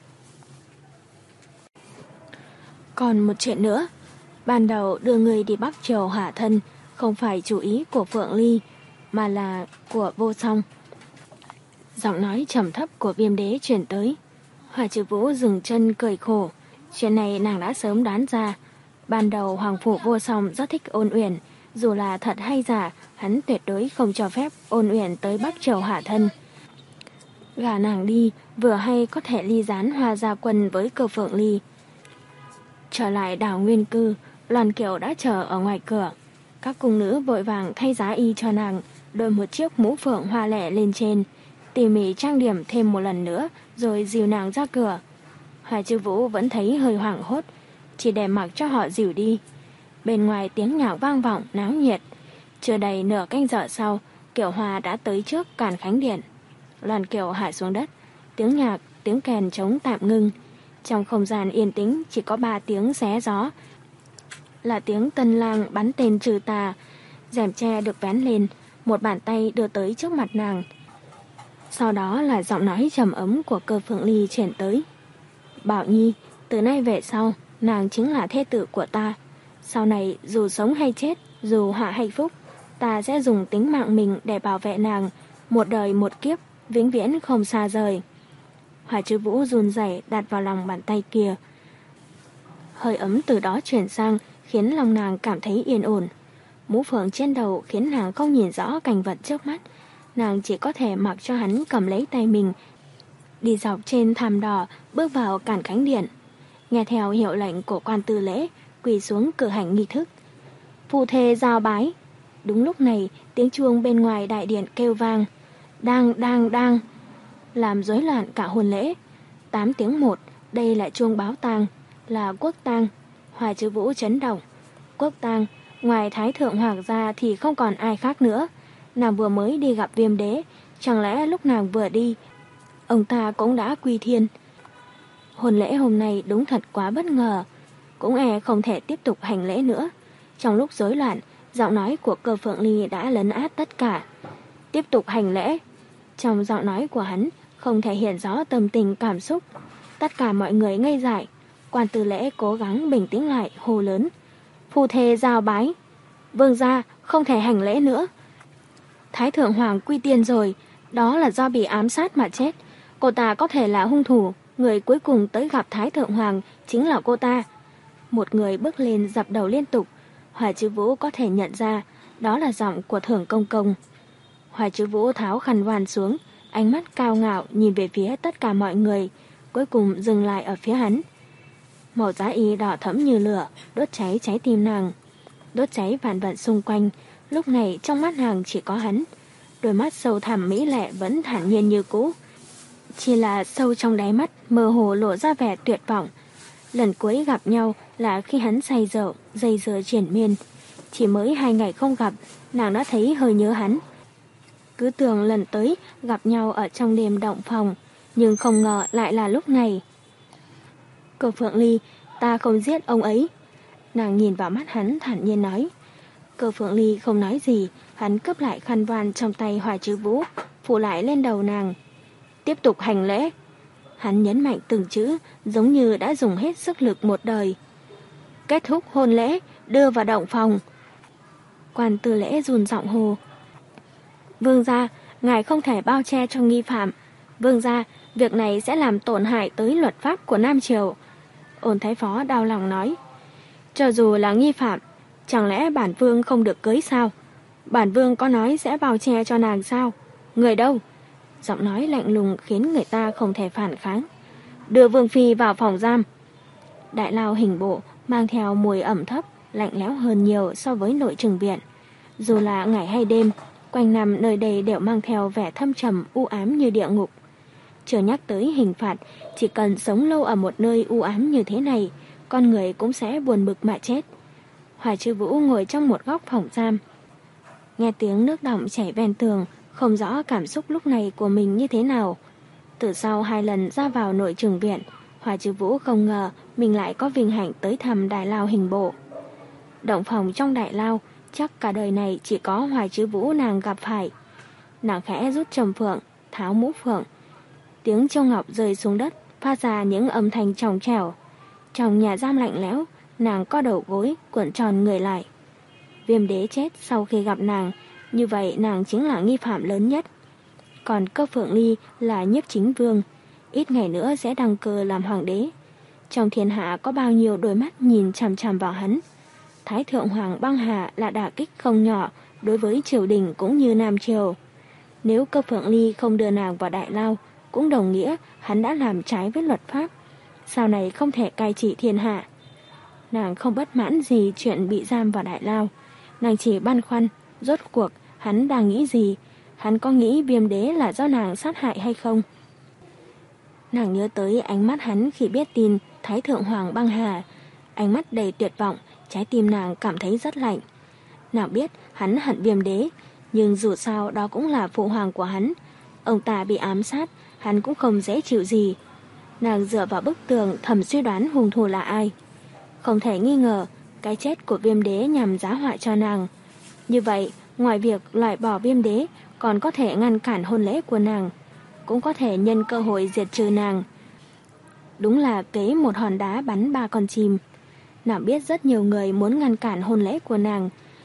Còn một chuyện nữa, ban đầu đưa người đi Bắc Triều hạ thân không phải chủ ý của Phượng Ly, mà là của Vô Song. Giọng nói trầm thấp của Viêm Đế truyền tới. Hỏa Trư Vũ dừng chân cười khổ. Chuyện này nàng đã sớm đoán ra. Ban đầu Hoàng phủ Vô Song rất thích Ôn Uyển, dù là thật hay giả, hắn tuyệt đối không cho phép Ôn Uyển tới Bắc Triều hạ thân. Gả nàng đi, vừa hay có thể ly gián Hoa gia quân với Cơ Phượng Ly. Trở lại đảo Nguyên Cư, Loan Kiều đã chờ ở ngoài cửa. Các cung nữ vội vàng thay giá y cho nàng, đội một chiếc mũ phượng hoa lệ lên trên, tỉ mỉ trang điểm thêm một lần nữa, rồi dìu nàng ra cửa. Hỏa Trư Vũ vẫn thấy hơi hoảng hốt, chỉ để mặc cho họ dìu đi. Bên ngoài tiếng nhạc vang vọng, náo nhiệt. Chưa đầy nửa canh giờ sau, Kiều Hoa đã tới trước Càn Khánh Điện. Loan Kiều hạ xuống đất, tiếng nhạc, tiếng kèn trống tạm ngưng. Trong không gian yên tĩnh chỉ có ba tiếng xé gió, là tiếng tân lang bắn tên trừ tà. Rèm tre được vén lên, một bàn tay đưa tới trước mặt nàng. Sau đó là giọng nói trầm ấm của Cơ Phượng Ly chuyển tới. Bảo Nhi, từ nay về sau, nàng chính là thê tử của ta. Sau này dù sống hay chết, dù họa hay phúc, ta sẽ dùng tính mạng mình để bảo vệ nàng, một đời một kiếp, vĩnh viễn không xa rời. Hoài Trư Vũ run rẩy đặt vào lòng bàn tay kia. Hơi ấm từ đó chuyển sang khiến lòng nàng cảm thấy yên ổn. Mũ phượng trên đầu khiến nàng không nhìn rõ cảnh vật trước mắt. Nàng chỉ có thể mặc cho hắn cầm lấy tay mình, đi dọc trên thảm đỏ bước vào Cản Khánh Điện. Nghe theo hiệu lệnh của quan tư lễ, quỳ xuống cử hành nghi thức. Phu thê giao bái. Đúng lúc này, tiếng chuông bên ngoài đại điện kêu vang. Đang, đang, đang. Làm rối loạn cả hôn lễ. Tám tiếng một, đây là chuông báo tang, là quốc tang. Hoài Trư Vũ chấn động. Quốc tang, ngoài Thái Thượng Hoàng gia thì không còn ai khác nữa. Nàng vừa mới đi gặp Viêm Đế, chẳng lẽ lúc nàng vừa đi, ông ta cũng đã quy thiên. Hôn lễ hôm nay đúng thật quá bất ngờ, cũng e không thể tiếp tục hành lễ nữa. Trong lúc rối loạn, giọng nói của Cơ Phượng Ly đã lấn át tất cả. Tiếp tục hành lễ. Trong giọng nói của hắn không thể hiện rõ tâm tình cảm xúc. Tất cả mọi người ngây dại. Quan tư lễ cố gắng bình tĩnh lại, hô lớn. Phu thê giao bái. Vương gia không thể hành lễ nữa. Thái Thượng Hoàng quy tiên rồi, đó là do bị ám sát mà chết. Cô ta có thể là hung thủ, người cuối cùng tới gặp Thái Thượng Hoàng chính là cô ta. Một người bước lên dập đầu liên tục. Hoài Trư Vũ có thể nhận ra đó là giọng của Thưởng Công Công. Hoài Trư Vũ tháo khăn voan xuống, ánh mắt cao ngạo nhìn về phía tất cả mọi người, cuối cùng dừng lại ở phía hắn. Màu giá y đỏ thẫm như lửa, đốt cháy trái tim nàng. Đốt cháy vạn vật xung quanh, lúc này trong mắt nàng chỉ có hắn. Đôi mắt sâu thẳm mỹ lệ vẫn thản nhiên như cũ. Chỉ là sâu trong đáy mắt mơ hồ lộ ra vẻ tuyệt vọng. Lần cuối gặp nhau là khi hắn say rượu, dây dưa triển miên. Chỉ mới hai ngày không gặp, nàng đã thấy hơi nhớ hắn. Cứ tưởng lần tới gặp nhau ở trong đêm động phòng, nhưng không ngờ lại là lúc này. Cơ Phượng Ly, ta không giết ông ấy. Nàng nhìn vào mắt hắn thản nhiên nói. Cơ Phượng Ly không nói gì, hắn cướp lại khăn voan trong tay Hoài Trư Vũ, phủ lại lên đầu nàng. Tiếp tục hành lễ. Hắn nhấn mạnh từng chữ, giống như đã dùng hết sức lực một đời. Kết thúc hôn lễ, đưa vào động phòng. Quan tư lễ run giọng hô. Vương gia, ngài không thể bao che cho nghi phạm. Vương gia, việc này sẽ làm tổn hại tới luật pháp của Nam Triều. Ôn Thái Phó đau lòng nói. Cho dù là nghi phạm, chẳng lẽ bản vương không được cưới sao? Bản vương có nói sẽ bao che cho nàng sao? Người đâu? Giọng nói lạnh lùng khiến người ta không thể phản kháng. Đưa Vương Phi vào phòng giam. Đại lao hình bộ mang theo mùi ẩm thấp, lạnh lẽo hơn nhiều so với nội trừng viện. Dù là ngày hay đêm, quanh năm nơi đây đều mang theo vẻ thâm trầm u ám như địa ngục. Chưa nhắc tới hình phạt, chỉ cần sống lâu ở một nơi u ám như thế này, con người cũng sẽ buồn bực mà chết. Hoài Trư Vũ ngồi trong một góc phòng giam, nghe tiếng nước đọng chảy ven tường, không rõ cảm xúc lúc này của mình như thế nào. Từ sau hai lần ra vào nội trừng viện, Hoài Trư Vũ không ngờ mình lại có vinh hạnh tới thăm đại lao hình bộ. Động phòng trong đại lao, chắc cả đời này chỉ có Hoài Trư Vũ nàng gặp phải. Nàng khẽ rút trầm phượng, tháo mũ phượng. Tiếng châu ngọc rơi xuống đất, phát ra những âm thanh trong trẻo. Trong nhà giam lạnh lẽo, nàng co đầu gối, cuộn tròn người lại. Viêm Đế chết sau khi gặp nàng, như vậy nàng chính là nghi phạm lớn nhất. Còn Cơ Phượng Ly là nhiếp chính vương, ít ngày nữa sẽ đăng cơ làm hoàng đế. Trong thiên hạ có bao nhiêu đôi mắt nhìn chằm chằm vào hắn. Thái Thượng Hoàng băng hà là đả kích không nhỏ đối với triều đình cũng như Nam Triều. Nếu Cơ Phượng Ly không đưa nàng vào đại lao, cũng đồng nghĩa hắn đã làm trái với luật pháp, sau này không thể cai trị thiên hạ. Nàng không bất mãn gì chuyện bị giam vào đại lao, nàng chỉ băn khoăn rốt cuộc hắn đang nghĩ gì, hắn có nghĩ Viêm Đế là do nàng sát hại hay không. Nàng nhớ tới ánh mắt hắn khi biết tin Thái Thượng Hoàng băng hà, ánh mắt đầy tuyệt vọng, trái tim nàng cảm thấy rất lạnh. Nàng biết hắn hận Viêm Đế, nhưng dù sao đó cũng là phụ hoàng của hắn. Ông ta bị ám sát, hắn cũng không dễ chịu gì. Nàng dựa vào bức tường thầm suy đoán hung thủ là ai. Không thể nghi ngờ, cái chết của Viêm Đế nhằm giá họa cho nàng. Như vậy, ngoài việc loại bỏ Viêm Đế, còn có thể ngăn cản hôn lễ của nàng, cũng có thể nhân cơ hội diệt trừ nàng. Đúng là kế một hòn đá bắn ba con chim. Nàng biết rất nhiều người muốn ngăn cản hôn lễ của nàng,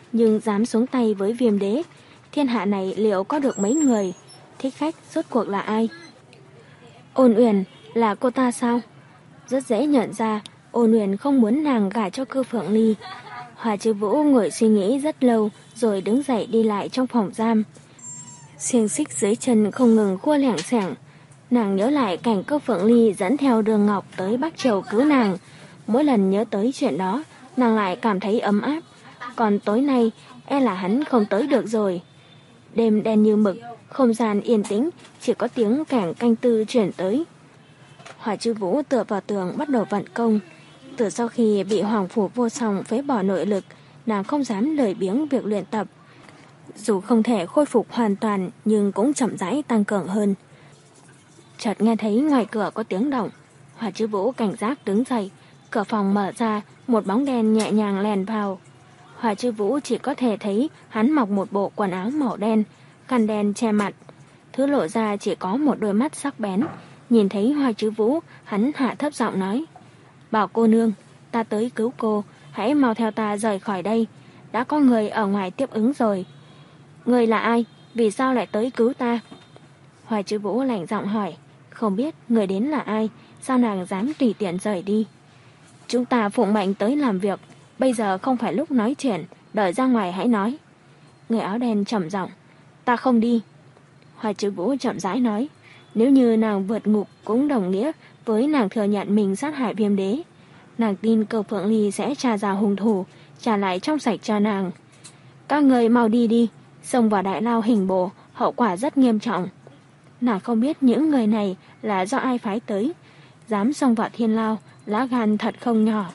nhưng dám xuống tay với Viêm Đế. Thiên hạ này liệu có được mấy người? Thích khách rốt cuộc là ai? Ôn Uyển là cô ta sao? Rất dễ nhận ra, Ôn Uyển không muốn nàng gả cho Cơ Phượng Ly. Hoa Chứ Vũ ngồi suy nghĩ rất lâu rồi đứng dậy đi lại trong phòng giam. Xiềng xích dưới chân không ngừng khua lẻng xẻng. Nàng nhớ lại cảnh Cơ Phượng Ly dẫn theo Đường Ngọc tới Bắc Triều cứu nàng. Mỗi lần nhớ tới chuyện đó, nàng lại cảm thấy ấm áp. Còn tối nay, e là hắn không tới được rồi. Đêm đen như mực, không gian yên tĩnh, chỉ có tiếng kẻng canh tư chuyển tới. Hoa Chứ Vũ tựa vào tường bắt đầu vận công. Từ sau khi bị Hoàng Phủ Vô Song phế bỏ nội lực, nàng không dám lười biếng việc luyện tập. Dù không thể khôi phục hoàn toàn, nhưng cũng chậm rãi tăng cường hơn. Chợt nghe thấy ngoài cửa có tiếng động. Hoa Chứ Vũ cảnh giác đứng dậy. Cửa phòng mở ra, một bóng đen nhẹ nhàng lèn vào. Hoa Chứ Vũ chỉ có thể thấy hắn mặc một bộ quần áo màu đen, khăn đen che mặt. Thứ lộ ra chỉ có một đôi mắt sắc bén. Nhìn thấy Hoa Chứ Vũ, hắn hạ thấp giọng nói: "Bảo cô nương, ta tới cứu cô, hãy mau theo ta rời khỏi đây. Đã có người ở ngoài tiếp ứng rồi." "Người là ai? Vì sao lại tới cứu ta?" Hoa Chứ Vũ lạnh giọng hỏi. Không biết người đến là ai, sao nàng dám tùy tiện rời đi. "Chúng ta phụng mệnh tới làm việc, bây giờ không phải lúc nói chuyện, đợi ra ngoài hãy nói." Người áo đen trầm giọng: "Ta không đi." Hoa Chứ Vũ chậm rãi nói: "Nếu như nàng vượt ngục cũng đồng nghĩa với nàng thừa nhận mình sát hại Viêm Đế. Nàng tin Cơ Phượng Ly sẽ tra ra hung thủ, trả lại trong sạch cho nàng. Các người mau đi đi, xông vào đại lao hình bộ, hậu quả rất nghiêm trọng." Nàng không biết những người này là do ai phái tới, dám xông vào thiên lao, lá gan thật không nhỏ.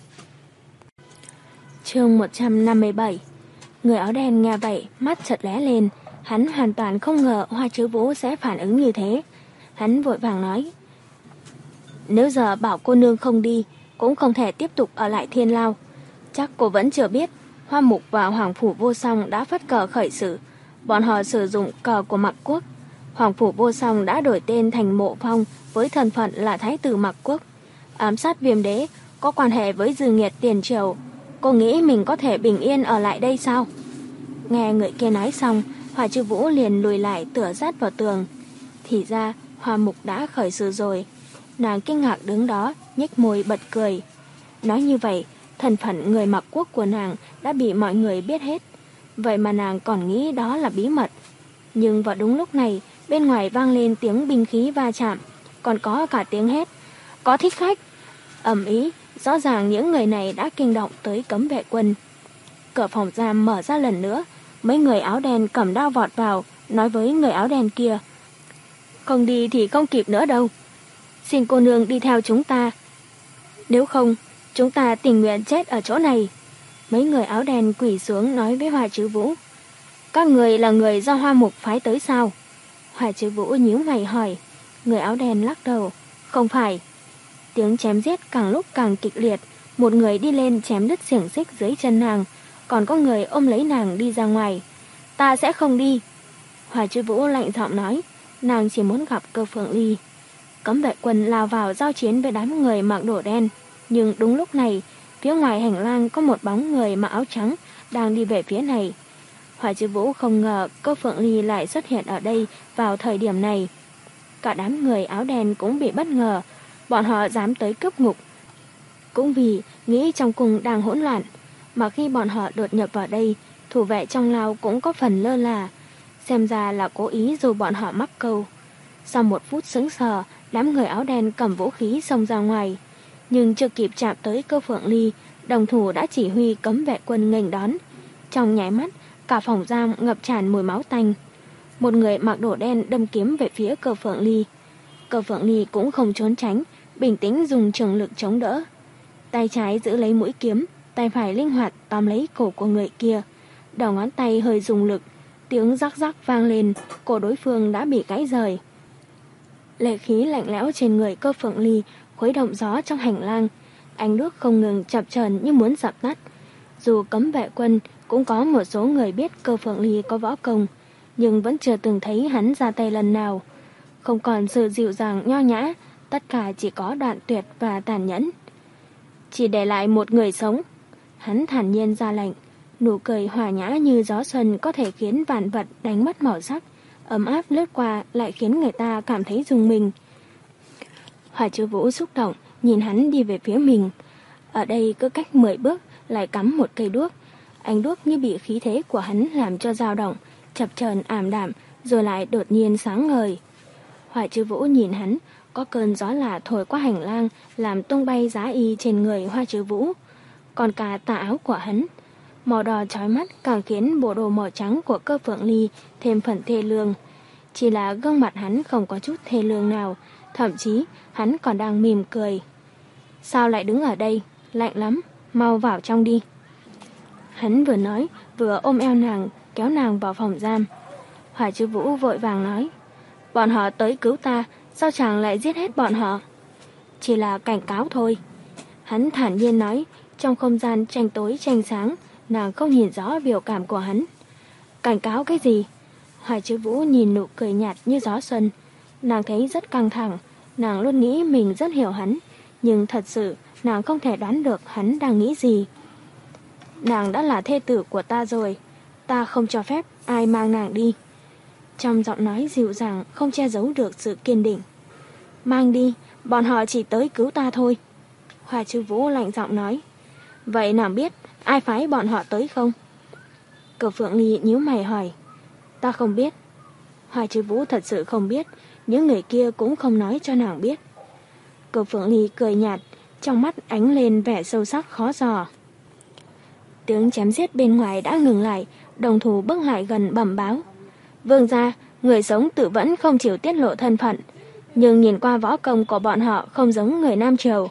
Chương một trăm năm mươi bảy. Người áo đen nghe vậy, mắt chợt lóe lên. Hắn hoàn toàn không ngờ Hoa Chứ Vũ sẽ phản ứng như thế. Hắn vội vàng nói: "Nếu giờ bảo cô nương không đi, cũng không thể tiếp tục ở lại thiên lao. Chắc cô vẫn chưa biết, Hoa Mục và Hoàng Phủ Vô Song đã phất cờ khởi sự. Bọn họ sử dụng cờ của Mạc Quốc. Hoàng Phủ Vô Song đã đổi tên thành Mộ Phong với thân phận là Thái tử Mạc Quốc. Ám sát Viêm Đế có quan hệ với dư nghiệt tiền triều. Cô nghĩ mình có thể bình yên ở lại đây sao?" Nghe người kia nói xong, Hoa Chứ Vũ liền lùi lại tựa sát vào tường. Thì ra Hoa Mục đã khởi sự rồi. Nàng kinh ngạc đứng đó, nhếch môi bật cười. Nói như vậy, thân phận người Mạc Quốc của nàng đã bị mọi người biết hết. Vậy mà nàng còn nghĩ đó là bí mật. Nhưng vào đúng lúc này, bên ngoài vang lên tiếng binh khí va chạm, còn có cả tiếng hét: "Có thích khách!" Ầm ĩ, rõ ràng những người này đã kinh động tới cấm vệ quân. Cửa phòng giam mở ra lần nữa, mấy người áo đen cầm đao vọt vào, nói với người áo đen kia: "Không đi thì không kịp nữa đâu. Xin cô nương đi theo chúng ta. Nếu không, chúng ta tình nguyện chết ở chỗ này." Mấy người áo đen quỳ xuống nói với Hoa Chứ Vũ: "Các người là người do Hoa Mục phái tới sao?" Hoa Chứ Vũ nhíu mày hỏi. Người áo đen lắc đầu: "Không phải." Tiếng chém giết càng lúc càng kịch liệt. Một người đi lên chém đứt xiềng xích dưới chân nàng, còn có người ôm lấy nàng đi ra ngoài. "Ta sẽ không đi." Hoa Chứ Vũ lạnh giọng nói. Nàng chỉ muốn gặp Cơ Phượng Ly. Cấm vệ quân lao vào giao chiến với đám người mặc đồ đen. Nhưng đúng lúc này, phía ngoài hành lang có một bóng người mặc áo trắng đang đi về phía này. Hoa Chứ Vũ không ngờ Cơ Phượng Ly lại xuất hiện ở đây vào thời điểm này. Cả đám người áo đen cũng bị bất ngờ. Bọn họ dám tới cướp ngục cũng vì nghĩ trong cung đang hỗn loạn. Mà khi bọn họ đột nhập vào đây, thủ vệ trong lao cũng có phần lơ là. Xem ra là cố ý dù bọn họ mắc câu. Sau một phút sững sờ, đám người áo đen cầm vũ khí xông ra ngoài. Nhưng chưa kịp chạm tới Cơ Phượng Ly, đồng thủ đã chỉ huy cấm vệ quân nghênh đón. Trong nháy mắt, cả phòng giam ngập tràn mùi máu tanh. Một người mặc đồ đen đâm kiếm về phía Cơ Phượng Ly. Cơ Phượng Ly cũng không trốn tránh, bình tĩnh dùng trường lực chống đỡ. Tay trái giữ lấy mũi kiếm, tay phải linh hoạt tóm lấy cổ của người kia. Đầu ngón tay hơi dùng lực, tiếng rắc rắc vang lên, cổ đối phương đã bị gãy rời. Lệ khí lạnh lẽo trên người Cơ Phượng Ly khuấy động gió trong hành lang. Ánh nước không ngừng chập chờn như muốn dập tắt. Dù cấm vệ quân cũng có một số người biết Cơ Phượng Ly có võ công, nhưng vẫn chưa từng thấy hắn ra tay lần nào. Không còn sự dịu dàng nho nhã, tất cả chỉ có đoạn tuyệt và tàn nhẫn. Chỉ để lại một người sống. Hắn thản nhiên ra lệnh. Nụ cười hòa nhã như gió xuân có thể khiến vạn vật đánh mất màu sắc, ấm áp lướt qua lại khiến người ta cảm thấy rùng mình. Hoa Chiếu Vũ xúc động, nhìn hắn đi về phía mình. Ở đây cứ cách mười bước lại cắm một cây đuốc. Ánh đuốc như bị khí thế của hắn làm cho dao động, chập chờn ảm đạm, rồi lại đột nhiên sáng ngời. Hoa Chiếu Vũ nhìn hắn, có cơn gió lạ thổi qua hành lang, làm tung bay giá y trên người Hoa Chiếu Vũ. Còn cả tà áo của hắn, màu đỏ chói mắt càng khiến bộ đồ màu trắng của Cơ Phượng Ly thêm phần thê lương. Chỉ là gương mặt hắn không có chút thê lương nào, thậm chí hắn còn đang mỉm cười. Sao lại đứng ở đây? Lạnh lắm, mau vào trong đi. Hắn vừa nói, vừa ôm eo nàng, kéo nàng vào phòng giam. Hoa Chiếu Vũ vội vàng nói, bọn họ tới cứu ta, sao chàng lại giết hết bọn họ? Chỉ là cảnh cáo thôi. Hắn thản nhiên nói, trong không gian tranh tối tranh sáng, nàng không nhìn rõ biểu cảm của hắn. Cảnh cáo cái gì? Hoa Chiếu Vũ nhìn nụ cười nhạt như gió xuân. Nàng thấy rất căng thẳng, nàng luôn nghĩ mình rất hiểu hắn, nhưng thật sự nàng không thể đoán được hắn đang nghĩ gì. Nàng đã là thê tử của ta rồi, ta không cho phép ai mang nàng đi. Trong giọng nói dịu dàng không che giấu được sự kiên định. Mang đi, bọn họ chỉ tới cứu ta thôi. Hoa Chiếu Vũ lạnh giọng nói. Vậy nàng biết ai phái bọn họ tới không? Cửu Phượng Ly nhíu mày hỏi. Ta không biết. Hoa Chiếu Vũ thật sự không biết, những người kia cũng không nói cho nàng biết. Cửu Phượng Ly cười nhạt, trong mắt ánh lên vẻ sâu sắc khó dò. Tiếng chém giết bên ngoài đã ngừng lại, đồng thủ bước lại gần bẩm báo. Vương gia, người sống tự vẫn không chịu tiết lộ thân phận, nhưng nhìn qua võ công của bọn họ không giống người Nam Triều.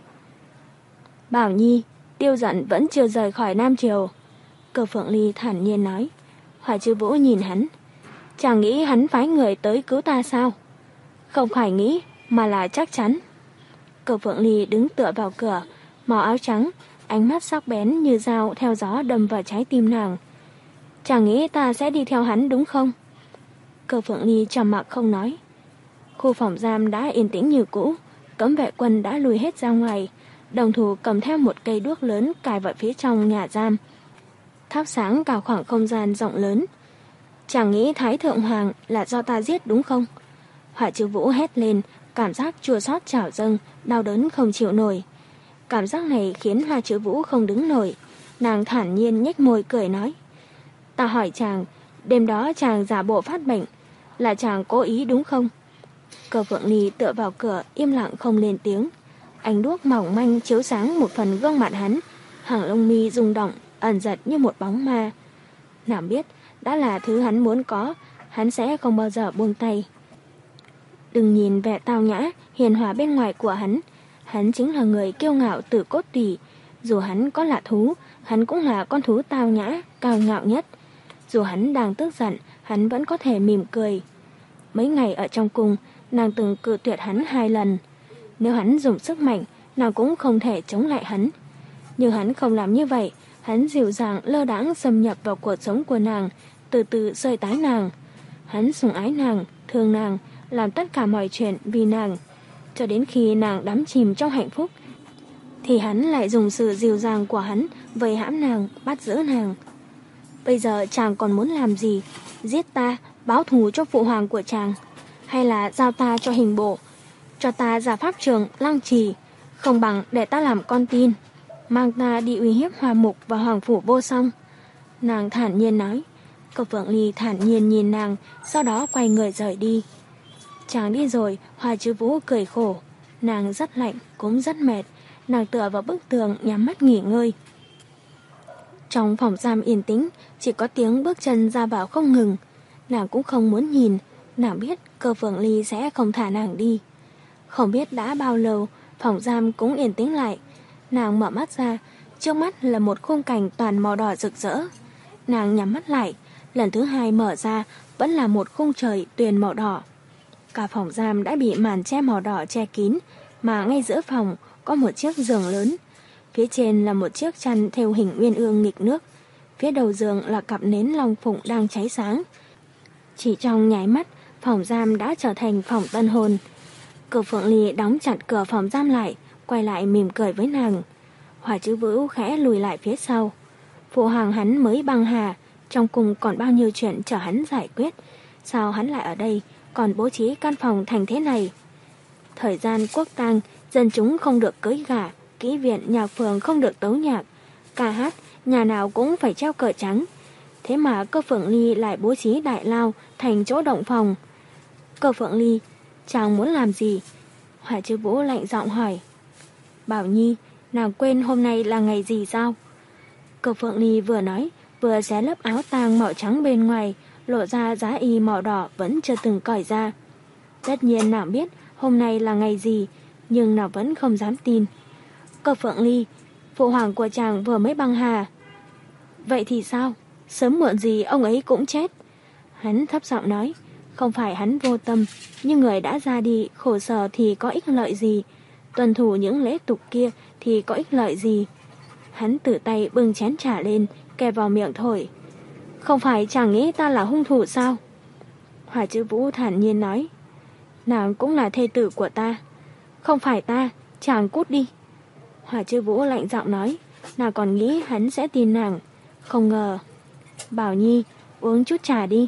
Bảo Nhi, Tiêu Dận vẫn chưa rời khỏi Nam Triều. Cửu Phượng Ly thản nhiên nói. Hoa Chiếu Vũ nhìn hắn. Chàng nghĩ hắn phái người tới cứu ta sao? Không phải nghĩ, mà là chắc chắn. Cửu Phượng Ly đứng tựa vào cửa, màu áo trắng, ánh mắt sắc bén như dao theo gió đâm vào trái tim nàng. Chàng nghĩ ta sẽ đi theo hắn đúng không? Cửu Phượng Ly trầm mặc không nói. Khu phòng giam đã yên tĩnh như cũ, cấm vệ quân đã lùi hết ra ngoài, đồng thủ cầm theo một cây đuốc lớn cài vào phía trong nhà giam, thắp sáng cả khoảng không gian rộng lớn. Chàng nghĩ Thái Thượng Hoàng là do ta giết đúng không? Hoa Chiếu Vũ hét lên, cảm giác chua xót trào dâng, đau đớn không chịu nổi. Cảm giác này khiến Hoa Chiếu Vũ không đứng nổi. Nàng thản nhiên nhếch môi cười nói. Ta hỏi chàng, đêm đó chàng giả bộ phát bệnh, là chàng cố ý đúng không? Cửu Phượng Ly tựa vào cửa im lặng không lên tiếng. Ánh đuốc mỏng manh chiếu sáng một phần gương mặt hắn, hàng lông mi rung động, ẩn giật như một bóng ma. Nàng biết, đã là thứ hắn muốn có, hắn sẽ không bao giờ buông tay. Đừng nhìn vẻ tao nhã, hiền hòa bên ngoài của hắn, hắn chính là người kiêu ngạo từ cốt tủy. Dù hắn có là thú, hắn cũng là con thú tao nhã, cao ngạo nhất. Dù hắn đang tức giận, hắn vẫn có thể mỉm cười. Mấy ngày ở trong cung, nàng từng cự tuyệt hắn hai lần. Nếu hắn dùng sức mạnh, nàng cũng không thể chống lại hắn. Nhưng hắn không làm như vậy, hắn dịu dàng lơ đãng xâm nhập vào cuộc sống của nàng, từ từ sơi tái nàng. Hắn sủng ái nàng, thương nàng, làm tất cả mọi chuyện vì nàng. Cho đến khi nàng đắm chìm trong hạnh phúc, thì hắn lại dùng sự dịu dàng của hắn vây hãm nàng, bắt giữ nàng. Bây giờ chàng còn muốn làm gì? Giết ta, báo thù cho phụ hoàng của chàng, hay là giao ta cho hình bộ, cho ta ra pháp trường Lăng Trì, không bằng để ta làm con tin, mang ta đi uy hiếp Hoa Mục và Hoàng Phủ Vô Song. Nàng thản nhiên nói. Cửu Phượng Ly thản nhiên nhìn nàng, sau đó quay người rời đi. Chàng đi rồi, Hoa Chiếu Vũ cười khổ. Nàng rất lạnh, cũng rất mệt. Nàng tựa vào bức tường nhắm mắt nghỉ ngơi. Trong phòng giam yên tĩnh, chỉ có tiếng bước chân ra vào không ngừng. Nàng cũng không muốn nhìn. Nàng biết Cửu Phượng Ly sẽ không thả nàng đi. Không biết đã bao lâu, phòng giam cũng yên tĩnh lại. Nàng mở mắt ra, trước mắt là một khung cảnh toàn màu đỏ rực rỡ. Nàng nhắm mắt lại, lần thứ hai mở ra vẫn là một khung trời tuyền màu đỏ. Cả phòng giam đã bị màn che màu đỏ che kín, mà ngay giữa phòng có một chiếc giường lớn. Phía trên là một chiếc chăn thêu hình uyên ương nghịch nước. Phía đầu giường là cặp nến long phụng đang cháy sáng. Chỉ trong nháy mắt, phòng giam đã trở thành phòng tân hôn. Cửu Phượng Ly đóng chặt cửa phòng giam lại, quay lại mỉm cười với nàng. Hoa Chiếu Vũ khẽ lùi lại phía sau. Phụ hoàng hắn mới băng hà, trong cung còn bao nhiêu chuyện chờ hắn giải quyết. Sao hắn lại ở đây, còn bố trí căn phòng thành thế này? Thời gian quốc tang, dân chúng không được cưới gả, kỹ viện nhạc phường không được tấu nhạc, ca hát, nhà nào cũng phải treo cờ trắng. Thế mà Cơ Phượng Ly lại bố trí đại lao thành chỗ động phòng. Cơ Phượng Ly, chàng muốn làm gì? Hỏa Chư Vũ lạnh giọng hỏi. Bảo Nhi, nàng quên hôm nay là ngày gì sao? Cơ Phượng Ly vừa nói, vừa xé lớp áo tang màu trắng bên ngoài, lộ ra giá y màu đỏ vẫn chưa từng cởi ra. Tất nhiên nàng biết hôm nay là ngày gì, nhưng nàng vẫn không dám tin. Cơ Phượng Ly, phụ hoàng của chàng vừa mới băng hà. Vậy thì sao? Sớm muộn gì ông ấy cũng chết. Hắn thấp giọng nói, không phải hắn vô tâm, nhưng người đã ra đi khổ sở thì có ích lợi gì, tuân thủ những lễ tục kia thì có ích lợi gì. Hắn tự tay bưng chén trà lên, kè vào miệng thổi. Không phải chàng nghĩ ta là hung thủ sao? Hỏa Chư Vũ thản nhiên nói, nàng cũng là thê tử của ta. Không phải ta, chàng cút đi. Hỏa Chư Vũ lạnh giọng nói, nàng còn nghĩ hắn sẽ tin nàng. Không ngờ. Bảo Nhi, uống chút trà đi.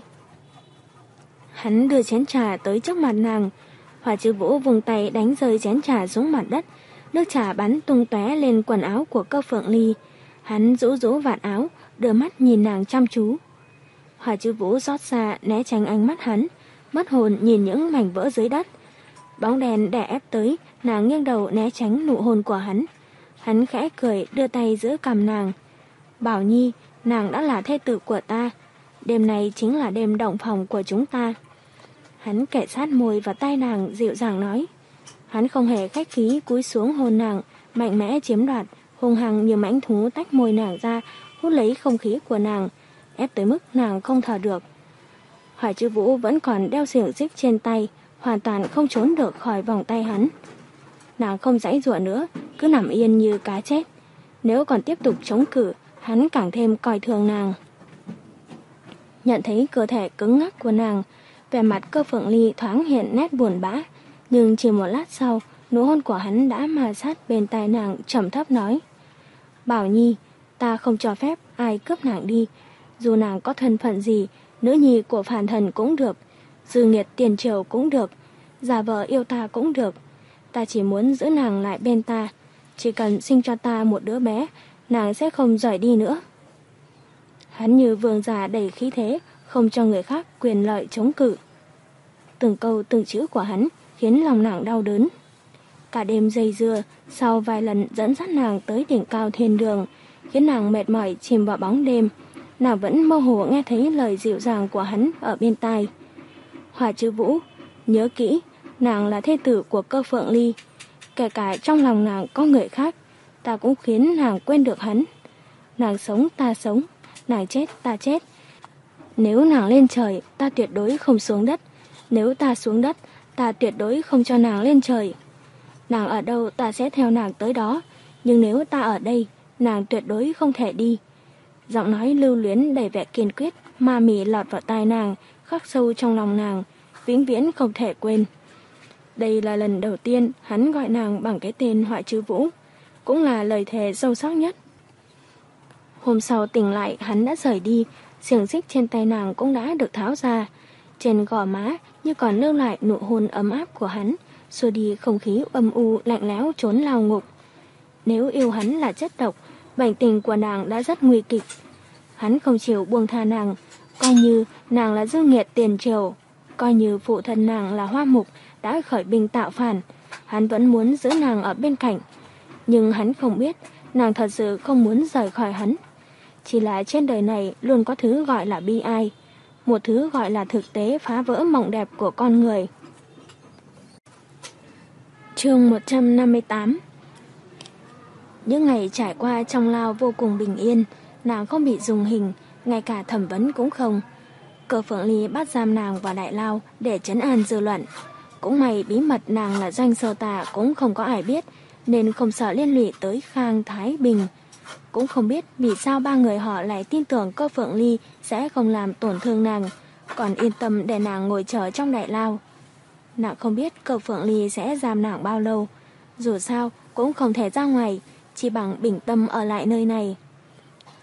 Hắn đưa chén trà tới trước mặt nàng. Hỏa Chư Vũ vùng tay đánh rơi chén trà xuống mặt đất. Nước trà bắn tung tóe lên quần áo của Cơ Phượng Ly. Hắn rũ rũ vạt áo, đưa mắt nhìn nàng chăm chú. Hỏa Chư Vũ xót xa né tránh ánh mắt hắn, mất hồn nhìn những mảnh vỡ dưới đất. Bóng đèn đè ép tới, nàng nghiêng đầu né tránh nụ hôn của hắn. Hắn khẽ cười đưa tay giữ cằm nàng. Bảo Nhi, nàng đã là thê tử của ta. Đêm này chính là đêm động phòng của chúng ta. Hắn kẻ sát môi vào tai nàng dịu dàng nói. Hắn không hề khách khí cúi xuống hôn nàng, mạnh mẽ chiếm đoạt, hung hăng như mãnh thú tách môi nàng ra, hút lấy không khí của nàng, ép tới mức nàng không thở được. Hỏa Chư Vũ vẫn còn đeo xiềng xích trên tay, hoàn toàn không trốn được khỏi vòng tay hắn. Nàng không giãy giụa nữa, cứ nằm yên như cá chết. Nếu còn tiếp tục chống cự, hắn càng thêm coi thường nàng. Nhận thấy cơ thể cứng ngắc của nàng, vẻ mặt Cơ Phượng Ly thoáng hiện nét buồn bã, nhưng chỉ một lát sau, nụ hôn của hắn đã ma sát bên tai nàng trầm thấp nói. Bảo Nhi, ta không cho phép ai cướp nàng đi. Dù nàng có thân phận gì, nữ nhi của phản thần cũng được, dư nghiệt tiền triều cũng được, giả vờ yêu ta cũng được. Ta chỉ muốn giữ nàng lại bên ta. Chỉ cần sinh cho ta một đứa bé, nàng sẽ không rời đi nữa. Hắn như vương giả đầy khí thế, không cho người khác quyền lợi chống cự. Từng câu từng chữ của hắn khiến lòng nàng đau đớn. Cả đêm dây dưa, sau vài lần dẫn dắt nàng tới đỉnh cao thiên đường, khiến nàng mệt mỏi chìm vào bóng đêm, nàng vẫn mơ hồ nghe thấy lời dịu dàng của hắn ở bên tai. Hỏa Chư Vũ, nhớ kỹ, nàng là thê tử của Cơ Phượng Ly. Kể cả trong lòng nàng có người khác, ta cũng khiến nàng quên được hắn. Nàng sống ta sống, nàng chết ta chết. Nếu nàng lên trời, ta tuyệt đối không xuống đất. Nếu ta xuống đất, ta tuyệt đối không cho nàng lên trời. Nàng ở đâu ta sẽ theo nàng tới đó, nhưng nếu ta ở đây, nàng tuyệt đối không thể đi. Giọng nói lưu luyến đầy vẻ kiên quyết, ma mị lọt vào tai nàng, khắc sâu trong lòng nàng, vĩnh viễn không thể quên. Đây là lần đầu tiên hắn gọi nàng bằng cái tên Hỏa Chư Vũ, cũng là lời thề sâu sắc nhất. Hôm sau tỉnh lại hắn đã rời đi, xiềng xích trên tay nàng cũng đã được tháo ra. Trên gò má như còn lưu lại nụ hôn ấm áp của hắn, xua đi không khí âm u lạnh lẽo trốn lao ngục. Nếu yêu hắn là chất độc, bệnh tình của nàng đã rất nguy kịch. Hắn không chịu buông tha nàng, coi như nàng là dư nghiệt tiền triều, coi như phụ thân nàng là Hoa Mục đã khởi binh tạo phản, hắn vẫn muốn giữ nàng ở bên cạnh. Nhưng hắn không biết, nàng thật sự không muốn rời khỏi hắn. Chỉ là trên đời này luôn có thứ gọi là bi ai, một thứ gọi là thực tế phá vỡ mộng đẹp của con người. Chương một trăm năm mươi tám. Những ngày trải qua trong lao vô cùng bình yên, nàng không bị dùng hình, ngay cả thẩm vấn cũng không. Cơ Phượng Ly bắt giam nàng vào đại lao để trấn an dư luận. Cũng may bí mật nàng là doanh sơ tà cũng không có ai biết, nên không sợ liên lụy tới Khang Thái Bình. Cũng không biết vì sao ba người họ lại tin tưởng Cơ Phượng Ly sẽ không làm tổn thương nàng, còn yên tâm để nàng ngồi chờ trong đại lao. Nàng không biết Cơ Phượng Ly sẽ giam nàng bao lâu, dù sao cũng không thể ra ngoài, chỉ bằng bình tâm ở lại nơi này.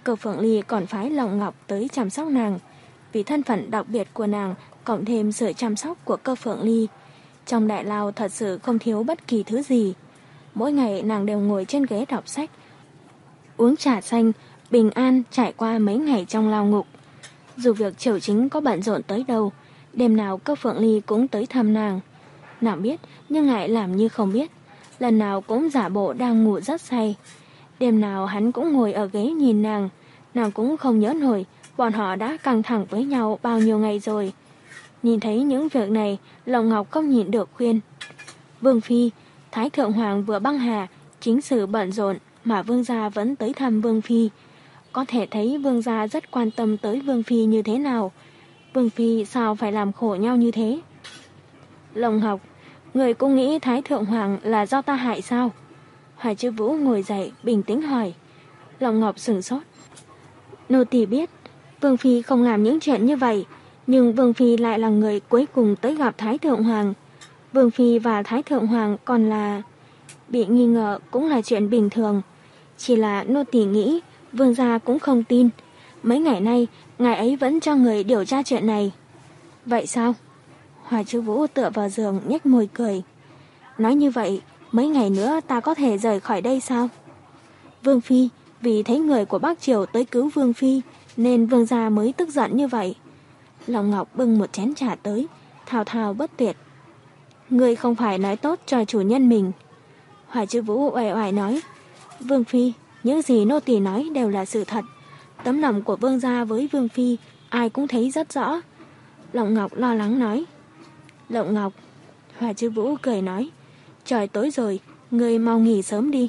Cơ Phượng Ly còn phái Lộng Ngọc tới chăm sóc nàng. Vì thân phận đặc biệt của nàng, cộng thêm sự chăm sóc của Cơ Phượng Ly, trong đại lao thật sự không thiếu bất kỳ thứ gì. Mỗi ngày nàng đều ngồi trên ghế đọc sách, uống trà xanh, bình an trải qua mấy ngày trong lao ngục. Dù việc triều chính có bận rộn tới đâu, đêm nào Cơ Phượng Ly cũng tới thăm nàng. Nàng biết nhưng lại làm như không biết, lần nào cũng giả bộ đang ngủ rất say. Đêm nào hắn cũng ngồi ở ghế nhìn nàng, nàng cũng không nhớ nổi bọn họ đã căng thẳng với nhau bao nhiêu ngày rồi. Nhìn thấy những việc này, Lộng Ngọc không nhịn được khuyên. Vương Phi, Thái Thượng Hoàng vừa băng hà, chính sự bận rộn mà Vương gia vẫn tới thăm Vương Phi. Có thể thấy Vương gia rất quan tâm tới Vương Phi như thế nào. Vương Phi sao phải làm khổ nhau như thế? Lộng Ngọc, người cũng nghĩ Thái Thượng Hoàng là do ta hại sao? Hoài Chữ Vũ ngồi dậy bình tĩnh hỏi. Lộng Ngọc sửng sốt. Nô tỳ biết Vương Phi không làm những chuyện như vậy, nhưng Vương Phi lại là người cuối cùng tới gặp Thái Thượng Hoàng. Vương Phi và Thái Thượng Hoàng còn là... Bị nghi ngờ cũng là chuyện bình thường. Chỉ là nô tỳ nghĩ Vương gia cũng không tin. Mấy ngày nay ngài ấy vẫn cho người điều tra chuyện này. Vậy sao? Hoài Chữ Vũ tựa vào giường nhếch môi cười. Nói như vậy, mấy ngày nữa ta có thể rời khỏi đây sao? Vương Phi, vì thấy người của Bắc Triều tới cứu Vương Phi, nên Vương gia mới tức giận như vậy. Lộng Ngọc bưng một chén trà tới, thao thao bất tuyệt. Người không phải nói tốt cho chủ nhân mình. Hoài Chữ Vũ oải oải nói. Vương Phi, những gì nô tỳ nói đều là sự thật. Tấm lòng của Vương gia với Vương Phi, ai cũng thấy rất rõ. Lộng Ngọc lo lắng nói. Lộng Ngọc, Hoài Chữ Vũ cười nói. Trời tối rồi, người mau nghỉ sớm đi.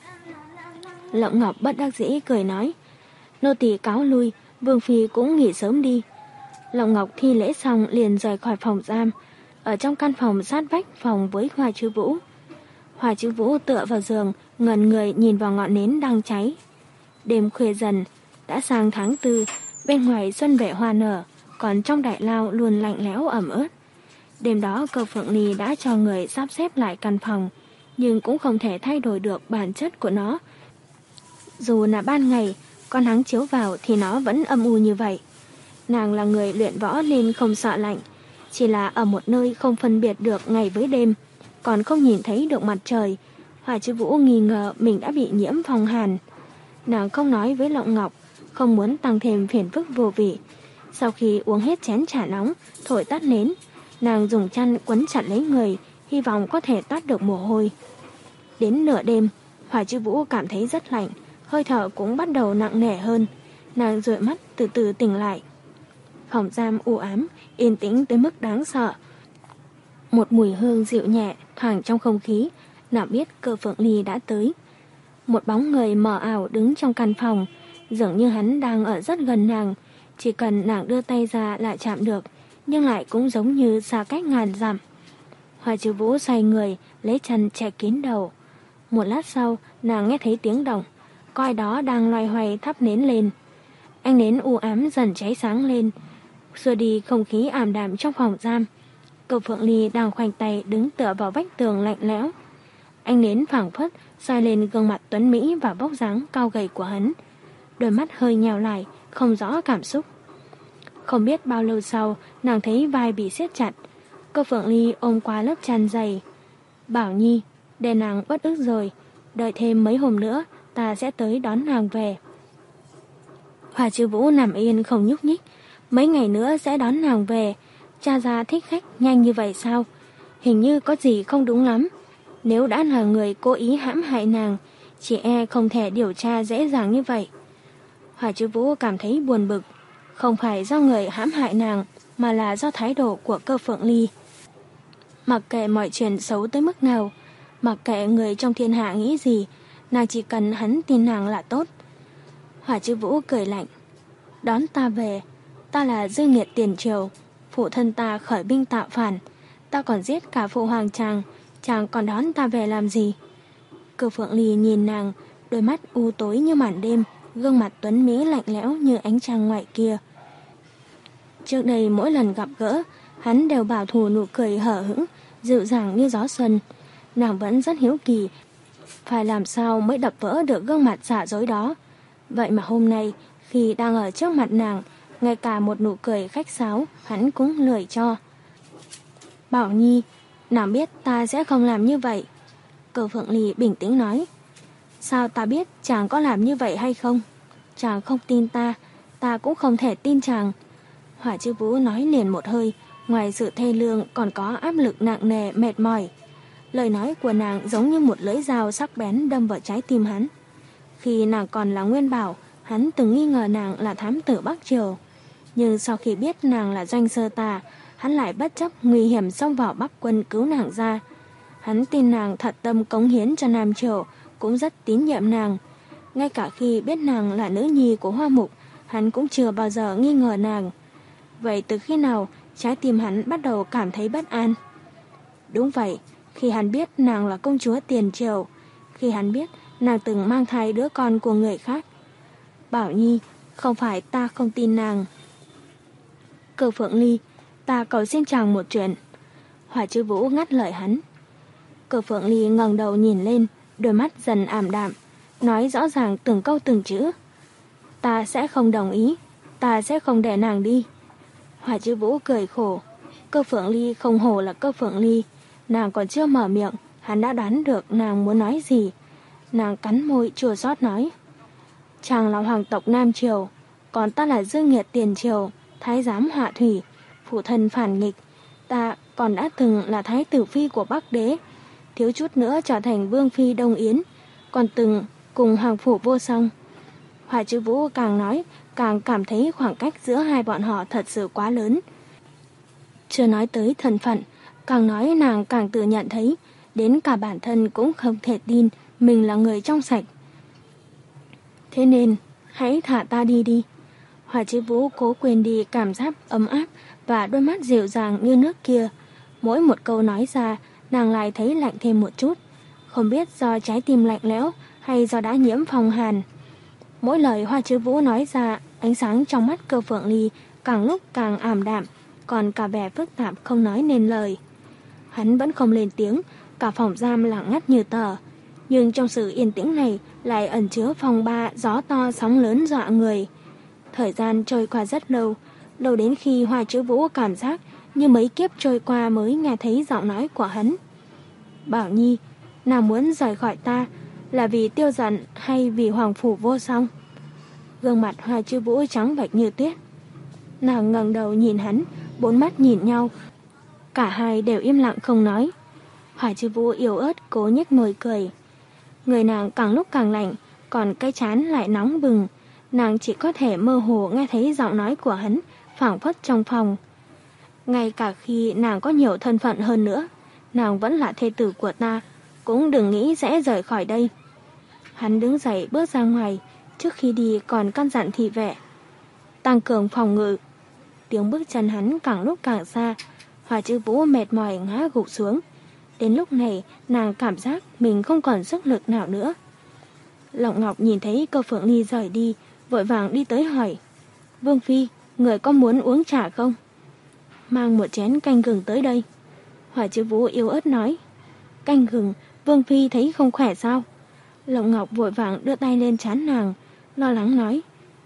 Lộng Ngọc bất đắc dĩ cười nói. Nô tỳ cáo lui, Vương Phi cũng nghỉ sớm đi. Lộng Ngọc thi lễ xong liền rời khỏi phòng giam, ở trong căn phòng sát vách phòng với Hoài Chữ Vũ. Hoài Chữ Vũ tựa vào giường, ngẩn người nhìn vào ngọn nến đang cháy. Đêm khuya dần, đã sang tháng tư, bên ngoài xuân vẻ hoa nở, còn trong đại lao luôn lạnh lẽo ẩm ướt. Đêm đó Cơ Phượng Ly đã cho người sắp xếp lại căn phòng, nhưng cũng không thể thay đổi được bản chất của nó. Dù là ban ngày, con nắng chiếu vào thì nó vẫn âm u như vậy. Nàng là người luyện võ nên không sợ lạnh, chỉ là ở một nơi không phân biệt được ngày với đêm, còn không nhìn thấy được mặt trời. Hoài Chữ Vũ nghi ngờ mình đã bị nhiễm phong hàn. Nàng không nói với Lộng Ngọc, không muốn tăng thêm phiền phức vô vị. Sau khi uống hết chén trà nóng, thổi tắt nến, nàng dùng chăn quấn chặt lấy người, hy vọng có thể toát được mồ hôi. Đến nửa đêm, Hoài Chữ Vũ cảm thấy rất lạnh, hơi thở cũng bắt đầu nặng nề hơn. Nàng dụi mắt từ từ tỉnh lại. Phòng giam u ám, yên tĩnh tới mức đáng sợ. Một mùi hương dịu nhẹ thoảng trong không khí, nàng biết Cơ Phượng Ly đã tới. Một bóng người mờ ảo đứng trong căn phòng, dường như hắn đang ở rất gần nàng, chỉ cần nàng đưa tay ra lại chạm được, nhưng lại cũng giống như xa cách ngàn dặm. Hoài Chữ Vũ xoay người, lấy chân che kín đầu. Một lát sau, nàng nghe thấy tiếng động, có ai đó đang loay hoay thắp nến lên. Ánh nến u ám dần cháy sáng lên, xua đi không khí ảm đạm trong phòng giam. Cơ Phượng Ly đang khoanh tay đứng tựa vào vách tường lạnh lẽo. Ánh nến phảng phất soi lên gương mặt tuấn mỹ và vóc dáng cao gầy của hắn. Đôi mắt hơi nheo lại, không rõ cảm xúc. Không biết bao lâu sau, nàng thấy vai bị siết chặt. Cơ Phượng Ly ôm qua lớp chăn dày. Bảo Nhi, để nàng uất ức rồi, đợi thêm mấy hôm nữa ta sẽ tới đón nàng về. Hoài Chữ Vũ nằm yên không nhúc nhích. Mấy ngày nữa sẽ đón nàng về. Cha già thích khách nhanh như vậy sao? Hình như có gì không đúng lắm. Nếu đã là người cố ý hãm hại nàng, chị e không thể điều tra dễ dàng như vậy. Hoài Chữ Vũ cảm thấy buồn bực. Không phải do người hãm hại nàng, mà là do thái độ của Cơ Phượng Ly. Mặc kệ mọi chuyện xấu tới mức nào, mặc kệ người trong thiên hạ nghĩ gì, nàng chỉ cần hắn tin nàng là tốt. Hoài Chữ Vũ cười lạnh. Đón ta về, ta là dư nghiệt tiền triều, phụ thân ta khởi binh tạo phản, ta còn giết cả phụ hoàng chàng, chàng còn đón ta về làm gì? Cơ Phượng Ly nhìn nàng, đôi mắt u tối như màn đêm, gương mặt tuấn mỹ lạnh lẽo như ánh trăng ngoài kia. Trước đây mỗi lần gặp gỡ, hắn đều bảo thủ nụ cười hở hững, dịu dàng như gió xuân. Nàng vẫn rất hiếu kỳ, phải làm sao mới đập vỡ được gương mặt giả dối đó. Vậy mà hôm nay, khi đang ở trước mặt nàng, ngay cả một nụ cười khách sáo, hắn cũng lười cho. Bảo Nhi, nàng biết ta sẽ không làm như vậy. Cơ Phượng Ly bình tĩnh nói. Sao ta biết chàng có làm như vậy hay không? Chàng không tin ta, ta cũng không thể tin chàng. Hỏa Chư Vũ nói liền một hơi, ngoài sự thê lương còn có áp lực nặng nề mệt mỏi. Lời nói của nàng giống như một lưỡi dao sắc bén đâm vào trái tim hắn. Khi nàng còn là Nguyên Bảo, hắn từng nghi ngờ nàng là thám tử Bắc Triều. Nhưng sau khi biết nàng là Doanh Sơ Tà, hắn lại bất chấp nguy hiểm xông vào Bắc quân cứu nàng ra. Hắn tin nàng thật tâm cống hiến cho Nam Triều, cũng rất tín nhiệm nàng. Ngay cả khi biết nàng là nữ nhi của Hoa Mục, hắn cũng chưa bao giờ nghi ngờ nàng. Vậy từ khi nào trái tim hắn bắt đầu cảm thấy bất an? Đúng vậy, khi hắn biết nàng là công chúa Tiền Triều, khi hắn biết nàng từng mang thai đứa con của người khác. Bảo Nhi, không phải ta không tin nàng. Cơ Phượng Ly, ta cầu xin chàng một chuyện. Hỏa Chư Vũ ngắt lời hắn. Cơ Phượng Ly ngẩng đầu nhìn lên, đôi mắt dần ảm đạm, nói rõ ràng từng câu từng chữ. Ta sẽ không đồng ý, ta sẽ không để nàng đi. Hỏa Chư Vũ cười khổ. Cơ Phượng Ly không hổ là Cơ Phượng Ly. Nàng còn chưa mở miệng, hắn đã đoán được nàng muốn nói gì. Nàng cắn môi chua xót nói. Chàng là hoàng tộc Nam Triều, còn ta là Dương Nghiệt Tiền Triều, thái giám Hạ Thủy, phụ thân phản nghịch. Ta còn đã từng là thái tử phi của Bắc Đế, thiếu chút nữa trở thành vương phi Đông Yến, còn từng cùng hoàng phủ Vô Song. Hỏa Chư Vũ càng nói, càng cảm thấy khoảng cách giữa hai bọn họ thật sự quá lớn. Chưa nói tới thân phận, càng nói nàng càng tự nhận thấy, đến cả bản thân cũng không thể tin mình là người trong sạch. Thế nên, hãy thả ta đi đi. Hỏa Chư Vũ cố quên đi cảm giác ấm áp và đôi mắt dịu dàng như nước kia. Mỗi một câu nói ra, nàng lại thấy lạnh thêm một chút. Không biết do trái tim lạnh lẽo hay do đã nhiễm phong hàn. Mỗi lời Hỏa Chư Vũ nói ra, ánh sáng trong mắt Cơ Phượng Ly càng lúc càng ảm đạm, còn cả vẻ phức tạp không nói nên lời. Hắn vẫn không lên tiếng, cả phòng giam lặng ngắt như tờ. Nhưng trong sự yên tĩnh này lại ẩn chứa phong ba gió to sóng lớn dọa người. Thời gian trôi qua rất lâu, lâu đến khi Hỏa Chư Vũ cảm giác như mấy kiếp trôi qua mới nghe thấy giọng nói của hắn. Bảo Nhi, nàng muốn rời khỏi ta là vì Tiêu Dận hay vì hoàng phủ Vô Song? Gương mặt Hỏa Chư Vũ trắng bệch như tuyết. Nàng ngẩng đầu nhìn hắn, bốn mắt nhìn nhau. Cả hai đều im lặng không nói. Hỏa Chư Vũ yếu ớt cố nhếch môi cười. Người nàng càng lúc càng lạnh, còn cái trán lại nóng bừng. Nàng chỉ có thể mơ hồ nghe thấy giọng nói của hắn phảng phất trong phòng. Ngay cả khi nàng có nhiều thân phận hơn nữa, nàng vẫn là thê tử của ta, cũng đừng nghĩ sẽ rời khỏi đây. Hắn đứng dậy bước ra ngoài, trước khi đi còn căn dặn thị vệ tăng cường phòng ngự. Tiếng bước chân hắn càng lúc càng xa. Hỏa Chư Vũ mệt mỏi ngã gục xuống. Đến lúc này nàng cảm giác mình không còn sức lực nào nữa. Lộng Ngọc nhìn thấy Cơ Phượng Ly rời đi, vội vàng đi tới hỏi. Vương phi, người có muốn uống trà không? Mang một chén canh gừng tới đây. Hỏa Chư Vũ yếu ớt nói. Canh gừng, Vương phi thấy không khỏe sao? Lộng Ngọc vội vàng đưa tay lên trán nàng, lo lắng nói.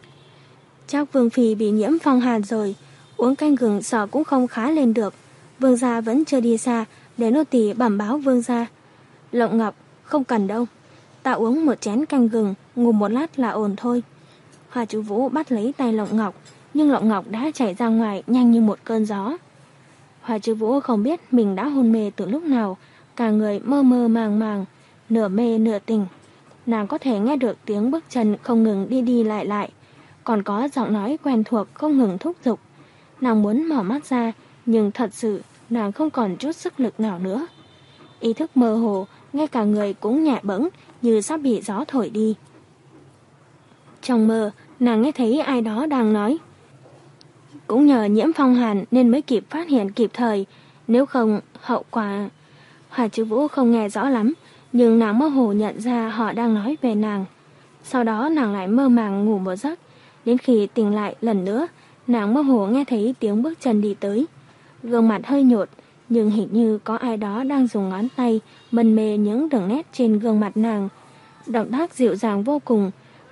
Chắc Vương phi bị nhiễm phong hàn rồi, uống canh gừng sợ cũng không khá lên được. Vương gia vẫn chưa đi xa, để nô tỳ bẩm báo vương gia. Lộng Ngọc, không cần đâu, ta uống một chén canh gừng, ngủ một lát là ổn thôi. Hỏa Chư Vũ bắt lấy tay Lộng Ngọc, nhưng Lộng Ngọc đã chạy ra ngoài nhanh như một cơn gió. Hỏa Chư Vũ không biết mình đã hôn mê từ lúc nào, cả người mơ mơ màng màng, nửa mê nửa tỉnh. Nàng có thể nghe được tiếng bước chân không ngừng đi đi lại lại, còn có giọng nói quen thuộc không ngừng thúc giục. Nàng muốn mở mắt ra, nhưng thật sự nàng không còn chút sức lực nào nữa. Ý thức mơ hồ, ngay cả người cũng nhẹ bẫng như sắp bị gió thổi đi. Trong mơ, nàng nghe thấy ai đó đang nói. Cũng nhờ nhiễm phong hàn nên mới kịp phát hiện kịp thời, nếu không hậu quả... Hỏa Chư Vũ không nghe rõ lắm, nhưng nàng mơ hồ nhận ra họ đang nói về nàng. Sau đó nàng lại mơ màng ngủ một giấc. Đến khi tỉnh lại lần nữa, nàng mơ hồ nghe thấy tiếng bước chân đi tới. Gương mặt hơi nhột, nhưng hình như có ai đó đang dùng ngón tay mân mê những đường nét trên gương mặt nàng. Động tác dịu dàng vô cùng,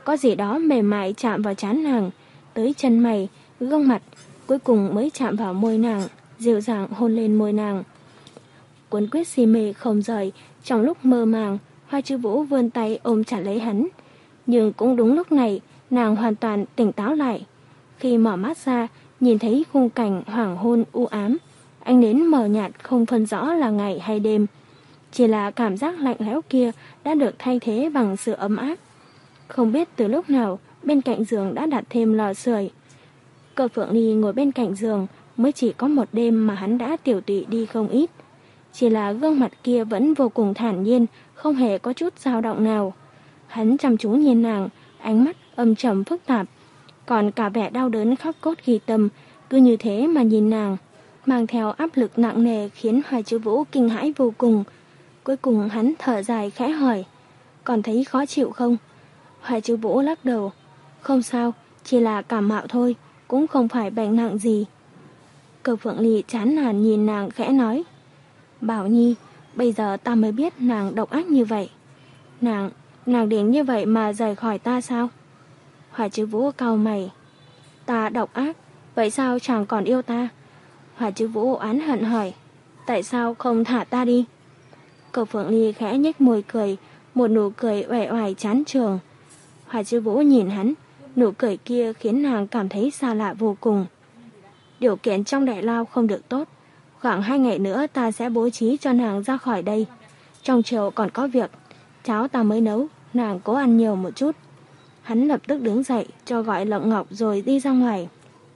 có gì đó mềm mại chạm vào trán nàng, tới chân mày, gương mặt, cuối cùng mới chạm vào môi nàng, dịu dàng hôn lên môi nàng. Cuốn quyết si mê không rời, trong lúc mơ màng, Hoa Chiêu Vũ vươn tay ôm chặt lấy hắn. Nhưng cũng đúng lúc này, nàng hoàn toàn tỉnh táo lại. Khi mở mắt ra, nhìn thấy khung cảnh hoàng hôn u ám, ánh nến mờ nhạt không phân rõ là ngày hay đêm. Chỉ là cảm giác lạnh lẽo kia đã được thay thế bằng sự ấm áp. Không biết từ lúc nào, bên cạnh giường đã đặt thêm lò sưởi. Cơ Phượng Ly ngồi bên cạnh giường, mới chỉ có một đêm mà hắn đã tiểu tụy đi không ít. Chỉ là gương mặt kia vẫn vô cùng thản nhiên, không hề có chút dao động nào. Hắn chăm chú nhìn nàng, ánh mắt âm trầm phức tạp, còn cả vẻ đau đớn khắc cốt ghi tâm, cứ như thế mà nhìn nàng, mang theo áp lực nặng nề khiến Hoa Chiêu Vũ kinh hãi vô cùng. Cuối cùng hắn thở dài khẽ hỏi, còn thấy khó chịu không? Hoa Chiêu Vũ lắc đầu, không sao, chỉ là cảm mạo thôi, cũng không phải bệnh nặng gì. Cơ Phượng Ly chán nản nhìn nàng khẽ nói, Bảo Nhi, bây giờ ta mới biết nàng độc ác như vậy. Nàng, nàng đến như vậy mà rời khỏi ta sao? Hoa Chiêu Vũ cau mày, ta độc ác, vậy sao chàng còn yêu ta? Hoa Chiêu Vũ oán hận hỏi, tại sao không thả ta đi? Cơ Phượng Ly khẽ nhếch môi cười, một nụ cười uể oải chán chường. Hoa Chiêu Vũ nhìn hắn, nụ cười kia khiến nàng cảm thấy xa lạ vô cùng. Điều kiện trong đại lao không được tốt, khoảng hai ngày nữa ta sẽ bố trí cho nàng ra khỏi đây. Trong chiều còn có việc, cháo ta mới nấu, nàng cố ăn nhiều một chút. Hắn lập tức đứng dậy cho gọi Lộng Ngọc rồi đi ra ngoài.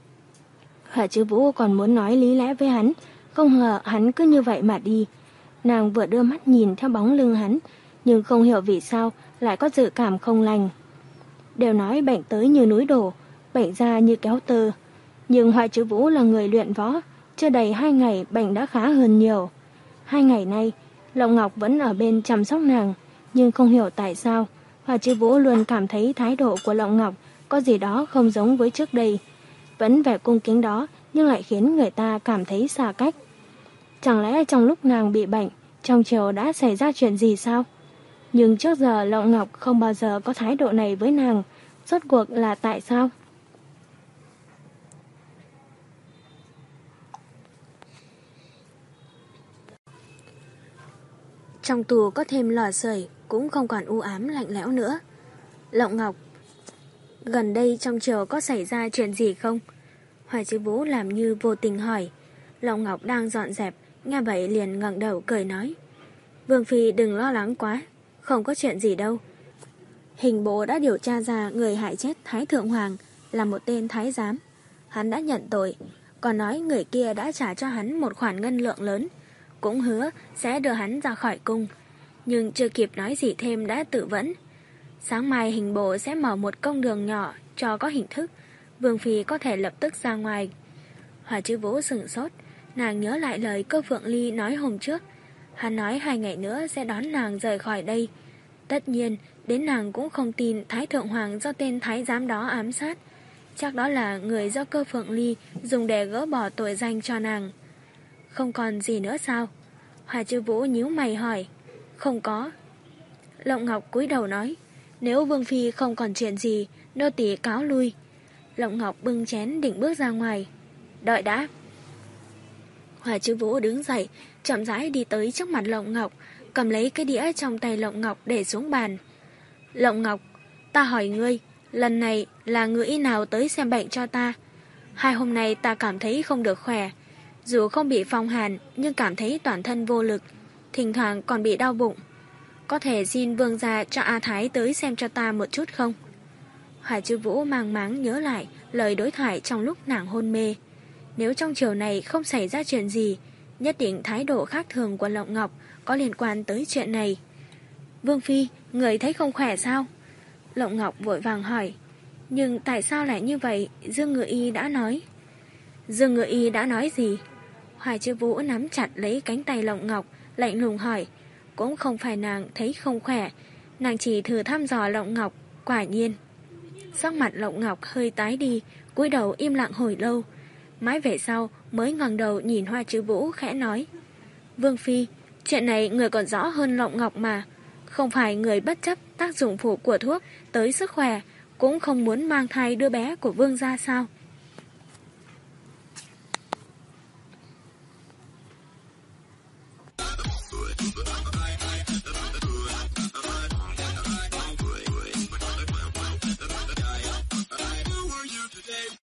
Hoa Chiêu Vũ còn muốn nói lý lẽ với hắn, không ngờ hắn cứ như vậy mà đi. Nàng vừa đưa mắt nhìn theo bóng lưng hắn, nhưng không hiểu vì sao lại có dự cảm không lành. Đều nói bệnh tới như núi đổ, bệnh ra như kéo tơ. Nhưng Hoa Chiêu Vũ là người luyện võ, chưa đầy hai ngày bệnh đã khá hơn nhiều. Hai ngày nay, Lộng Ngọc vẫn ở bên chăm sóc nàng, nhưng không hiểu tại sao, Hoa Chiêu Vũ luôn cảm thấy thái độ của Lộng Ngọc có gì đó không giống với trước đây. Vẫn vẻ cung kính đó, nhưng lại khiến người ta cảm thấy xa cách. Chẳng lẽ trong lúc nàng bị bệnh, trong chiều đã xảy ra chuyện gì sao? Nhưng trước giờ Lộng Ngọc không bao giờ có thái độ này với nàng, rốt cuộc là tại sao? Trong tù có thêm lò sưởi cũng không còn u ám lạnh lẽo nữa. Lộng Ngọc, gần đây trong chiều có xảy ra chuyện gì không? Hoa Chiêu Vũ làm như vô tình hỏi. Lộng Ngọc đang dọn dẹp, nghe vậy liền ngẩng đầu cười nói, Vương Phi đừng lo lắng quá, không có chuyện gì đâu. Hình bộ đã điều tra ra người hại chết Thái Thượng Hoàng là một tên thái giám. Hắn đã nhận tội, còn nói người kia đã trả cho hắn một khoản ngân lượng lớn, cũng hứa sẽ đưa hắn ra khỏi cung. Nhưng chưa kịp nói gì thêm đã tự vẫn. Sáng mai hình bộ sẽ mở một công đường nhỏ cho có hình thức, Vương Phi có thể lập tức ra ngoài. Hoa Chiêu Vũ sửng sốt, nàng nhớ lại lời Cơ Phượng Ly nói hôm trước. Hắn nói hai ngày nữa sẽ đón nàng rời khỏi đây. Tất nhiên, đến nàng cũng không tin Thái Thượng Hoàng do tên thái giám đó ám sát. Chắc đó là người do Cơ Phượng Ly dùng để gỡ bỏ tội danh cho nàng. Không còn gì nữa sao? Hoa Chiêu Vũ nhíu mày hỏi. Không có. Lộng Ngọc cúi đầu nói, nếu Vương Phi không còn chuyện gì, nô tỳ cáo lui. Lộng Ngọc bưng chén định bước ra ngoài. Đợi đã. Hoa Chiêu Vũ đứng dậy, chậm rãi đi tới trước mặt Lộng Ngọc, cầm lấy cái đĩa trong tay Lộng Ngọc để xuống bàn. Lộng Ngọc, ta hỏi ngươi, lần này là người y nào tới xem bệnh cho ta? Hai hôm nay ta cảm thấy không được khỏe, dù không bị phong hàn nhưng cảm thấy toàn thân vô lực, thỉnh thoảng còn bị đau bụng. Có thể xin vương gia cho A Thái tới xem cho ta một chút không? Hoa Chiêu Vũ mang máng nhớ lại lời đối thoại trong lúc nàng hôn mê. Nếu trong chiều này không xảy ra chuyện gì, nhất định thái độ khác thường của Lộng Ngọc có liên quan tới chuyện này. Vương Phi, người thấy không khỏe sao? Lộng Ngọc vội vàng hỏi. Nhưng tại sao lại như vậy? Dương Ngự Y đã nói. Dương Ngự Y đã nói gì? Hoa Chiêu Vũ nắm chặt lấy cánh tay Lộng Ngọc, lạnh lùng hỏi. Cũng không phải nàng thấy không khỏe, nàng chỉ thử thăm dò Lộng Ngọc. Quả nhiên, sắc mặt Lộng Ngọc hơi tái đi, cúi đầu im lặng hồi lâu. Mãi về sau mới ngẩng đầu nhìn Hoa Chiêu Vũ khẽ nói. Vương Phi, chuyện này người còn rõ hơn Lộng Ngọc mà. Không phải người bất chấp tác dụng phụ của thuốc tới sức khỏe, cũng không muốn mang thai đứa bé của vương gia sao?